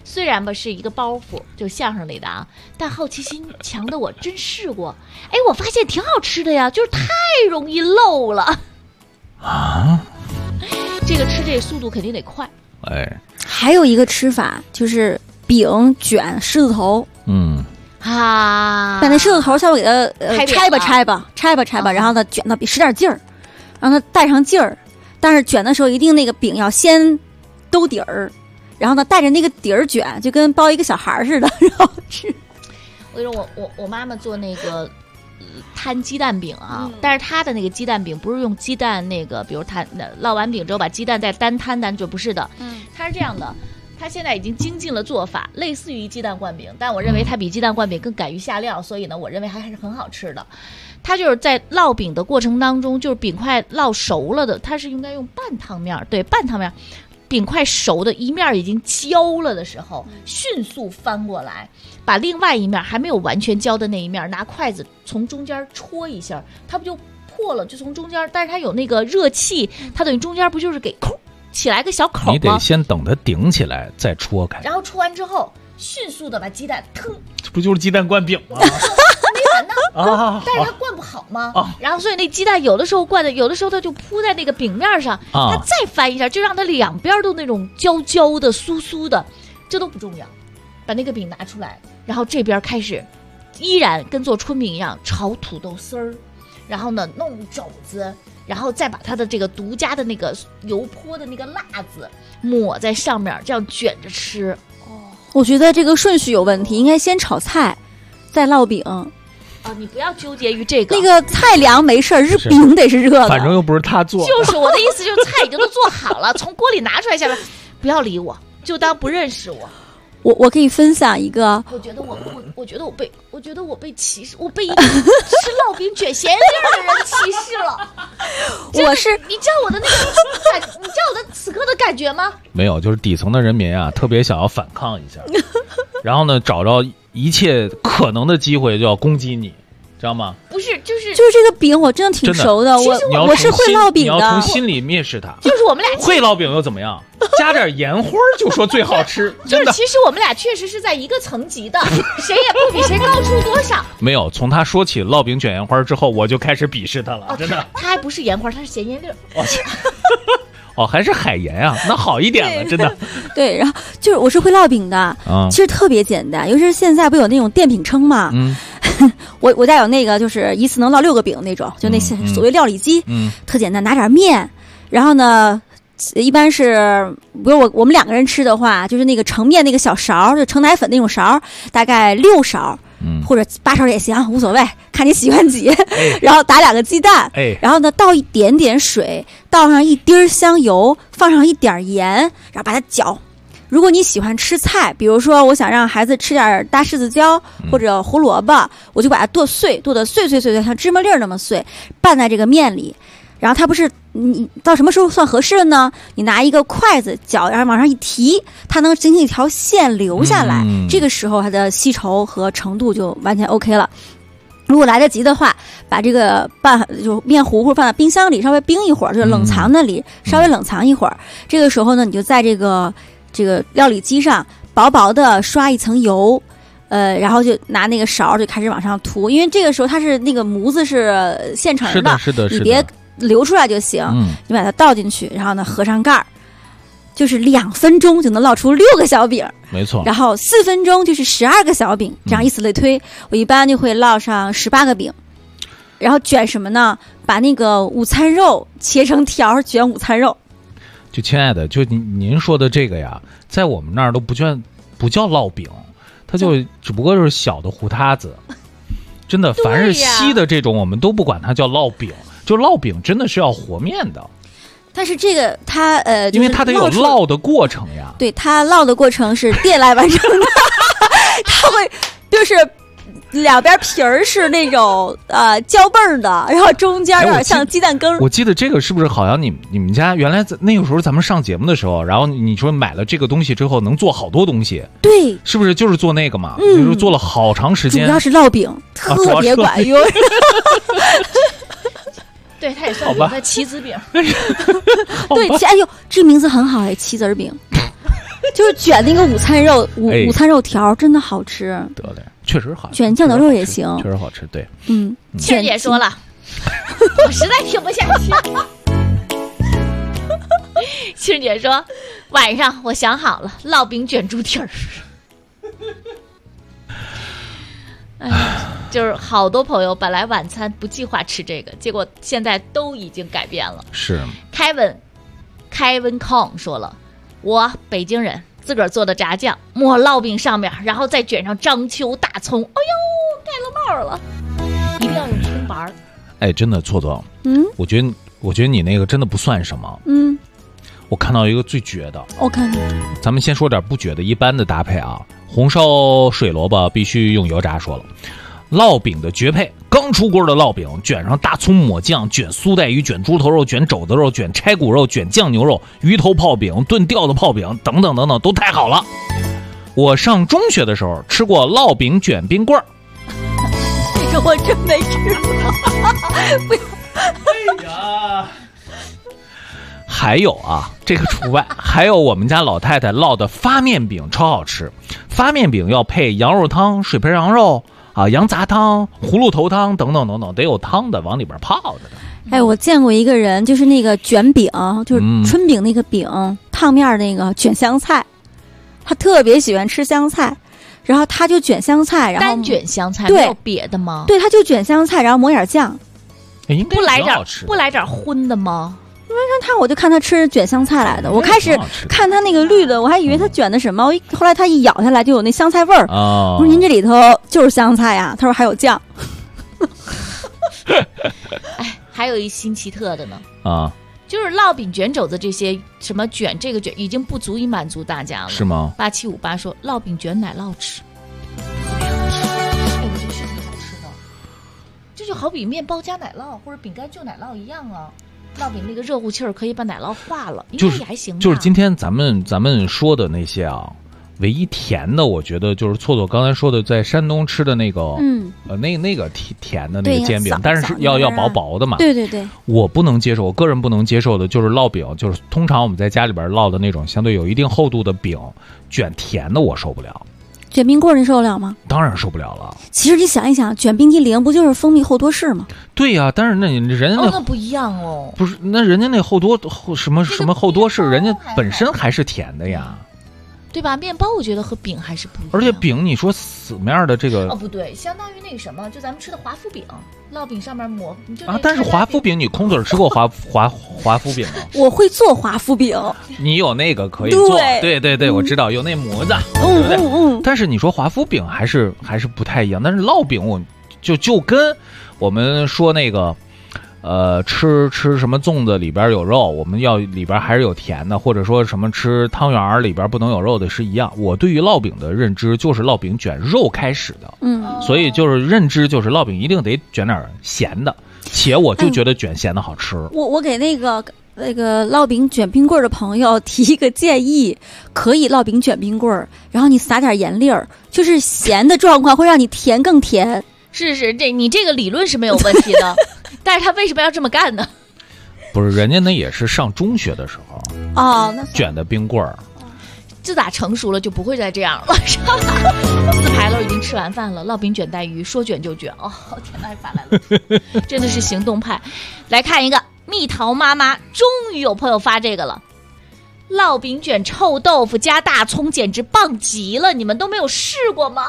虽然吧是一个包袱，就相声里的啊，但好奇心强的我真试过，哎，我发现挺好吃的呀，就是太容易漏了啊。这个吃这速度肯定得快。 哎， 还有一个吃法就是饼卷狮子头。 啊， 把那狮子头稍微给它拆吧，然后呢卷到使点劲儿，让它带上劲儿。但是卷的时候一定那个饼要先兜底儿，然后呢带着那个底儿卷，就跟包一个小孩似的，然后吃。 我跟你说，我妈妈做那个摊鸡蛋饼啊，但是她的那个鸡蛋饼不是用鸡蛋那个，比如摊烙完饼之后把鸡蛋再单摊单，就不是的，它是这样的。他现在已经精进了做法，类似于鸡蛋灌饼，但我认为它比鸡蛋灌饼更敢于下料，所以呢，我认为还是很好吃的。它就是在烙饼的过程当中，就是饼块烙熟了的，它是应该用半汤面，对，半汤面，饼块熟的一面已经焦了的时候，迅速翻过来，把另外一面还没有完全焦的那一面拿筷子从中间戳一下，它不就破了？就从中间，但是它有那个热气，它等于中间不就是给扣起来个小口吗？ 你得先等它顶起来再戳开， 然后戳完之后迅速的把鸡蛋腾， 这不就是鸡蛋灌饼吗？ 没完呢但是它灌不好吗？然后所以那鸡蛋有的时候灌的，有的时候它就铺在那个饼面上，它再翻一下，就让它两边都那种焦焦的、酥酥的，这都不重要。把那个饼拿出来，然后这边开始依然跟做春饼一样炒土豆丝儿，然后呢弄肘子。然后再把它的这个独家的那个油泼的那个辣子抹在上面，这样卷着吃。 我觉得这个顺序有问题，应该先炒菜，再烙饼。 你不要纠结于这个。 那个菜凉没事儿，饼得是热的。 反正又不是他做的。 就是我的意思，就是菜已经都做好了，从锅里拿出来下来，不要理我，就当不认识我。 我可以分享一个， 我觉得我被歧视，我被一个吃烙饼卷咸粒的人歧视了。你知道我的那个你知道我的此刻的感觉吗？ 没有，就是底层的人民啊，特别想要反抗一下，然后呢，找着一切可能的机会就要攻击你，知道吗？ 不是，就是这个饼，我真的挺熟的。我是会烙饼的， 你要从心里蔑视他。 就是我们俩会烙饼又怎么样？加点盐花就说最好吃。 就是其实我们俩确实是在一个层级的，谁也不比谁高出多少。 没有，从他说起烙饼卷盐花之后，我就开始鄙视他了，真的。 他还不是盐花，他是咸盐粒儿。 还是海盐啊，那好一点了，真的。 对，然后就是我是会烙饼的，其实特别简单，尤其是现在不有那种电饼铛嘛，我家有那个就是一次能烙6个饼那种，就那些所谓料理机，特简单，拿点面，然后呢，一般是比如我们2个人吃的话，就是那个盛面那个小勺，就盛奶粉那种勺，大概6勺。或者8勺也行，无所谓，看你喜欢几。然后打2个鸡蛋，然后呢倒一点点水，倒上一滴香油，放上一点盐，然后把它搅。如果你喜欢吃菜，比如说我想让孩子吃点大柿子椒或者胡萝卜，我就把它剁碎，剁得碎，像芝麻粒那么碎，拌在这个面里。然后它不是你到什么时候算合适的呢？你拿一个筷子搅，然后往上一提，它能形成一条线流下来。这个时候它的稀稠和程度就完全 OK 了。如果来得及的话，把这个就面糊放在冰箱里稍微冰一会儿，就是冷藏那里稍微冷藏一会儿。这个时候呢，你就在这个料理机上薄薄的刷一层油。然后就拿那个勺就开始往上涂，因为这个时候它是那个模子是现成的， 是的， 你别流出来就行。你把它倒进去，然后呢合上盖儿，就是2分钟就能烙出6个小饼， 没错。 然后4分钟就是12个小饼，这样以此类推。我一般就会烙上18个饼，然后卷什么呢？把那个午餐肉切成条卷午餐肉。 就亲爱的，就您说的这个呀，在我们那儿都不叫烙饼。它就只不过是小的糊塌子，真的，凡是稀的这种，我们都不管它叫烙饼。就烙饼真的是要和面的， 但是这个它因为它得有烙的过程呀。 对，它烙的过程是电来完成的，它会就是2边皮儿是那种焦蹦儿的，然后中间有点像鸡蛋羹。 我记得这个是不是好像你们家原来那个时候咱们上节目的时候，然后你说买了这个东西之后能做好多东西， 对， 是不是就是做那个嘛？就是做了好长时间。 主要是烙饼特别管用。 对，它也算饼，它棋子饼。 对，哎呦，这名字很好哎，棋子饼。 就是卷那个午餐肉条真的好吃。 得嘞，确实好， 卷酱牛肉也行， 确实好吃。对， 倩儿姐说了，我实在听不下去了。庆姐说，晚上我想好了，烙饼卷猪蹄儿。哎，就是好多朋友本来晚餐不计划吃这个，结果现在都已经改变了。 是 Kevin Kong 说了，我北京人，自个儿做的炸酱抹烙饼上面，然后再卷上章丘、大葱，哎呦，盖了帽了，一定要用葱白。 哎，真的错错，我觉得你那个真的不算什么，我看到一个最绝的， 我看看， 咱们先说点不绝的，一般的搭配啊，红烧水萝卜必须用油炸，说了。烙饼的绝配，刚出锅的烙饼，卷上大葱抹酱，卷苏带鱼，卷猪头肉，卷肘子肉，卷拆骨肉，卷酱牛肉，鱼头泡饼，炖吊的泡饼，等等等等，都太好了。我上中学的时候吃过烙饼卷冰棍儿， 这个我真没吃过。不要， 哎呀。还有啊，这个除外。还有我们家老太太烙的发面饼超好吃，发面饼要配羊肉汤、水培羊肉啊、羊杂汤、葫芦头汤等等等等，得有汤的，往里边泡着的。 哎，我见过一个人，就是那个卷饼，就是春饼那个饼，烫面那个卷香菜，他特别喜欢吃香菜，然后他就卷香菜，然后单卷香菜，没有别的吗？ 对，他就卷香菜，然后抹点酱。 应该不来点荤的吗？ 我就看他吃卷香菜来的，我开始看他那个绿的，我还以为他卷的什么，后来他一咬下来就有那香菜味儿。我说您这里头就是香菜呀？他说还有酱。 哎，还有一新奇特的呢就是烙饼、卷肘子这些什么卷这个卷已经不足以满足大家了， 是吗 ？8758说烙饼卷奶酪吃，我觉得是挺好吃的，这就好比面包加奶酪或者饼干就奶酪一样啊。烙饼那个热乎气儿可以把奶酪化了，应该也还行吧。 就是今天咱们说的那些啊，唯一甜的，我觉得就是错错刚才说的，在山东吃的那个，那个甜的那个煎饼，但是要薄薄的嘛。 对对对。 我不能接受，我个人不能接受的就是烙饼，就是通常我们在家里边烙的那种相对有一定厚度的饼，卷甜的我受不了。 卷冰棍你受得了吗？ 当然受不了了。 其实你想一想，卷冰淇淋不就是蜂蜜厚多士吗？ 对呀，但是那人家那不一样哦。 不是，那人家那什么厚多士，人家本身还是甜的呀。 对吧？面包我觉得和饼还是不一样。 而且饼，你说死面的这个不对，相当于那个什么，就咱们吃的华夫饼，烙饼上面抹但是华夫饼你空嘴吃过华夫饼吗？ 我会做华夫饼。 你有那个可以做，对，我知道有那模子，对不对？但是你说华夫饼还是不太一样。但是烙饼我就跟我们说那个。吃什么粽子里边有肉，我们要里边还是有甜的，或者说什么吃汤圆里边不能有肉的是一样。我对于烙饼的认知就是烙饼卷肉开始的，所以就是认知就是烙饼一定得卷点咸的，且我就觉得卷咸的好吃。 我给那个烙饼卷冰棍的朋友提一个建议，可以烙饼卷冰棍，然后你撒点盐粒儿，就是咸的状况会让你甜更甜。 是，你这个理论是没有问题的。但是他为什么要这么干呢？ 不是，人家那也是上中学的时候那卷的冰棍儿。 自打成熟了就不会再这样了。四牌楼已经吃完饭了，烙饼卷带鱼，说卷就卷。天哪，发来了，真的是行动派。来看一个蜜桃妈妈，终于有朋友发这个了。烙饼卷臭豆腐加大葱，简直棒极了！你们都没有试过吗？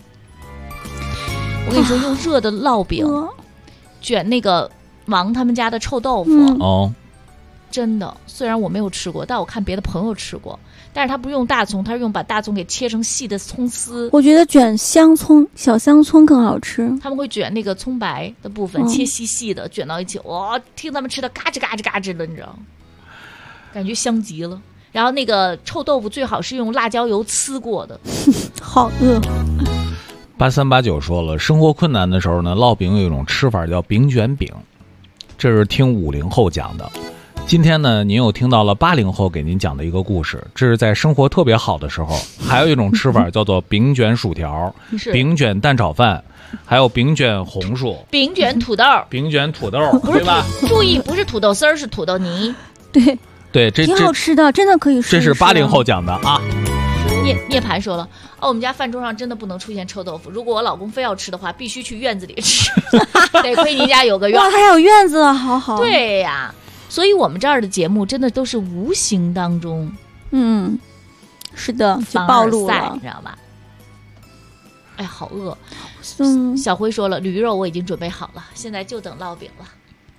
我跟你说，用热的烙饼。卷那个王他们家的臭豆腐真的，虽然我没有吃过，但我看别的朋友吃过。但是他不用大葱，他是用把大葱给切成细的葱丝。 我觉得卷香葱、小香葱更好吃。 他们会卷那个葱白的部分，切细的卷到一起，听他们吃的嘎吱嘎吱嘎吱的，你知道，感觉香极了。然后那个臭豆腐最好是用辣椒油呲过的。 好饿。 8389说了，生活困难的时候呢，烙饼有一种吃法叫饼卷饼，这是听50后讲的。今天呢，您又听到了80后给您讲的一个故事，这是在生活特别好的时候。还有一种吃法叫做饼卷薯条、饼卷蛋炒饭，还有饼卷红薯、 饼卷土豆、 饼卷土豆，对吧？ 注意，不是土豆丝儿，是土豆泥。 对。 对，这挺好吃的，真的可以试试。 这是80后讲的啊。 涅槃说了，我们家饭桌上真的不能出现臭豆腐，如果我老公非要吃的话，必须去院子里吃。得亏您家有个院， 哇，还有院子，好好。 对呀，所以我们这儿的节目真的都是无形当中， 是的，就暴露了， 你知道吧？哎，好饿。小辉说了，驴肉我已经准备好了，现在就等烙饼了。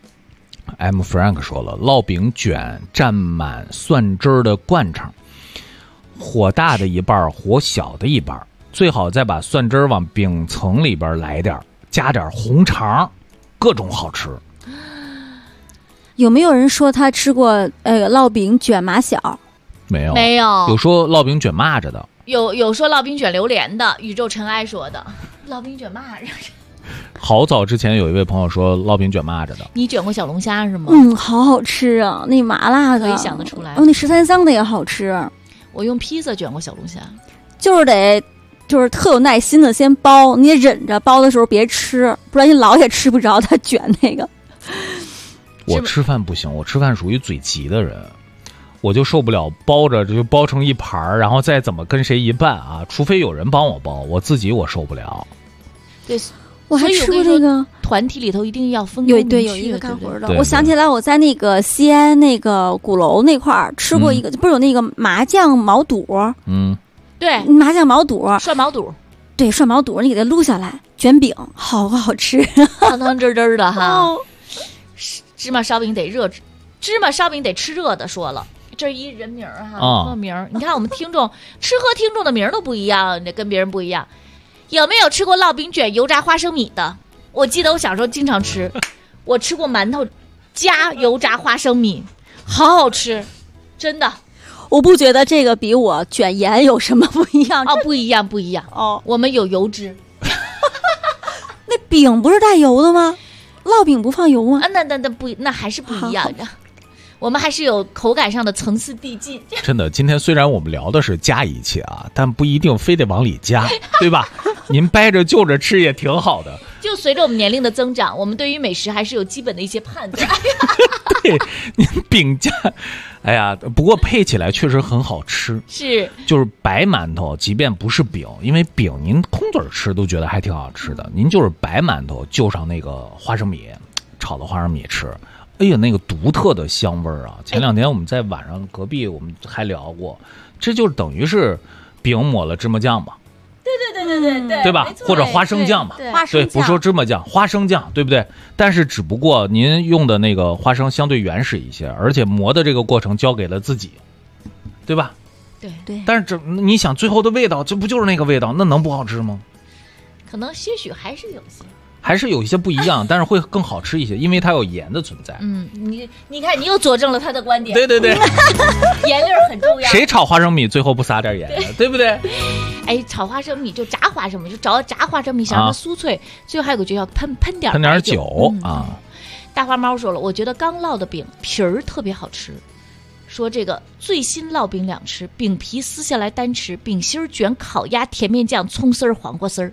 M Frank 说了，烙饼卷蘸满蒜汁儿的灌肠，火大的一半，火小的一半，最好再把蒜汁儿往饼层里边来点，加点红肠，各种好吃。 有没有人说他吃过烙饼卷马小？ 没有， 没有。 有说烙饼卷蚂蚱的， 有说烙饼卷榴莲的，宇宙尘埃说的烙饼卷蚂蚱。 好早之前有一位朋友说烙饼卷蚂蚱的， 你卷过小龙虾是吗？ 好好吃啊，那麻辣的， 可以想得出来。 那13香的也好吃。 我用披萨卷过小龙虾， 就是特有耐心的先包，你也忍着包的时候别吃，不然你老也吃不着他卷那个。 我吃饭不行，我吃饭属于嘴急的人，我就受不了包着就包成一盘，然后再怎么跟谁一半啊，除非有人帮我包，我自己我受不了。 对， 我还吃过这个团体里头一定要分有一个干活的。我想起来，我在那个西安那个鼓楼那块儿吃过一个，不是有那个麻酱毛肚？ 对， 麻酱毛肚， 涮毛肚。 对，涮毛肚，你给它撸下来卷饼，好好吃， 汤汤汁汁的哈。芝麻烧饼得热，芝麻烧饼得吃热的。说了，这一人名哈，名儿，你看我们听众吃喝听众的名儿都不一样，跟别人不一样。有没有吃过烙饼卷油炸花生米的？我记得我小时候经常吃，我吃过馒头加油炸花生米，好好吃，真的。 我不觉得这个比我卷盐有什么不一样不一样哦，我们有油脂。 那饼不是带油的吗？烙饼不放油吗？ 那还是不一样的。我们还是有口感上的层次递进。 真的，今天虽然我们聊的是加一切啊，但不一定非得往里加，对吧？您掰着就着吃也挺好的。 就随着我们年龄的增长，我们对于美食还是有基本的一些判断。 对，您饼加，哎呀，不过配起来确实很好吃。 是， 就是白馒头，即便不是饼，因为饼您空嘴吃都觉得还挺好吃的。您就是白馒头，就上那个花生米，炒的花生米吃。哎呀，那个独特的香味儿啊！前2天我们在晚上隔壁我们还聊过，这就等于是饼抹了芝麻酱嘛。对吧？或者花生酱嘛，对，不说芝麻酱，花生酱，对不对？但是只不过您用的那个花生相对原始一些，而且磨的这个过程交给了自己，对吧？ 对。 但是你想最后的味道，这不就是那个味道？那能不好吃吗？ 可能些许还是有些。 还是有一些不一样，但是会更好吃一些，因为它有盐的存在。 你看，你又佐证了他的观点。 对， 盐粒很重要。 谁炒花生米最后不撒点盐呢？对不对？ 哎，炒花生米就炸花生米，就炸花生米，想让它酥脆。最后还有个诀窍，喷点酒啊。 大花猫说了，我觉得刚烙的饼皮儿特别好吃。说这个最新烙饼2吃，饼皮撕下来单吃，饼心卷烤鸭、甜面酱、葱丝儿、黄瓜丝儿。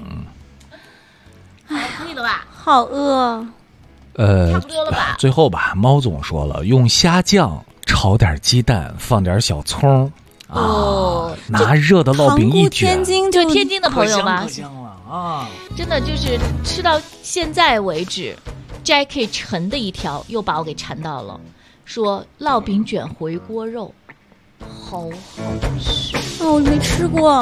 可以了吧？ 好饿。 差不多了吧？ 最后吧，猫总说了，用虾酱炒点鸡蛋，放点小葱。拿热的烙饼一卷， 就天津的朋友吧， 可香了啊！ 真的就是吃到现在为止 ，Jackie 陈的一条又把我给馋到了，说烙饼卷回锅肉，好好吃。 我没吃过。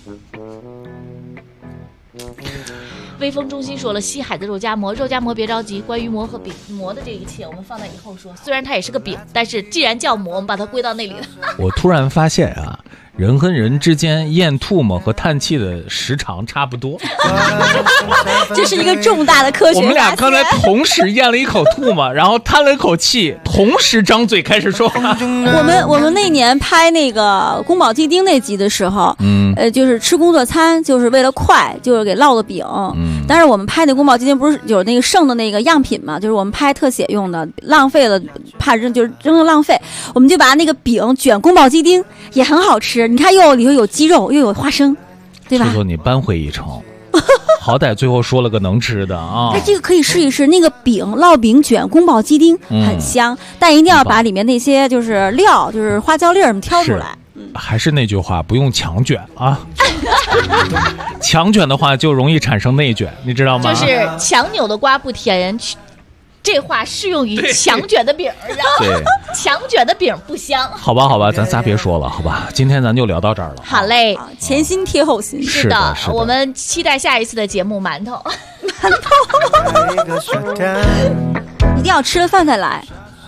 微风中心说了，西海的肉夹馍别着急，关于馍和饼馍的这一切我们放在以后说，虽然它也是个饼，但是既然叫馍，我们把它归到那里了。 我突然发现啊，人和人之间咽吐沫和叹气的时长差不多。 这是一个重大的科学发现。 我们俩刚才同时咽了一口吐沫，然后叹了一口气，同时张嘴开始说话。 我们那年拍那个宫保鸡丁那集的时候，就是吃工作餐，就是为了快，就是给烙的饼。但是我们拍那宫保鸡丁不是有那个剩的那个样品嘛，就是我们拍特写用的，浪费了怕扔，就是扔了浪费，我们就把那个饼卷宫保鸡丁，也很好吃。你看里头有鸡肉又有花生，对吧？ 说你扳回一城。 好歹最后说了个能吃的啊！ 这个可以试一试，那个饼烙饼卷宫保鸡丁很香，但一定要把里面那些就是料，就是花椒粒什么挑出来。 还是那句话，不用强卷啊！强卷的话就容易产生内卷，你知道吗？ 就是强扭的瓜不甜。这话适用于强卷的饼，然后强卷的饼不香。 好吧，咱仨别说了，好吧？今天咱就聊到这儿了。 好嘞， 前心贴后心。 是的，我们期待下一次的节目。馒头， 一定要吃了饭再来。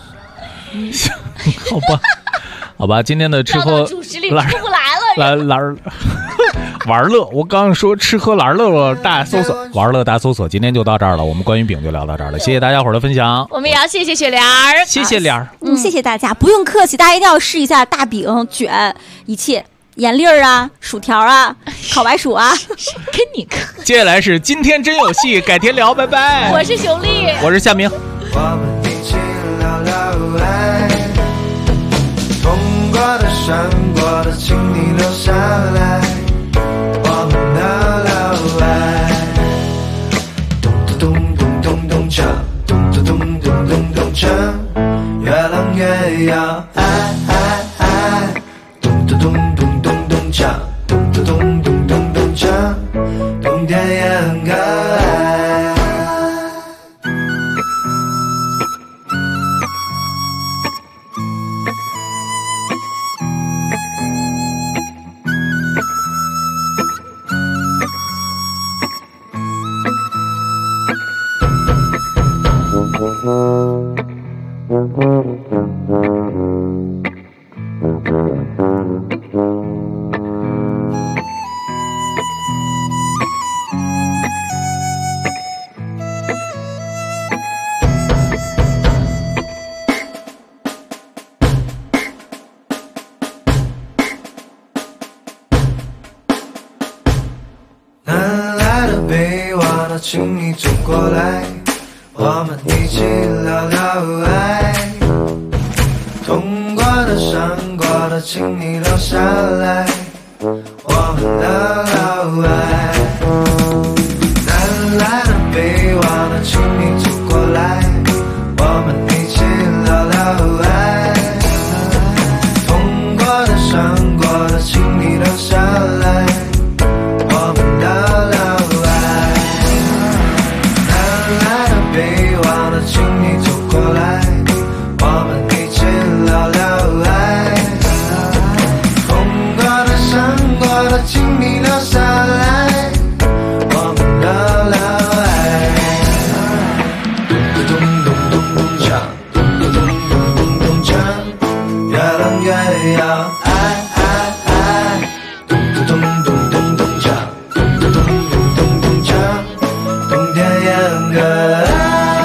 好吧，今天的吃喝主食里出不来了， 玩乐，我刚刚说吃喝玩乐大搜索，玩乐大搜索，今天就到这儿了。我们关于饼就聊到这儿了，谢谢大家伙儿的分享。 我们也要谢谢雪莲儿， 谢谢莲儿， 谢谢大家，不用客气，大家一定要试一下大饼卷，一切盐粒儿啊、薯条啊、烤白薯啊， 跟你客气。 接下来是今天真有戏，改天聊，拜拜。 我是熊丽， 我是夏明。 我们一起聊聊爱，痛过的、伤过的，请你留下来。我们聊聊爱，咚咚咚咚咚锵，咚咚咚咚咚咚锵，越浪越要爱爱爱，咚咚咚咚咚咚锵，咚咚咚咚咚咚锵，冬天也很可爱。南来的北往的，请你走过来，我们一起聊聊爱。痛过的、伤过的，请你留下来，我们聊聊爱。南来的北往的，请你走过来，我们一起聊聊爱。痛过的、伤过的，请你留下来，我们聊聊爱。南来的北往的，请你走过来，我们一起聊聊爱。痛过的、伤过的，请你留下来，我们聊聊爱。咚咚咚咚咚锵，咚咚咚咚咚锵，越浪越要爱爱爱。咚咚咚咚咚咚锵，咚咚咚咚咚锵，冬天也很可爱。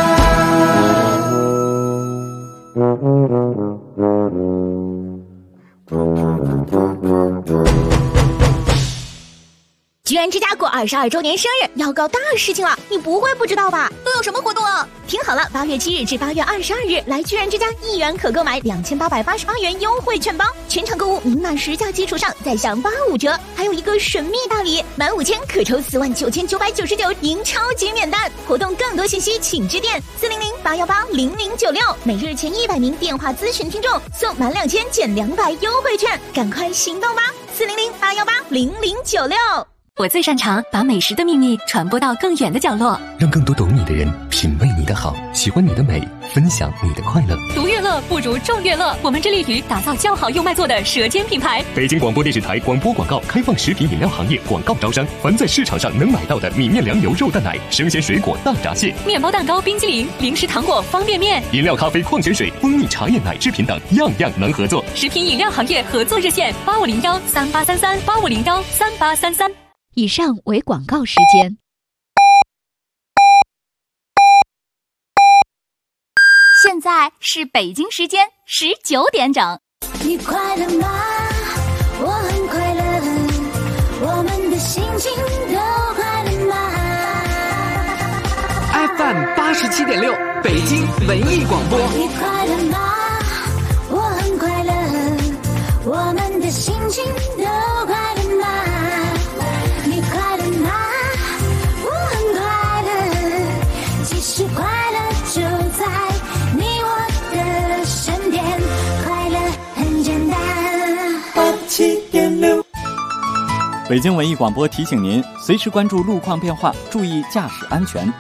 居然之家过22周年生日，要搞大事情了，你不会不知道吧？都有什么活动啊？听好了，8月7日至8月22日，来居然之家1元可购买2888元优惠券包，全场购物明码实价基础上再享85折，还有一个神秘大礼，满5000可抽49999赢超级免单。活动更多信息请致电400-818-0096，每日前100名电话咨询听众送满2000减200优惠券，赶快行动吧！400-818-0096。 我最擅长把美食的秘密传播到更远的角落， 让更多懂你的人品味你的好，喜欢你的美，分享你的快乐。 独乐乐不如众乐乐，我们致力于打造较好又卖座的舌尖品牌。 北京广播电视台广播广告开放食品饮料行业广告招商，凡在市场上能买到的米面粮油肉蛋奶、生鲜水果大闸蟹、 面包蛋糕、冰激凌、零食糖果、方便面、 饮料咖啡、矿泉水、蜂蜜茶叶奶制品等，样样能合作。 食品饮料行业合作热线8501383385013833。 以上为广告时间。 现在是北京时间19点整。 你快乐吗？我很快乐，我们的心情都快乐吗 ？FM87.6，北京文艺广播。 你快乐吗？我很快乐，我们的心情都快乐吗？你快乐吗？ 北京文艺广播提醒您，随时关注路况变化，注意驾驶安全。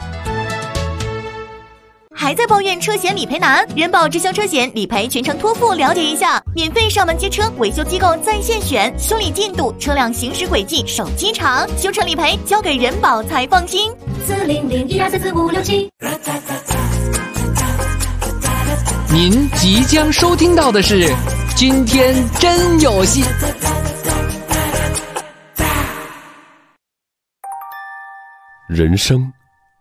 还在抱怨车险理赔难？人保直销车险理赔全程托付，了解一下。免费上门接车，维修机构在线选，修理进度、车辆行驶轨迹、手机长，修车理赔交给人保才放心。 40012344567。 您即将收听到的是《今天真有戏》。 人生